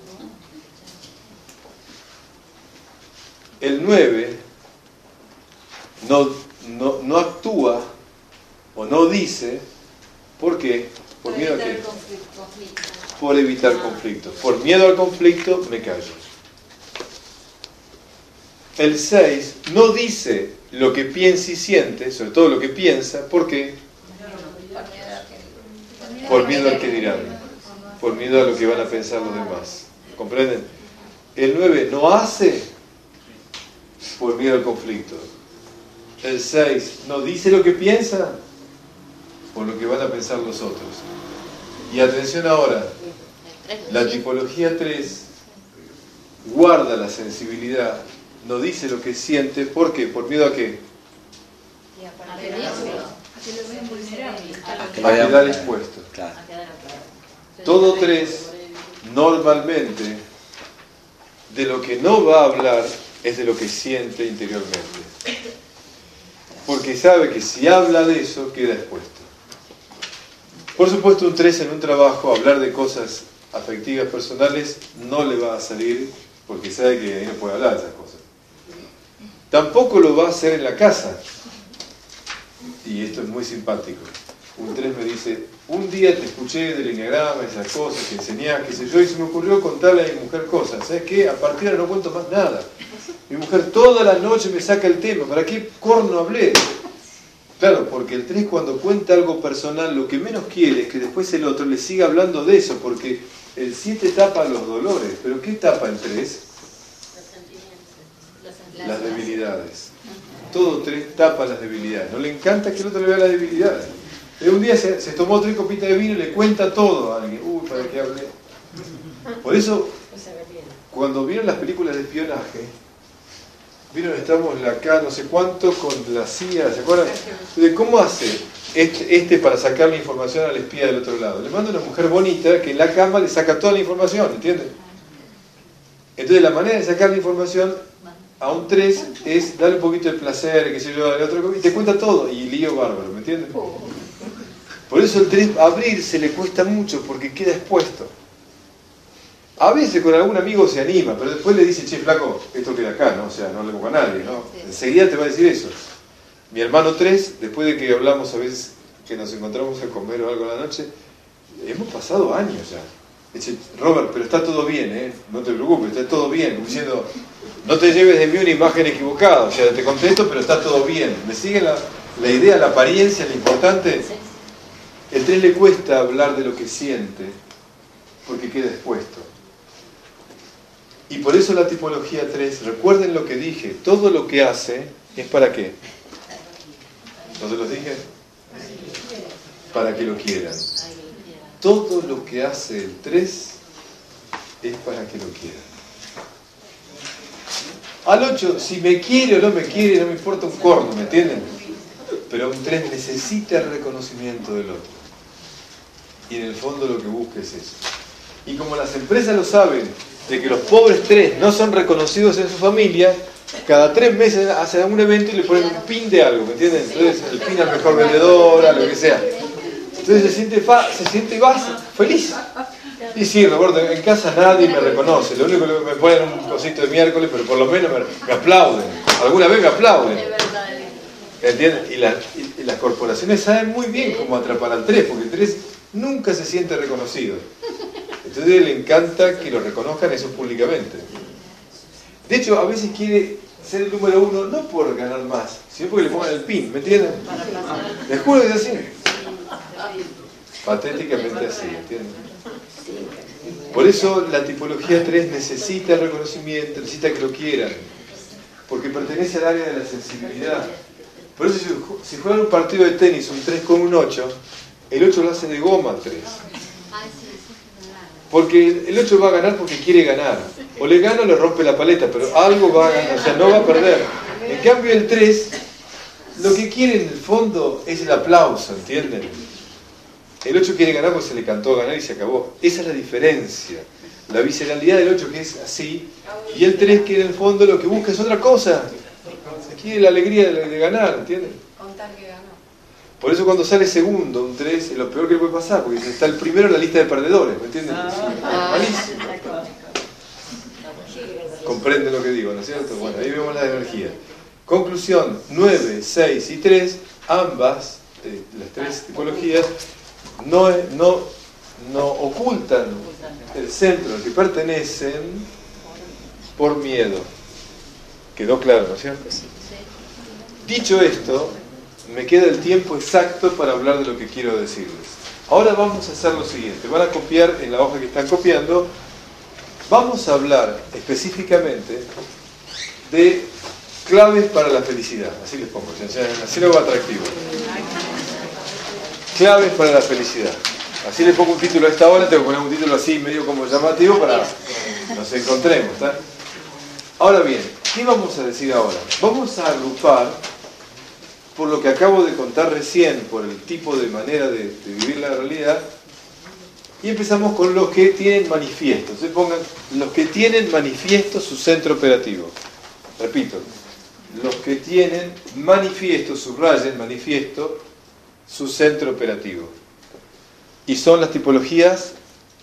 El nueve no, no, no actúa o no dice, ¿por qué? ¿Por miedo a qué? Por evitar conflictos. Por miedo al conflicto me callo. El seis no dice lo que piensa y siente, sobre todo lo que piensa, ¿por qué? Por miedo al que dirán, por miedo a lo que van a pensar los demás. ¿Comprenden? El nueve no hace por miedo al conflicto. El seis no dice lo que piensa por lo que van a pensar los otros. Y atención ahora, la tipología tres guarda la sensibilidad, no dice lo que siente. ¿Por qué? ¿Por miedo a qué? A quedar expuesto. Todo tres, normalmente, de lo que no va a hablar es de lo que siente interiormente. Porque sabe que si habla de eso, queda expuesto. Por supuesto, un tres en un trabajo, hablar de cosas afectivas, personales, no le va a salir porque sabe que ahí no puede hablar de esas cosas. Tampoco lo va a hacer en la casa. Y esto es muy simpático. Un tres me dice, un día te escuché del enneagrama, esas cosas que enseñás, qué sé yo, y se me ocurrió contarle a mi mujer cosas. ¿Sabes qué? A partir de ahora no cuento más nada. Mi mujer toda la noche me saca el tema. ¿Para qué corno hablé? Claro, porque el tres cuando cuenta algo personal, lo que menos quiere es que después el otro le siga hablando de eso, porque el siete tapa los dolores. ¿Pero qué tapa el tres? Las debilidades. Todo tres tapa las debilidades. No le encanta que el otro le vea las debilidades. Un día se, se tomó tres copitas de vino y le cuenta todo a alguien. Uy, ¿para qué hablé? Por eso, cuando vieron las películas de espionaje, vieron, estamos acá no sé cuánto con la C I A, ¿se acuerdan? De cómo hace este, este para sacar la información al espía del otro lado. Le manda una mujer bonita que en la cama le saca toda la información, ¿entienden? Entonces la manera de sacar la información a un tres es darle un poquito de placer, qué sé yo, al otro, y te cuenta todo, y lío bárbaro, ¿me entienden? Por eso el tres abrirse le cuesta mucho, porque queda expuesto. A veces con algún amigo se anima, pero después le dice, che, flaco, esto queda acá, ¿no? O sea, no le pongo a nadie, ¿no? Enseguida te va a decir eso. Mi hermano tres, después de que hablamos a veces que nos encontramos a comer o algo a la noche, hemos pasado años ya. Dice, Robert, pero está todo bien, ¿eh? No te preocupes, está todo bien. Diciendo, no te lleves de mí una imagen equivocada, o sea, te contesto, pero está todo bien. ¿Me sigue la, la idea, la apariencia, lo importante? El tres le cuesta hablar de lo que siente, porque queda expuesto. Y por eso la tipología tres, recuerden lo que dije, todo lo que hace es para qué. ¿No se los dije? Para que lo quieran. Todo lo que hace el tres es para que lo quieran. Al ocho, si me quiere o no me quiere, no me importa un corno, ¿me entienden? Pero un tres necesita el reconocimiento del otro. Y en el fondo lo que busca es eso. Y como las empresas lo saben, de que los pobres tres no son reconocidos en su familia, cada tres meses hacen un evento y le ponen un pin de algo, ¿me entienden? Entonces el pin al mejor vendedora, lo que sea. Entonces se siente, fa, se siente vas, feliz. Y sí, Roberto, en casa nadie me reconoce, lo único que me ponen un cosito de miércoles, pero por lo menos me, me aplauden. Alguna vez me aplauden. ¿Entienden? Y, la, y, y las corporaciones saben muy bien cómo atrapar al tres, porque el tres nunca se siente reconocido. Entonces le encanta que lo reconozcan eso públicamente. De hecho, a veces quiere ser el número uno, no por ganar más, sino porque le pongan el pin, ¿me entienden? Les juro que es así. Patéticamente así, ¿entienden? Por eso la tipología tres necesita el reconocimiento, necesita que lo quieran, porque pertenece al área de la sensibilidad. Por eso si, si juegan un partido de tenis un tres con un ocho, el ocho lo hace de goma al tres. Porque el ocho va a ganar porque quiere ganar. O le gana o le rompe la paleta, pero algo va a ganar, o sea, no va a perder. En cambio el tres, lo que quiere en el fondo es el aplauso, ¿entienden? El ocho quiere ganar porque se le cantó ganar y se acabó. Esa es la diferencia. La visceralidad del ocho que es así, y el tres que en el fondo lo que busca es otra cosa. Quiere la alegría de, de ganar, ¿entienden? Contar que ganó. Por eso cuando sale segundo, un tres, es lo peor que le puede pasar, porque está el primero en la lista de perdedores, ¿me entienden? Ah. Malísimo. Comprenden lo que digo, ¿no es cierto? Bueno, ahí vemos la energía. Conclusión, nueve, seis y tres, ambas, eh, las tres tipologías, no, no, no ocultan el centro al que pertenecen por miedo. ¿Quedó claro, no es cierto? Dicho esto, me queda el tiempo exacto para hablar de lo que quiero decirles. Ahora vamos a hacer lo siguiente. Van a copiar en la hoja que están copiando. Vamos a hablar específicamente de Claves para la felicidad, así les pongo, así lo hago atractivo. Claves para la felicidad. Así le pongo un título a esta hora, tengo que poner un título así medio como llamativo para que nos encontremos, ¿está? Ahora bien, ¿qué vamos a decir ahora? Vamos a agrupar, por lo que acabo de contar recién, por el tipo de manera de, de vivir la realidad, y empezamos con los que tienen manifiesto. Entonces pongan, los que tienen manifiesto su centro operativo. Repito, los que tienen manifiesto, subrayen manifiesto, su centro operativo. Y son las tipologías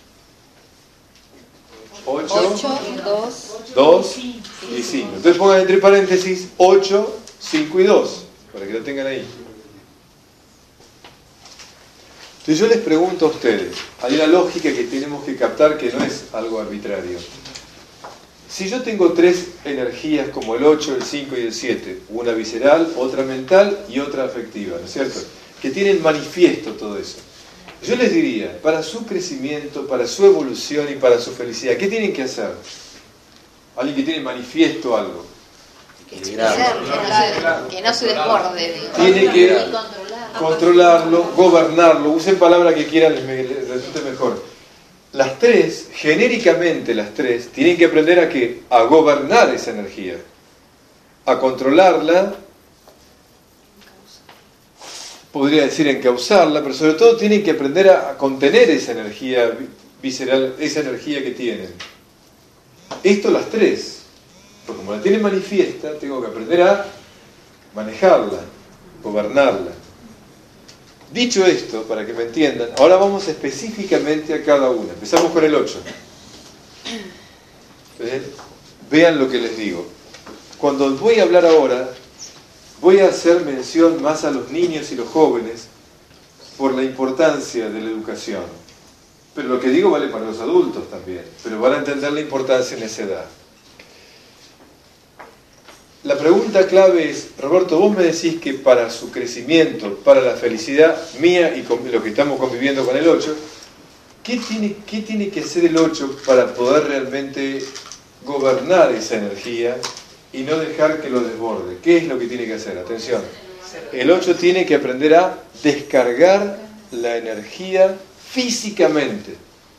ocho, dos y cinco. Entonces pongan entre paréntesis ocho, cinco y dos, para que lo tengan ahí. Entonces yo les pregunto a ustedes, hay una lógica que tenemos que captar que no es algo arbitrario. Si yo tengo tres energías como el ocho, el cinco y el siete, una visceral, otra mental y otra afectiva, ¿no es cierto? Que tienen manifiesto todo eso. Yo les diría, para su crecimiento, para su evolución y para su felicidad, ¿qué tienen que hacer? Alguien que tiene manifiesto algo. Que, que no se desborde. Tiene que controlarlo, gobernarlo. Usen palabras que quieran, les, les resulte mejor. Las tres, genéricamente las tres, tienen que aprender a que a gobernar esa energía, a controlarla, podría decir encauzarla, pero sobre todo tienen que aprender a, a contener esa energía visceral, esa energía que tienen. Esto las tres, porque como la tienen manifiesta, tengo que aprender a manejarla, gobernarla. Dicho esto, para que me entiendan, ahora vamos específicamente a cada una. Empezamos con el ocho. ¿Ven? Vean lo que les digo. Cuando voy a hablar ahora, voy a hacer mención más a los niños y los jóvenes por la importancia de la educación. Pero lo que digo vale para los adultos también, pero van a entender la importancia en esa edad. La pregunta clave es, Roberto, vos me decís que para su crecimiento, para la felicidad mía y con lo que estamos conviviendo con el ocho, ¿qué tiene, qué tiene que hacer el ocho para poder realmente gobernar esa energía y no dejar que lo desborde? ¿Qué es lo que tiene que hacer? Atención. El ocho tiene que aprender a descargar la energía físicamente.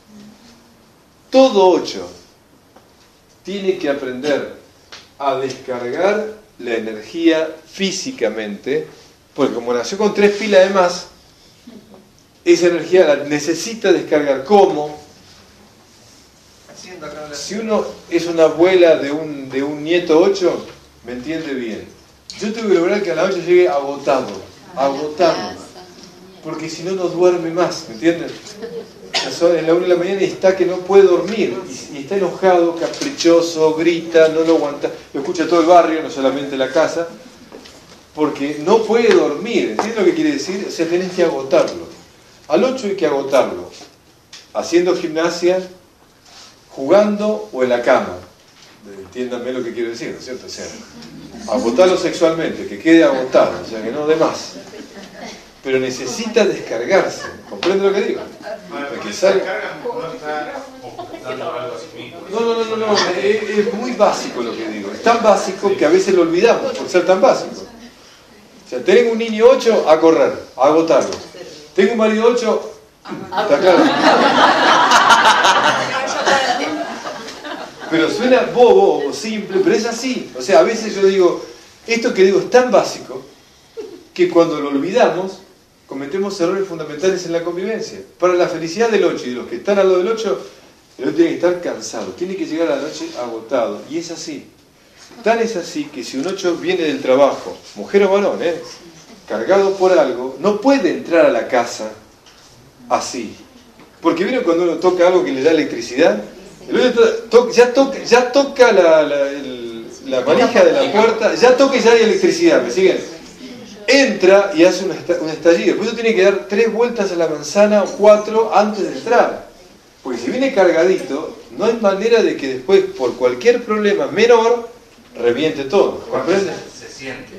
Todo ocho tiene que aprender a descargar la energía físicamente, porque como nació con tres pilas de más, esa energía la necesita descargar. ¿Cómo? Si uno es una abuela de un, de un nieto ocho, me entiende bien. Yo tengo que lograr que a la noche llegue agotado, agotado, porque si no, no duerme más, ¿me entienden? En la una de la mañana y está que no puede dormir, y, y está enojado, caprichoso, grita, no lo aguanta, lo escucha todo el barrio, no solamente la casa, porque no puede dormir. ¿Entiendes lo que quiere decir? O sea, tenés que agotarlo. Al ocho hay que agotarlo, haciendo gimnasia, jugando o en la cama. Entiéndanme lo que quiero decir, ¿no es cierto? O sea, agotarlo sexualmente, que quede agotado, o sea, que no de más. Pero necesita descargarse. ¿Comprende lo que digo? Que salga. No, no, no, no, no. Es, es muy básico lo que digo. Es tan básico que a veces lo olvidamos por ser tan básico. O sea, tengo un niño ocho, a correr, a agotarlo. Tengo un marido ocho, ¿está claro? Pero suena bobo o simple, pero es así. O sea, a veces yo digo, esto que digo es tan básico que cuando lo olvidamos cometemos errores fundamentales en la convivencia. Para la felicidad del ocho y de los que están al lado del ocho, el ocho tiene que estar cansado, tiene que llegar a la noche agotado. Y es así. Tan es así que si un ocho viene del trabajo, mujer o varón, ¿eh? cargado por algo, no puede entrar a la casa así. Porque ¿vieron cuando uno toca algo que le da electricidad? El ocho to ya toca, ya toca la, la, el, la manija de la puerta, ya toca y ya hay electricidad, ¿me siguen? Entra y hace un, un estallido. Por eso tiene que dar tres vueltas a la manzana o cuatro antes de entrar. Porque si viene cargadito, no hay manera de que después, por cualquier problema menor, reviente todo. ¿Comprende? Se siente.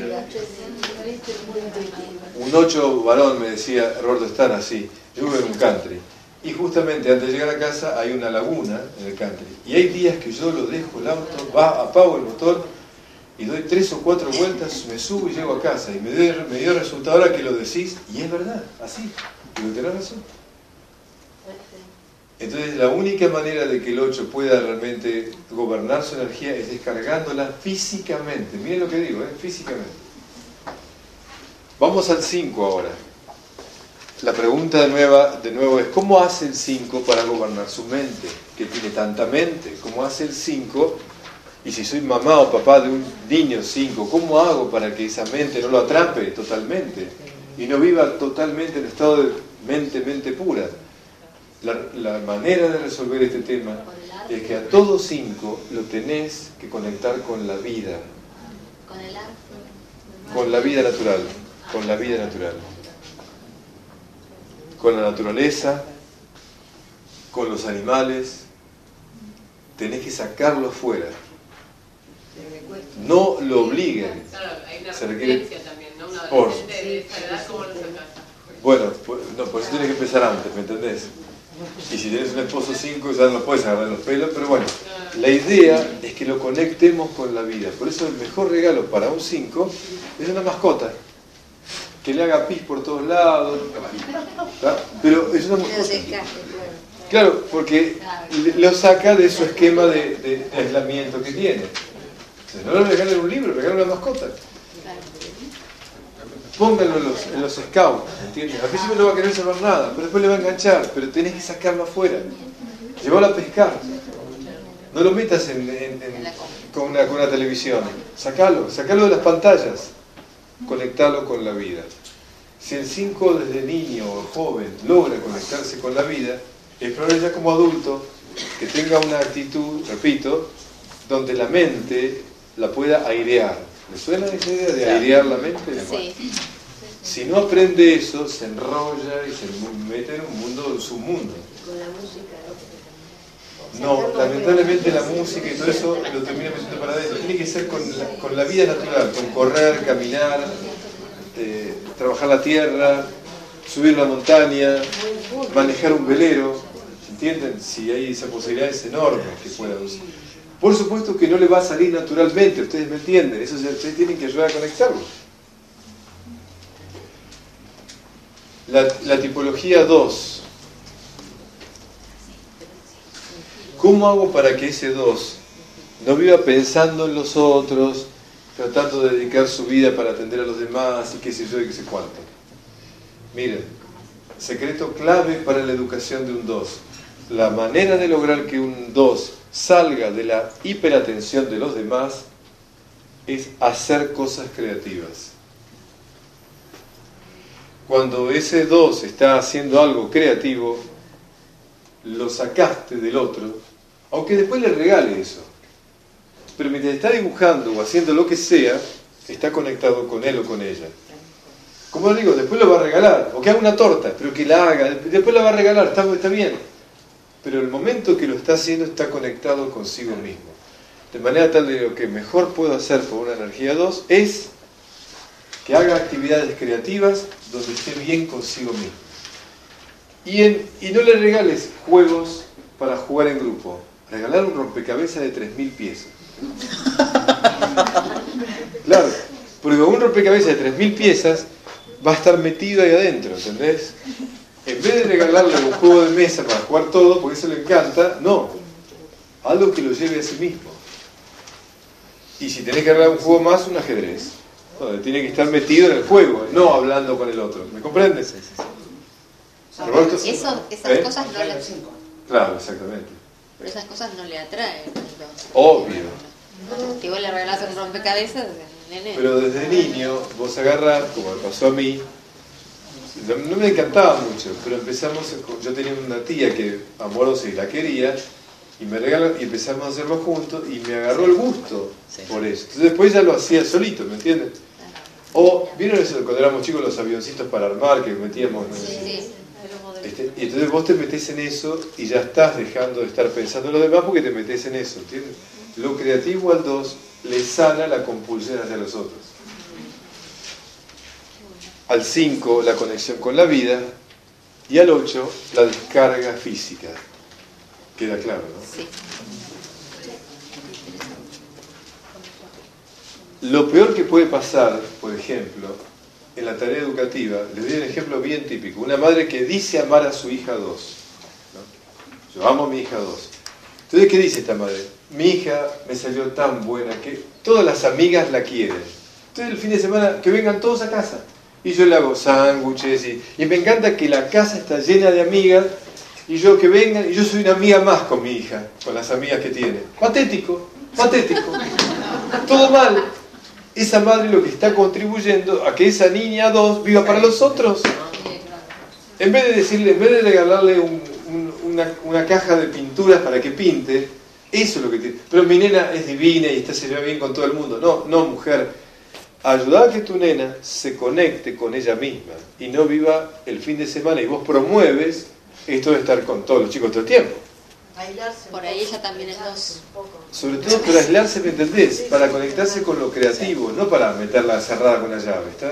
Un ocho varón me decía, Roberto, están así. Yo vivo en un country. Y justamente antes de llegar a casa hay una laguna en el country. Y hay días que yo lo dejo el auto, va, apago el motor y doy tres o cuatro vueltas, me subo y llego a casa y me dio, me dio el resultado ahora que lo decís y es verdad, así, digo, tenés razón. Entonces la única manera de que el ocho pueda realmente gobernar su energía es descargándola físicamente. Miren lo que digo, ¿eh? Físicamente. Vamos al cinco ahora. La pregunta de nuevo, de nuevo es, ¿cómo hace el cinco para gobernar su mente? Que tiene tanta mente. ¿Cómo hace el cinco? Y si soy mamá o papá de un niño cinco, ¿cómo hago para que esa mente no lo atrape totalmente? Y no viva totalmente en estado de mente, mente pura. La, la manera de resolver este tema es que a todo cinco lo tenés que conectar con la vida. Con el arte. Con la vida natural. Con la vida natural. Con la naturaleza, con los animales, tenés que sacarlo fuera. No lo obliguen. Claro, hay una Se requiere... referencia también, ¿no? Una Por... adolescente de esa edad, ¿cómo lo sacas? Bueno, pues, no, por eso tienes que empezar antes, ¿me entendés? Y si tienes un esposo cinco ya no lo puedes agarrar los pelos, pero bueno, la idea es que lo conectemos con la vida. Por eso el mejor regalo para un cinco es una mascota. Que le haga pis por todos lados, ¿tá? Pero es una mascota. Claro, porque lo saca de su esquema de, de, de aislamiento que tiene. Entonces, no le regalen un libro, regalen una mascota. Pónganlo en los, en los scouts, ¿entiendes? Al principio no va a querer saber nada, pero después le va a enganchar, pero tenés que sacarlo afuera. Llevarlo a pescar. No lo metas en, en, en, con, una, con una televisión. Sacalo, sacalo de las pantallas. Conectarlo con la vida. Si el cinco desde niño o joven logra conectarse con la vida, es probable ya como adulto que tenga una actitud, repito, donde la mente la pueda airear. ¿Le suena esa idea de airear la mente? Sí. Si no aprende eso, se enrolla y se mete en un mundo, en su mundo. Con la música, ¿no? No, lamentablemente la música y todo eso lo termina metiendo para adentro. Tiene que ser con la, con la vida natural, con correr, caminar, eh, trabajar la tierra, subir la montaña, manejar un velero. ¿Entienden? Si hay esa posibilidad es enorme que pueda usar. Por supuesto que no le va a salir naturalmente, ustedes me entienden, eso ustedes tienen que ayudar a conectarlo. La, la tipología dos. ¿Cómo hago para que ese dos no viva pensando en los otros, tratando de dedicar su vida para atender a los demás y qué sé yo y qué sé cuánto? Miren, secreto clave para la educación de un dos. La manera de lograr que un dos salga de la hiperatención de los demás es hacer cosas creativas. Cuando ese dos está haciendo algo creativo, lo sacaste del otro, aunque después le regale eso. Pero mientras está dibujando o haciendo lo que sea, está conectado con él o con ella. Como digo, después lo va a regalar, o que haga una torta, pero que la haga, después la va a regalar, está, está bien. Pero el momento que lo está haciendo está conectado consigo mismo. De manera tal de lo que mejor puedo hacer por una energía dos es que haga actividades creativas donde esté bien consigo mismo. Y, en, y no le regales juegos para jugar en grupo. Regalar un rompecabezas de tres mil piezas. Claro, porque un rompecabezas de tres mil piezas va a estar metido ahí adentro, ¿entendés? En vez de regalarle un juego de mesa para jugar todo, porque eso le encanta, no. Algo que lo lleve a sí mismo. Y si tenés que regalar un juego más, un ajedrez. No, tiene que estar metido en el juego, no hablando con el otro. ¿Me comprendes? Roberto, Eso, esas ¿eh? cosas no le... Claro, exactamente. Pero esas cosas no le atraen. Entonces. Obvio. Si vos le regalás un rompecabezas, nene. Pero desde niño, vos agarrás, como me pasó a mí, no me encantaba mucho, pero empezamos, yo tenía una tía que amorosa y la quería, y me regaló, y empezamos a hacerlo juntos, y me agarró el gusto por eso. Entonces después ya lo hacía solito, ¿me entienden? O, ¿vieron eso cuando éramos chicos los avioncitos para armar que metíamos? ¿no? Sí, sí. Este, y entonces vos te metés en eso y ya estás dejando de estar pensando en lo demás porque te metés en eso, ¿entiendes? Lo creativo al dos le sana la compulsión hacia los otros. Al cinco la conexión con la vida y al ocho la descarga física. Queda claro, ¿no? Sí. Lo peor que puede pasar, por ejemplo, en la tarea educativa, les doy un ejemplo bien típico. Una madre que dice amar a su hija dos. ¿No? Yo amo a mi hija dos. Entonces, ¿qué dice esta madre? Mi hija me salió tan buena que todas las amigas la quieren. Entonces, el fin de semana, que vengan todos a casa. Y yo le hago sándwiches y, y me encanta que la casa está llena de amigas y yo que vengan, y yo soy una amiga más con mi hija, con las amigas que tiene. Patético, patético. Todo mal. Esa madre lo que está contribuyendo a que esa niña dos viva para los otros. En vez de decirle, en vez de regalarle un, un, una, una caja de pinturas para que pinte, eso es lo que tiene. Pero mi nena es divina y está, se lleva bien con todo el mundo. No, no, mujer. Ayuda a que tu nena se conecte con ella misma y no viva el fin de semana, y vos promueves esto de estar con todos los chicos todo el tiempo. Por ahí ella también es dos. Sobre todo para aislarse, ¿me entendés? Para conectarse con lo creativo, no para meterla cerrada con la llave, ¿está?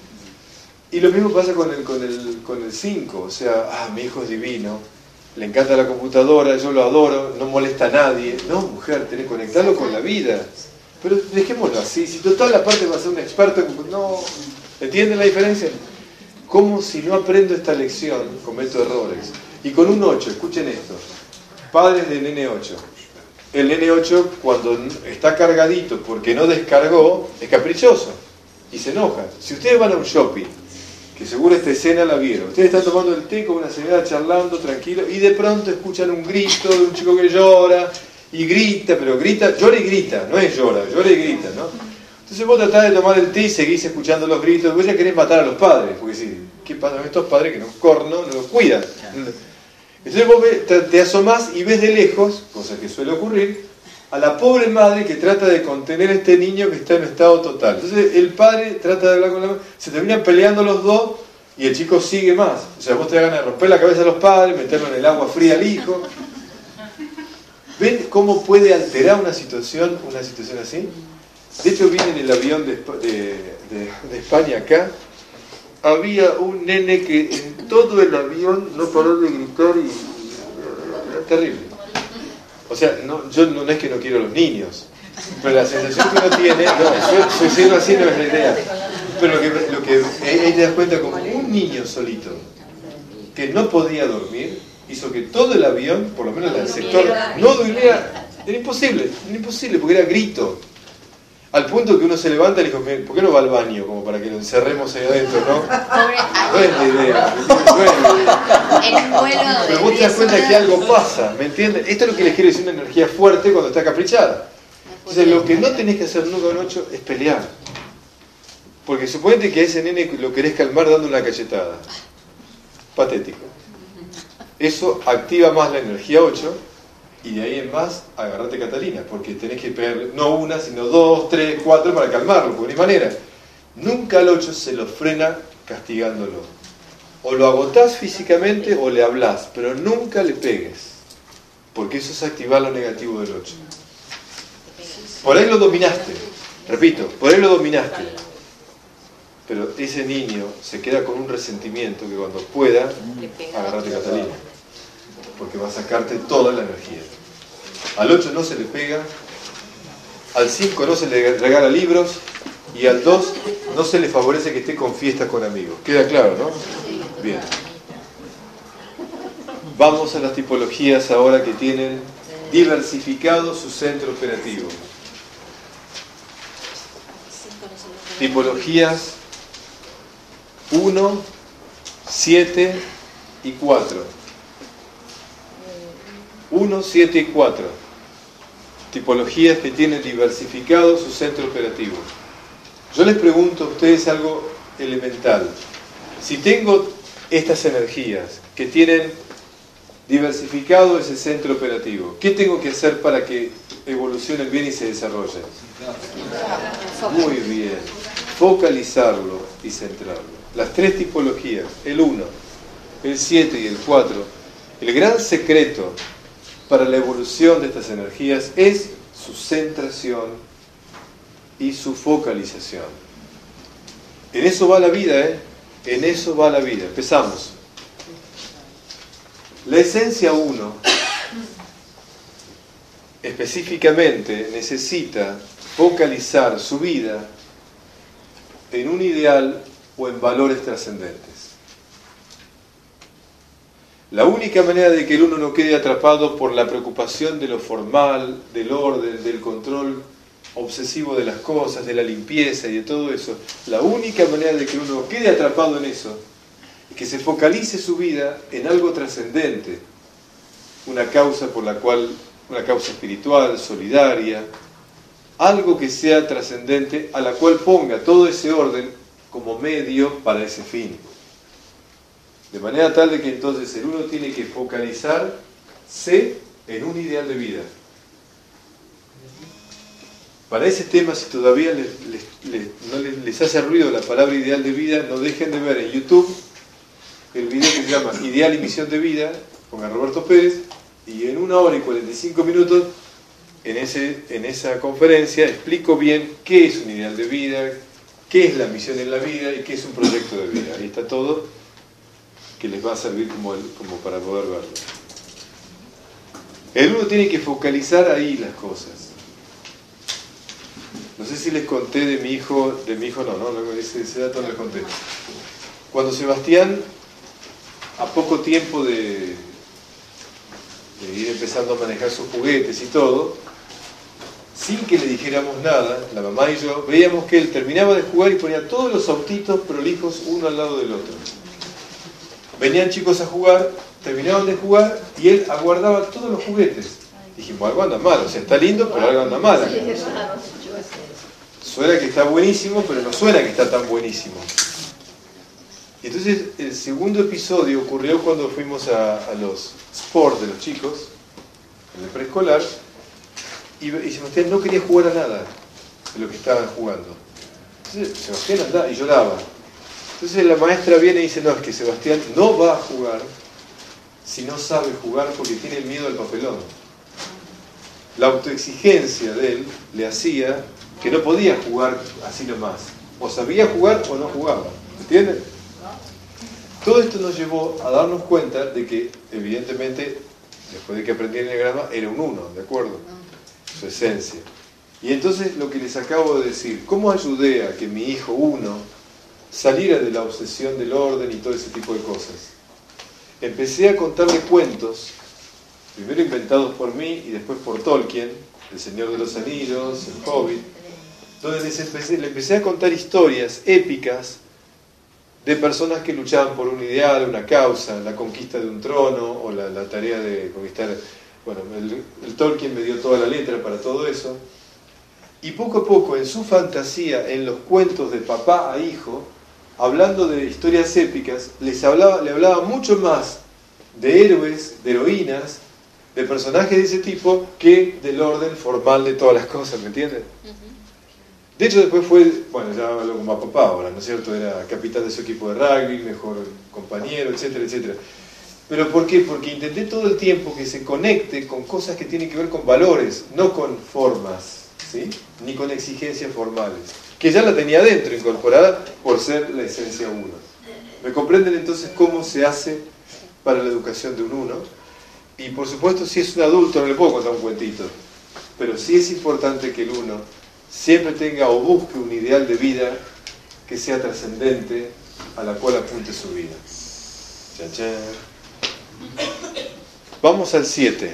Y lo mismo pasa con el con el con el cinco, o sea, ah, mi hijo es divino, le encanta la computadora, yo lo adoro, no molesta a nadie. No, mujer, tenés que conectarlo con la vida. Pero dejémoslo así, si total aparte va a ser un experto en... No, ¿entienden la diferencia? Como si no aprendo esta lección, cometo errores. Y con un ocho, escuchen esto, padres del nene ocho. El nene ocho, cuando está cargadito porque no descargó, es caprichoso y se enoja. Si ustedes van a un shopping, que seguro esta escena la vieron, ustedes están tomando el té con una señora charlando, tranquilo, y de pronto escuchan un grito de un chico que llora, y grita, pero grita, llora y grita, no es llora, llora y grita, ¿no? Entonces vos tratás de tomar el té y seguís escuchando los gritos, vos ya querés matar a los padres, porque si, ¿qué pasa con estos padres que nos corno, no los cuidan? Entonces vos ves, te, te asomás y ves de lejos, cosa que suele ocurrir, a la pobre madre que trata de contener a este niño que está en estado total. Entonces el padre trata de hablar con la madre, se terminan peleando los dos y el chico sigue más. O sea, vos te das ganas de romper la cabeza a los padres, meterlo en el agua fría al hijo. ¿Ven cómo puede alterar una situación, una situación así? De hecho, vine en el avión de, de, de, de España acá, había un nene que en todo el avión no paró de gritar y... Era terrible. O sea, no, yo no, no es que no quiero a los niños, pero la sensación que uno tiene... No, yo, yo, yo así no es la idea. Pero lo que, lo que ahí te das cuenta, como un niño solito, que no podía dormir, hizo que todo el avión, por lo menos en el sector, no durmiera. Era imposible, era imposible, porque era grito. Al punto que uno se levanta y le dijo, ¿por qué no va al baño? Como para que lo encerremos ahí adentro, ¿no? No es la idea. No es. Pero vos te das cuenta que algo pasa, ¿me entiendes? Esto es lo que les quiero decir, una energía fuerte cuando está caprichada. Entonces, lo que no tenés que hacer nunca con ocho es pelear. Porque suponete que a ese nene lo querés calmar dando una cachetada. Patético. Eso activa más la energía ocho y de ahí en más agarrate Catalina, porque tenés que pegarle no una, sino dos, tres, cuatro para calmarlo, por ni manera. Nunca al ocho se lo frena castigándolo. O lo agotás físicamente o le hablás, pero nunca le pegues, porque eso es activar lo negativo del ocho. Por ahí lo dominaste, repito, por ahí lo dominaste. Pero ese niño se queda con un resentimiento que cuando pueda, agarrate Catalina, porque va a sacarte toda la energía. Al ocho no se le pega, al cinco no se le regala libros y al dos no se le favorece que esté con fiestas con amigos. ¿Queda claro, no? Bien. Vamos a las tipologías ahora que tienen diversificado su centro operativo. Tipologías uno, siete y cuatro. uno, siete y cuatro. Tipologías que tienen diversificado su centro operativo. Yo les pregunto a ustedes algo elemental. Si tengo estas energías que tienen diversificado ese centro operativo, ¿qué tengo que hacer para que evolucionen bien y se desarrollen? Muy bien. Focalizarlo y centrarlo. Las tres tipologías, el uno, el siete y el cuatro, el gran secreto para la evolución de estas energías es su centración y su focalización. En eso va la vida, ¿eh? En eso va la vida. Empezamos. La esencia uno específicamente necesita focalizar su vida en un ideal o en valores trascendentes. La única manera de que el uno no quede atrapado por la preocupación de lo formal, del orden, del control obsesivo de las cosas, de la limpieza y de todo eso, la única manera de que uno quede atrapado en eso es que se focalice su vida en algo trascendente, una causa por la cual, una causa espiritual, solidaria, algo que sea trascendente, a la cual ponga todo ese orden como medio para ese fin. De manera tal de que entonces el uno tiene que focalizarse en un ideal de vida. Para ese tema, si todavía les, les, les, no les, les hace ruido la palabra ideal de vida, no dejen de ver en YouTube el video que se llama Ideal y Misión de Vida, con Roberto Pérez, y en una hora y cuarenta y cinco minutos, en, ese, en esa conferencia, explico bien qué es un ideal de vida, qué es la misión en la vida y qué es un proyecto de vida. Ahí está todo, que les va a servir como, el, como para poder verlo. El uno tiene que focalizar ahí las cosas. No sé si les conté de mi hijo, de mi hijo no, no, no ese, ese dato no les conté. Cuando Sebastián, a poco tiempo de, de ir empezando a manejar sus juguetes y todo, sin que le dijéramos nada, la mamá y yo, veíamos que él terminaba de jugar y ponía todos los autitos prolijos uno al lado del otro. Venían chicos a jugar, terminaban de jugar y él aguardaba todos los juguetes. Dijimos, algo anda mal, o sea, está lindo, pero algo anda mal. Suena que está buenísimo, pero no suena que está tan buenísimo. Y entonces el segundo episodio ocurrió cuando fuimos a, a los sports de los chicos, en el preescolar, y, y Sebastián no quería jugar a nada de lo que estaban jugando. Entonces Sebastián andaba y lloraba. Entonces la maestra viene y dice, no, es que Sebastián no va a jugar si no sabe jugar porque tiene miedo al papelón. La autoexigencia de él le hacía que no podía jugar así nomás. O sabía jugar o no jugaba. ¿Entienden? Todo esto nos llevó a darnos cuenta de que, evidentemente, después de que aprendí el enneagrama, era un uno, ¿de acuerdo? Su esencia. Y entonces lo que les acabo de decir, ¿cómo ayudé a que mi hijo uno saliera de la obsesión del orden y todo ese tipo de cosas? Empecé a contarle cuentos, primero inventados por mí y después por Tolkien, El Señor de los Anillos, El Hobbit, donde les empecé, le empecé a contar historias épicas de personas que luchaban por un ideal, una causa, la conquista de un trono o la, la tarea de conquistar. Bueno, el, el Tolkien me dio toda la letra para todo eso. Y poco a poco, en su fantasía, en los cuentos de papá a hijo, hablando de historias épicas, les hablaba, le hablaba mucho más de héroes, de heroínas, de personajes de ese tipo, que del orden formal de todas las cosas, ¿me entienden? De hecho, después fue, bueno, ya hablo como a papá ahora, ¿no es cierto? Era capitán de su equipo de rugby, mejor compañero, etcétera, etcétera. ¿Pero por qué? Porque intenté todo el tiempo que se conecte con cosas que tienen que ver con valores, no con formas, ¿sí? Ni con exigencias formales, que ya la tenía dentro, incorporada por ser la esencia uno. ¿Me comprenden entonces cómo se hace para la educación de un uno? Y por supuesto, si es un adulto no le puedo contar un cuentito, pero sí es importante que el uno siempre tenga o busque un ideal de vida que sea trascendente, a la cual apunte su vida. Chan, chan. Vamos al siete.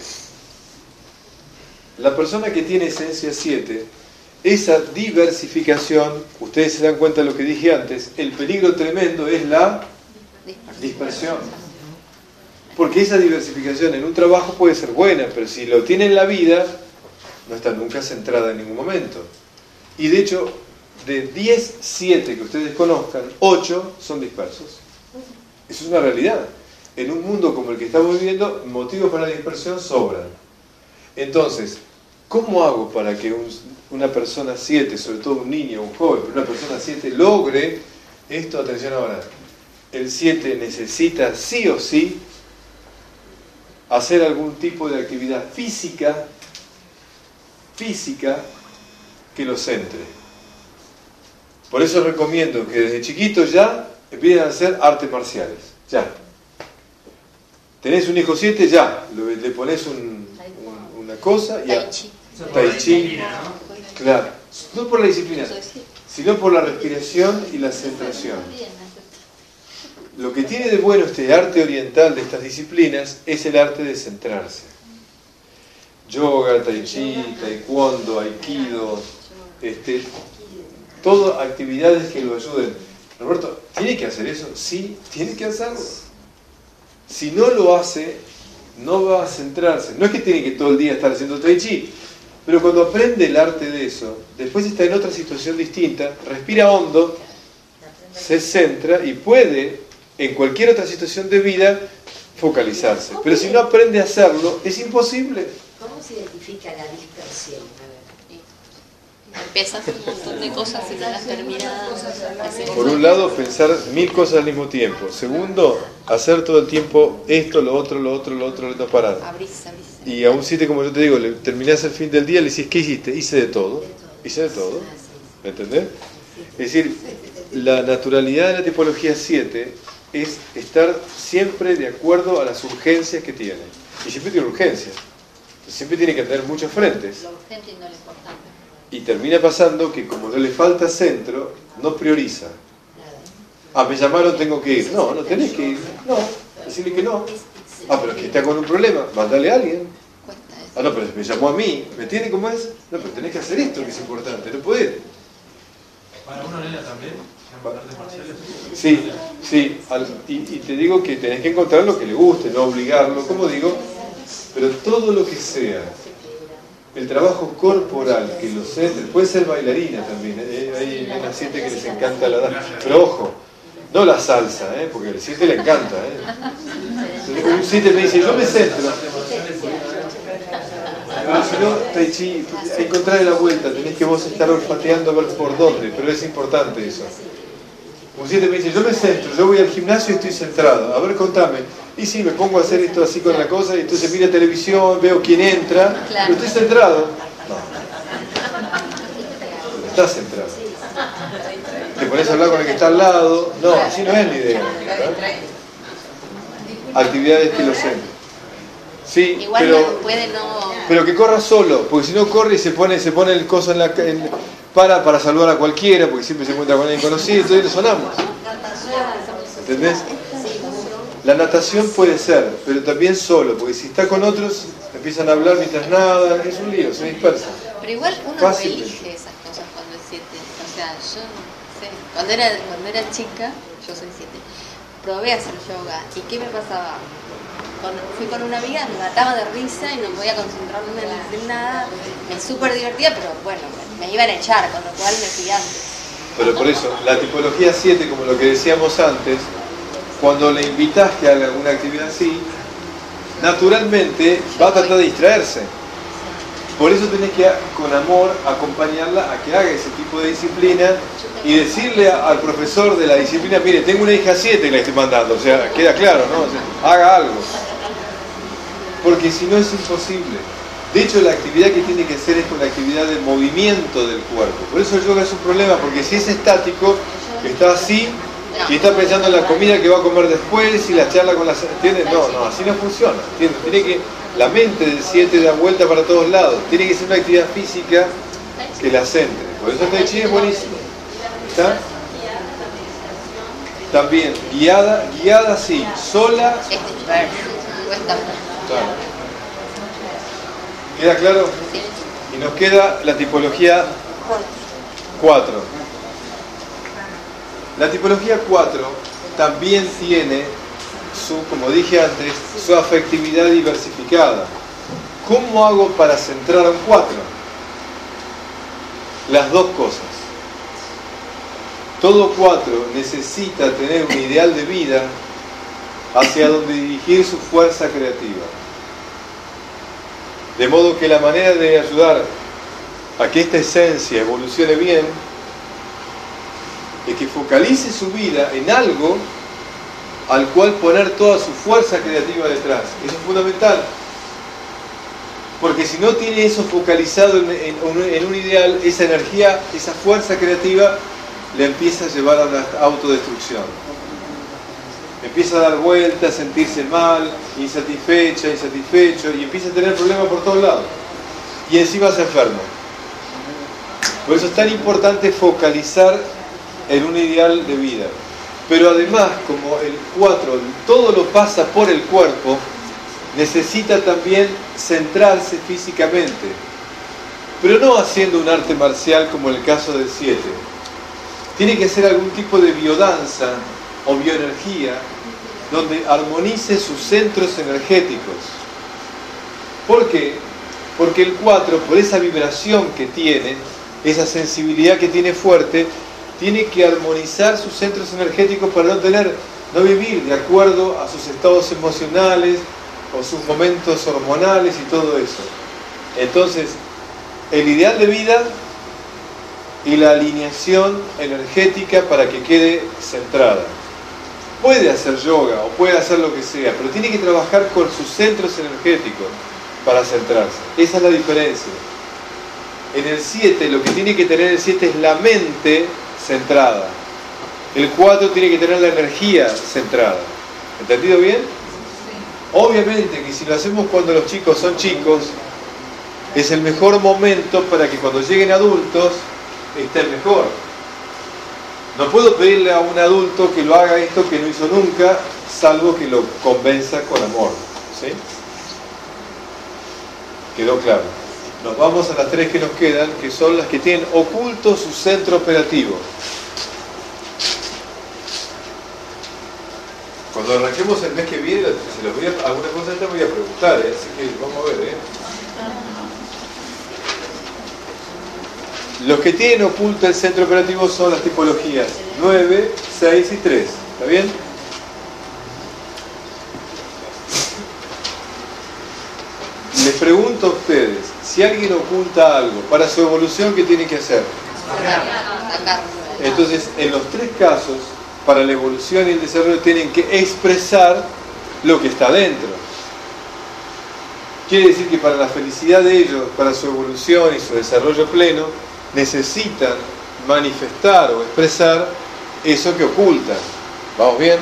La persona que tiene esencia siete, esa diversificación, ustedes se dan cuenta de lo que dije antes, el peligro tremendo es la dispersión. Porque esa diversificación en un trabajo puede ser buena, pero si lo tiene en la vida, no está nunca centrada en ningún momento. Y de hecho, de diez, siete que ustedes conozcan, ocho son dispersos. Eso es una realidad. En un mundo como el que estamos viviendo, motivos para la dispersión sobran. Entonces, ¿cómo hago para que un, una persona siete, sobre todo un niño, un joven, pero una persona siete logre esto? Atención ahora. El siete necesita sí o sí hacer algún tipo de actividad física, física, que lo centre. Por eso recomiendo que desde chiquitos ya empiecen a hacer artes marciales. Ya. Tenés un hijo siete, ya. Le pones un, un, una cosa y a Tai chi. Tai Chi. Claro, no por la disciplina, sino por la respiración y la centración. Lo que tiene de bueno este arte oriental de estas disciplinas es el arte de centrarse. Yoga, Tai Chi, Taekwondo, Aikido, este, todas actividades que lo ayuden. Roberto, ¿tiene que hacer eso? Sí, tiene que hacerlo. Si no lo hace, no va a centrarse. No es que tiene que todo el día estar haciendo Tai Chi, pero cuando aprende el arte de eso, después está en otra situación distinta, respira hondo, se centra y puede, en cualquier otra situación de vida, focalizarse. Pero si no aprende a hacerlo, es imposible. ¿Cómo se identifica la dispersión? Empiezas a hacer un montón de cosas y no las terminas. Por un lado, pensar mil cosas al mismo tiempo. Segundo, hacer todo el tiempo esto, lo otro, lo otro, lo otro, no parar. Abrís, abrís. Y a un siete, como yo te digo, le terminás el fin del día, le decís, ¿qué hiciste? Hice de todo. Hice de todo. ¿Me entendés? Es decir, la naturalidad de la tipología siete es estar siempre de acuerdo a las urgencias que tiene. Y siempre tiene urgencias. Siempre tiene que tener muchos frentes. Lo urgente y no lo importante. Y termina pasando que como no le falta centro, no prioriza. Ah, me llamaron, tengo que ir. No, no tenés que ir. No, decirle que no. Ah, pero es que está con un problema, mandale a alguien. Ah, no, pero me llamó a mí. ¿Me entiende cómo es? No, pero tenés que hacer esto que es importante, no podés. ¿Para una nena también? ¿Artes marciales? Sí, sí. Al, y, y te digo que tenés que encontrar lo que le guste, no obligarlo, como digo. Pero todo lo que sea el trabajo corporal que los centre, puede ser bailarina también, ¿eh? Hay una siete que les encanta la danza, pero ojo, no la salsa, ¿eh? Porque al siete le encanta, ¿eh? Un siete me dice, yo me centro, pero si no, Tai Chi, encontrar la vuelta, tenés que vos estar olfateando a ver por dónde, pero es importante eso. Un siete me dice, yo me centro, yo voy al gimnasio y estoy centrado, a ver, contame. Y sí, me pongo a hacer esto así con la cosa, y entonces miro televisión, veo quién entra, claro. Pero estoy centrado. No. No estás centrado. Te pones a hablar con el que está al lado. No, así no es la idea. ¿Verdad? Actividades que lo centren. Sí, igual pero, no puede no... pero que corra solo, porque si no corre y se pone, se pone el coso en la... En, para, para saludar a cualquiera, porque siempre se encuentra con alguien conocido, entonces le sonamos. ¿Entendés? La natación puede ser, pero también solo, porque si está con otros, empiezan a hablar mientras nada, es un lío, se dispersa. Pero igual uno Fácil. elige esas cosas cuando es siete. O sea, yo no sé, cuando era, cuando era chica, yo soy siete, probé a hacer yoga, ¿y qué me pasaba? Con, fui con una amiga, me mataba de risa y no podía concentrarme en nada, me súper divertida, pero bueno, me, me iban a echar, con lo cual me fui antes. Pero por eso, la tipología siete, como lo que decíamos antes, cuando le invitas que haga alguna actividad así, naturalmente va a tratar de distraerse. Por eso tenés que, con amor, acompañarla a que haga ese tipo de disciplina y decirle al profesor de la disciplina, mire, tengo una hija siete que la estoy mandando, o sea, queda claro, ¿no? O sea, haga algo. Porque si no es imposible. De hecho, la actividad que tiene que hacer es una actividad de movimiento del cuerpo. Por eso el yoga es un problema, porque si es estático, está así, y está pensando en la comida que va a comer después y la charla con las... ¿Entiendes? No, no, así no funciona. ¿Entiendes? Tiene que... La mente del siete da vuelta para todos lados. Tiene que ser una actividad física que la centre. Por eso el Tai Chi es buenísimo. ¿Está? También, guiada, guiada sí, sola... Es disperso, cuesta mucho. Claro. ¿Queda claro? Sí. Y nos queda la tipología cuatro. La tipología cuatro también tiene su, como dije antes, su afectividad diversificada. ¿Cómo hago para centrar a un cuatro? Las dos cosas. Todo cuatro necesita tener un ideal de vida hacia donde dirigir su fuerza creativa. De modo que la manera de ayudar a que esta esencia evolucione bien es que focalice su vida en algo al cual poner toda su fuerza creativa detrás. Eso es fundamental. Porque si no tiene eso focalizado en, en, en un ideal, esa energía, esa fuerza creativa le empieza a llevar a una autodestrucción. Empieza a dar vueltas, a sentirse mal, insatisfecha, insatisfecho, y empieza a tener problemas por todos lados. Y encima se enferma. Por eso es tan importante focalizar en un ideal de vida. Pero además, como el cuatro todo lo pasa por el cuerpo, necesita también centrarse físicamente. Pero no haciendo un arte marcial como el caso del siete. Tiene que ser algún tipo de biodanza o bioenergía donde armonice sus centros energéticos. ¿Por qué? Porque el cuatro, por esa vibración que tiene, esa sensibilidad que tiene fuerte, tiene que armonizar sus centros energéticos para no tener, no vivir de acuerdo a sus estados emocionales o sus momentos hormonales y todo eso. Entonces, el ideal de vida y la alineación energética para que quede centrada. Puede hacer yoga o puede hacer lo que sea, pero tiene que trabajar con sus centros energéticos para centrarse. Esa es la diferencia. En el siete, lo que tiene que tener el siete es la mente centrada. El cuatro tiene que tener la energía centrada. ¿Entendido bien? Obviamente que si lo hacemos cuando los chicos son chicos, es el mejor momento para que cuando lleguen adultos estén mejor. No puedo pedirle a un adulto que lo haga esto que no hizo nunca, salvo que lo convenza con amor. ¿Sí? ¿Quedó claro? Nos vamos a las tres que nos quedan, que son las que tienen oculto su centro operativo. Cuando arranquemos el mes que viene, se los voy a, algunas cosas te voy a preguntar, ¿eh? Así que vamos a ver. ¿eh? Los que tienen oculto el centro operativo son las tipologías nueve, seis y tres. ¿Está bien? Les pregunto a ustedes, si alguien oculta algo para su evolución, ¿qué tiene que hacer? Entonces, en los tres casos, para la evolución y el desarrollo, tienen que expresar lo que está dentro. Quiere decir que para la felicidad de ellos, para su evolución y su desarrollo pleno, necesitan manifestar o expresar eso que ocultan. ¿Vamos bien?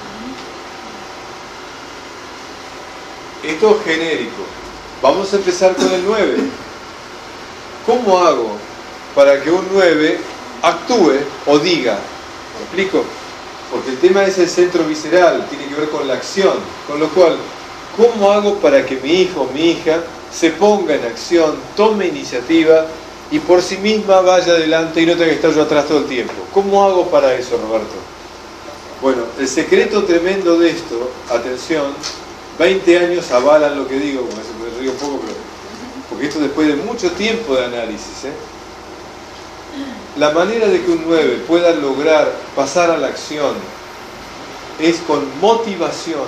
Esto es genérico. Vamos a empezar con el nueve. ¿Cómo hago para que un nueve actúe o diga? ¿Me explico? Porque el tema es el centro visceral, tiene que ver con la acción. Con lo cual, ¿cómo hago para que mi hijo o mi hija se ponga en acción, tome iniciativa y por sí misma vaya adelante y no tenga que estar yo atrás todo el tiempo? ¿Cómo hago para eso, Roberto? Bueno, el secreto tremendo de esto, atención, veinte años avalan lo que digo, como se me río un poco, pero, porque esto después de mucho tiempo de análisis. ¿eh? La manera de que un nueve pueda lograr pasar a la acción es con motivación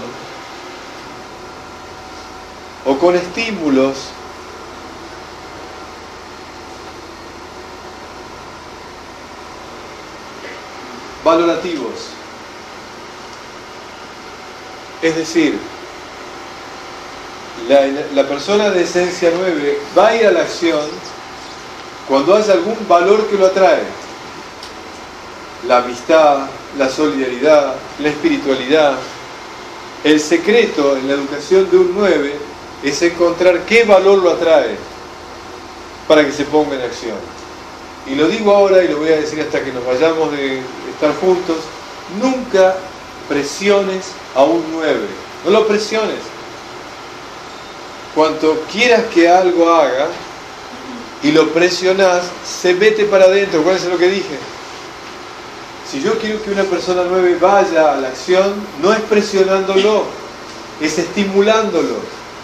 o con estímulos valorativos. Es decir, la, la persona de esencia nueve va a ir a la acción cuando haya algún valor que lo atrae. La amistad, la solidaridad, la espiritualidad. El secreto en la educación de un nueve es encontrar qué valor lo atrae para que se ponga en acción. Y lo digo ahora y lo voy a decir hasta que nos vayamos de estar juntos. Nunca presiones a un nueve. No lo presiones. Cuanto quieras que algo haga y lo presionás, se mete para adentro. ¿Cuál es lo que dije? Si yo quiero que una persona nueve vaya a la acción, no es presionándolo, es estimulándolo.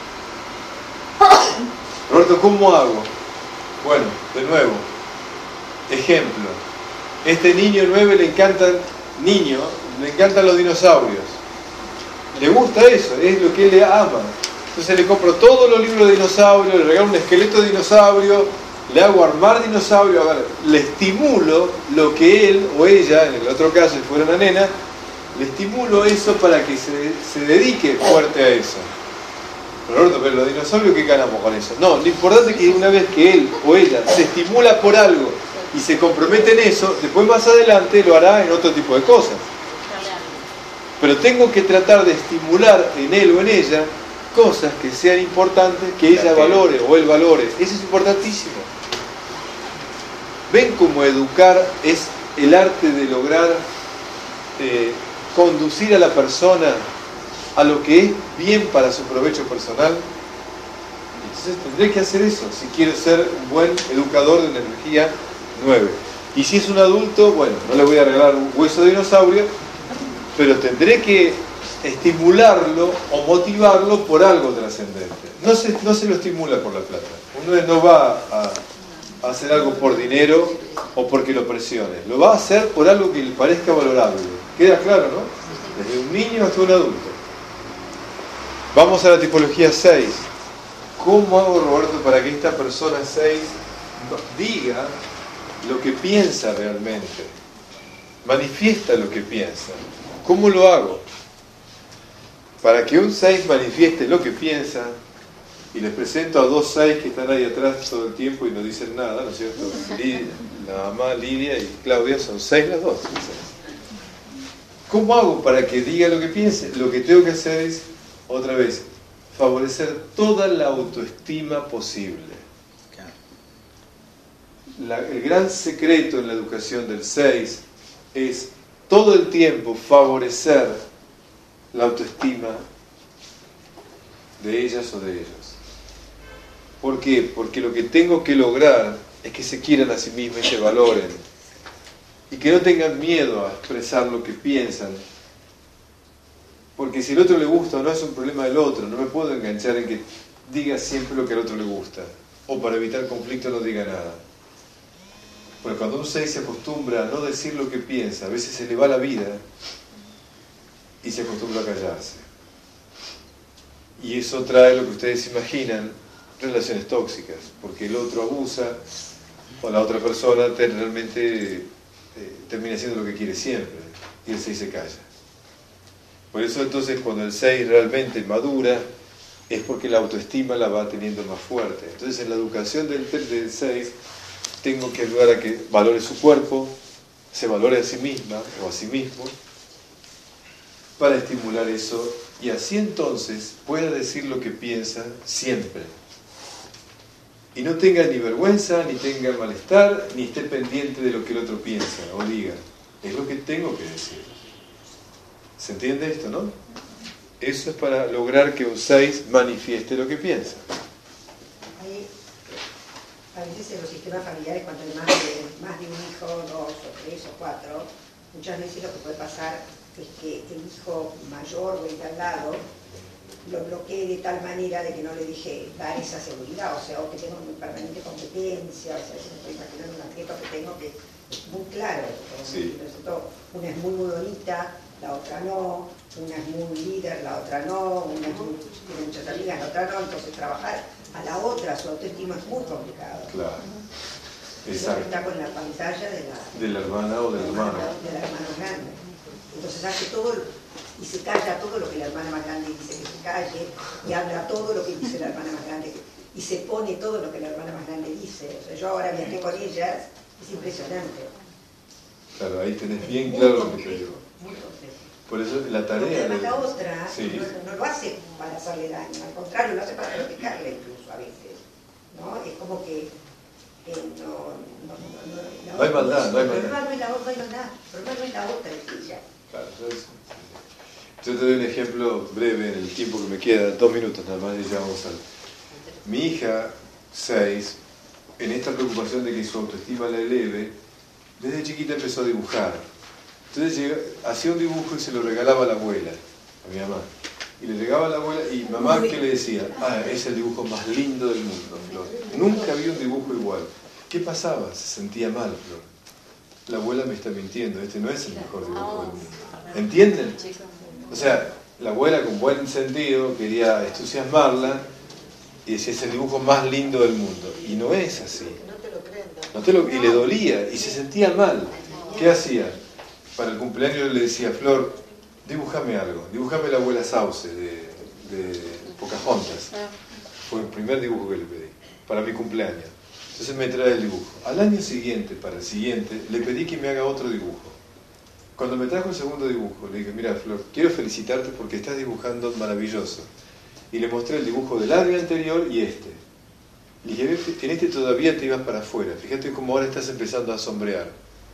Roberto, ¿cómo hago? Bueno, de nuevo, ejemplo. Este niño nueve le encantan, niño, le encantan los dinosaurios. Le gusta eso, es lo que él le ama. Entonces le compro todos los libros de dinosaurios, le regalo un esqueleto de dinosaurio, le hago armar dinosaurio, a ver, le estimulo lo que él o ella, en el otro caso si fuera una nena, le estimulo eso para que se, se dedique fuerte a eso. Roberto, pero los dinosaurios, ¿qué ganamos con eso? No, lo importante es que una vez que él o ella se estimula por algo y se compromete en eso, después más adelante lo hará en otro tipo de cosas. Pero tengo que tratar de estimular en él o en ella cosas que sean importantes, que ella valore o él valore. Eso es importantísimo. ¿Ven cómo educar es el arte de lograr eh, conducir a la persona a lo que es bien para su provecho personal? Entonces tendré que hacer eso si quiero ser un buen educador de una energía nueve. Y si es un adulto, bueno, no le voy a regalar un hueso de dinosaurio, pero tendré que estimularlo o motivarlo por algo trascendente. No se, no se lo estimula por la plata. Uno no va a, a hacer algo por dinero o porque lo presione. Lo va a hacer por algo que le parezca valorable. ¿Queda claro, no? Desde un niño hasta un adulto. Vamos a la tipología seis. ¿Cómo hago, Roberto, para que esta persona seis diga lo que piensa realmente? Manifiesta lo que piensa. ¿Cómo lo hago? Para que un seis manifieste lo que piensa, y les presento a dos seis que están ahí atrás todo el tiempo y no dicen nada, ¿no es cierto? Lidia, la mamá Lidia y Claudia son seis las dos. ¿Cómo hago para que diga lo que piense? Lo que tengo que hacer es, otra vez, favorecer toda la autoestima posible. La, el gran secreto en la educación del seis es todo el tiempo favorecer la autoestima de ellas o de ellos. ¿Por qué? Porque lo que tengo que lograr es que se quieran a sí mismos y se valoren. Y que no tengan miedo a expresar lo que piensan. Porque si el otro le gusta o no es un problema del otro. No me puedo enganchar en que diga siempre lo que al otro le gusta. O para evitar conflicto no diga nada. Porque cuando un seis se acostumbra a no decir lo que piensa, a veces se le va la vida y se acostumbra a callarse. Y eso trae lo que ustedes imaginan, relaciones tóxicas, porque el otro abusa o la otra persona te, realmente eh, termina haciendo lo que quiere siempre y el seis se calla. Por eso entonces cuando el seis realmente madura es porque la autoestima la va teniendo más fuerte. Entonces en la educación del, del seis tengo que ayudar a que valore su cuerpo, se valore a sí misma o a sí mismo, para estimular eso y así entonces pueda decir lo que piensa siempre. Y no tenga ni vergüenza, ni tenga malestar, ni esté pendiente de lo que el otro piensa o diga. Es lo que tengo que decir. ¿Se entiende esto, no? Eso es para lograr que un seis manifieste lo que piensa. Hay, a veces en los sistemas familiares, cuando hay más de, más de un hijo, dos o tres o cuatro, muchas veces lo que puede pasar es que el hijo mayor o el de al lado lo bloquee de tal manera de que no le deje dar esa seguridad, o sea, o que tenga una permanente competencia, o sea, si me estoy imaginando un objeto que tengo que es muy claro, sí. Una es muy, muy bonita, la otra no, una es muy líder, la otra no, una es muy, tiene muchas amigas, la otra no, entonces trabajar a la otra, su autoestima es muy complicado. Claro. Exacto. Está con la pantalla de la, de la hermana o del hermano. De la hermana grande. Entonces hace todo y se calla todo lo que la hermana más grande dice que se calle y habla todo lo que dice la hermana más grande y se pone todo lo que la hermana más grande dice. O sea, yo ahora viajé con ellas, es impresionante. Claro, ahí tenés bien claro lo que te digo. Por eso la tarea... Porque la otra sí. no, no lo hace para hacerle daño, al contrario, lo hace para protegerle incluso a veces. ¿No? Es como que eh, no, no, no, no, no hay maldad, no hay maldad. El problema no es la otra, no es nada. El problema no es la otra, es ella. Claro, entonces, yo te doy un ejemplo breve en el tiempo que me queda, dos minutos nada más y ya vamos al... Mi hija, seis, en esta preocupación de que su autoestima la eleve, desde chiquita empezó a dibujar. Entonces llega, hacía un dibujo y se lo regalaba a la abuela, a mi mamá. Y le llegaba a la abuela y mamá, ¿qué le decía? Ah, es el dibujo más lindo del mundo, Flor. Nunca vi un dibujo igual. ¿Qué pasaba? Se sentía mal, Flor. La abuela me está mintiendo, este no es el mejor dibujo del mundo. ¿Entienden? O sea, la abuela con buen sentido quería entusiasmarla y decía, es el dibujo más lindo del mundo. Y no es así. No te lo, y le dolía y se sentía mal. ¿Qué hacía? Para el cumpleaños le decía, Flor, dibújame algo, dibújame la abuela Sauce de, de Pocahontas. Fue el primer dibujo que le pedí, para mi cumpleaños. Entonces me trae el dibujo. Al año siguiente, para el siguiente, le pedí que me haga otro dibujo, Cuando me trajo el segundo dibujo, le dije, mira Flor, quiero felicitarte porque estás dibujando maravilloso. Y le mostré el dibujo del año anterior y este. Le dije, en este todavía te ibas para afuera, fíjate cómo ahora estás empezando a sombrear.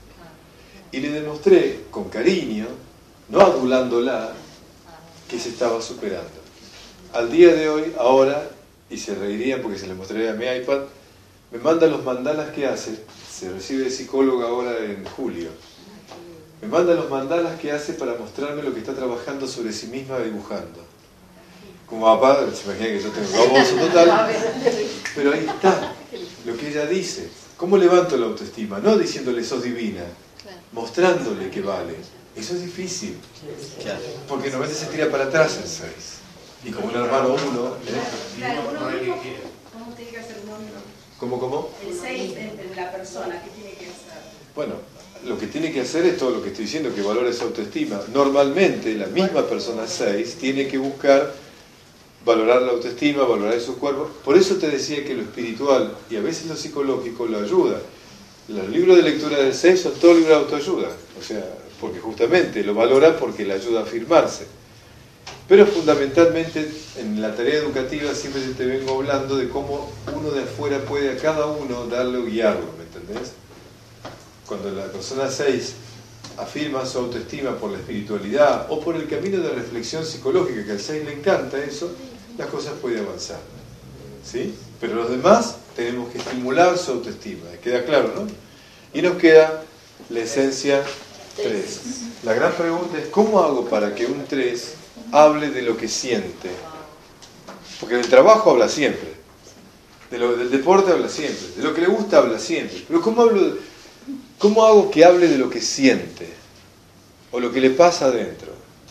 Y le demostré con cariño, no adulándola, que se estaba superando. Al día de hoy, ahora, y se reirían porque se les mostraré a mi iPad, me manda los mandalas que hace, se recibe de psicóloga ahora en julio, me manda los mandalas que hace para mostrarme lo que está trabajando sobre sí misma dibujando. Como papá, se imagina que yo tengo baboso total, pero ahí está, lo que ella dice. ¿Cómo levanto la autoestima? No diciéndole sos divina, mostrándole que vale. Eso es difícil, porque normalmente se tira para atrás el seis. Y como un hermano uno, ¿eh? Claro, uno mismo, ¿cómo tiene que hacer uno mismo? ¿Cómo, cómo? El seis en la persona, ¿qué tiene que hacer? Bueno, lo que tiene que hacer es todo lo que estoy diciendo, que valore su autoestima. Normalmente la misma persona seis tiene que buscar valorar la autoestima, valorar su cuerpo. Por eso te decía que lo espiritual y a veces lo psicológico lo ayuda. Los libros de lectura del seis son todos libros de autoayuda, o sea, porque justamente lo valora porque le ayuda a afirmarse. Pero fundamentalmente en la tarea educativa siempre te vengo hablando de cómo uno de afuera puede a cada uno darle o guiarlo, ¿me entendés? Cuando la persona seis afirma su autoestima por la espiritualidad o por el camino de reflexión psicológica, que al seis le encanta eso, las cosas pueden avanzar, ¿sí? Pero los demás tenemos que estimular su autoestima, queda claro, ¿no? Y nos queda la esencia tres. La gran pregunta es, ¿cómo hago para que un tres hable de lo que siente? Porque del trabajo habla siempre, de lo, del deporte habla siempre, de lo que le gusta habla siempre, pero ¿cómo hablo de, cómo hago que hable de lo que siente o lo que le pasa adentro?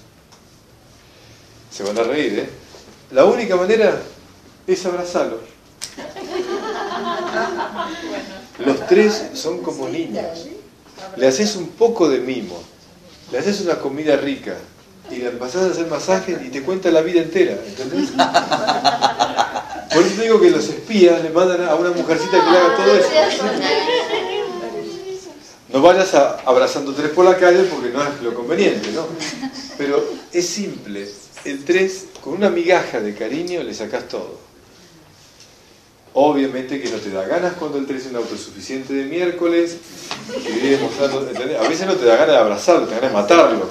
Se van a reír, ¿eh? La única manera es abrazarlo. Los tres son como niños. Le haces un poco de mimo, le haces una comida rica y le empezás a hacer masajes y te cuenta la vida entera, ¿entendés? Por eso digo que los espías le mandan a una mujercita que le haga todo eso. No vayas a, abrazando tres por la calle porque no es lo conveniente, ¿no? Pero es simple. El tres, con una migaja de cariño le sacás todo. Obviamente que no te da ganas cuando el tres es un autosuficiente de miércoles, que viene mostrando, ¿entendés? A veces no te da ganas de abrazarlo, te da ganas de matarlo.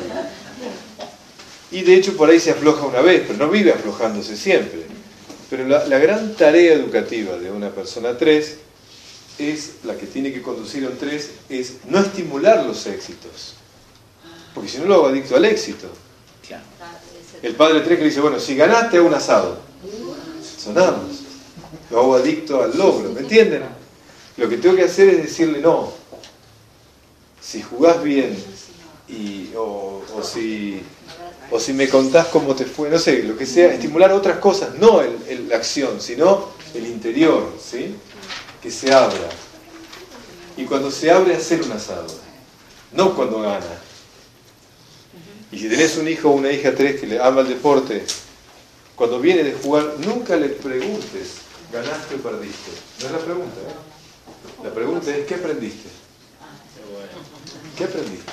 Y de hecho por ahí se afloja una vez, pero no vive aflojándose siempre. Pero la, la gran tarea educativa de una persona tres es, la que tiene que conducir a un tres, es no estimular los éxitos. Porque si no lo hago adicto al éxito. El padre tres que dice, bueno, si ganaste, hago un asado. Sonamos. Lo hago adicto al logro, ¿me entienden? Lo que tengo que hacer es decirle, no, si jugás bien, y, o, o, si, o si me contás cómo te fue, no sé, lo que sea, estimular otras cosas, no el, el, la acción, sino el interior, ¿sí? Que se abra. Y cuando se abre, hacer un asado, no cuando gana. Y si tenés un hijo o una hija tres que le ama el deporte, cuando viene de jugar, nunca le preguntes, ¿ganaste o perdiste? No es la pregunta, ¿eh? La pregunta es, ¿qué aprendiste? ¿Qué aprendiste?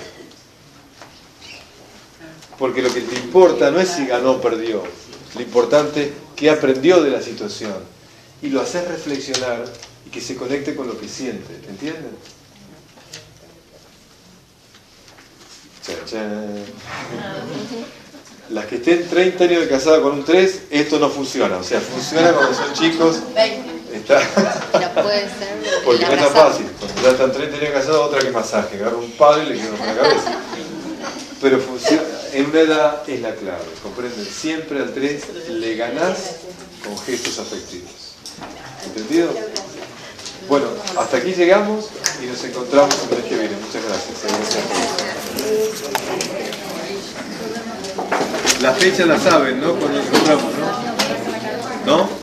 Porque lo que te importa no es si ganó o perdió. Lo importante es qué aprendió de la situación. Y lo haces reflexionar y que se conecte con lo que siente. ¿Entienden? Chan, chan. Las que estén treinta años de casada con un tres, esto no funciona. O sea, funciona cuando son chicos. Está... No puede ser. Porque no es tan fácil. Cuando ya están treinta años de casada, otra que masaje. Agarra un palo y le queda por la cabeza. Pero funciona. En una edad es la clave. ¿Comprenden? Siempre al tres le ganás con gestos afectivos. ¿Entendido? Bueno, hasta aquí llegamos y nos encontramos el mes que viene. Muchas gracias. La fecha la saben, ¿no? Cuando nos encontramos, ¿no? ¿No?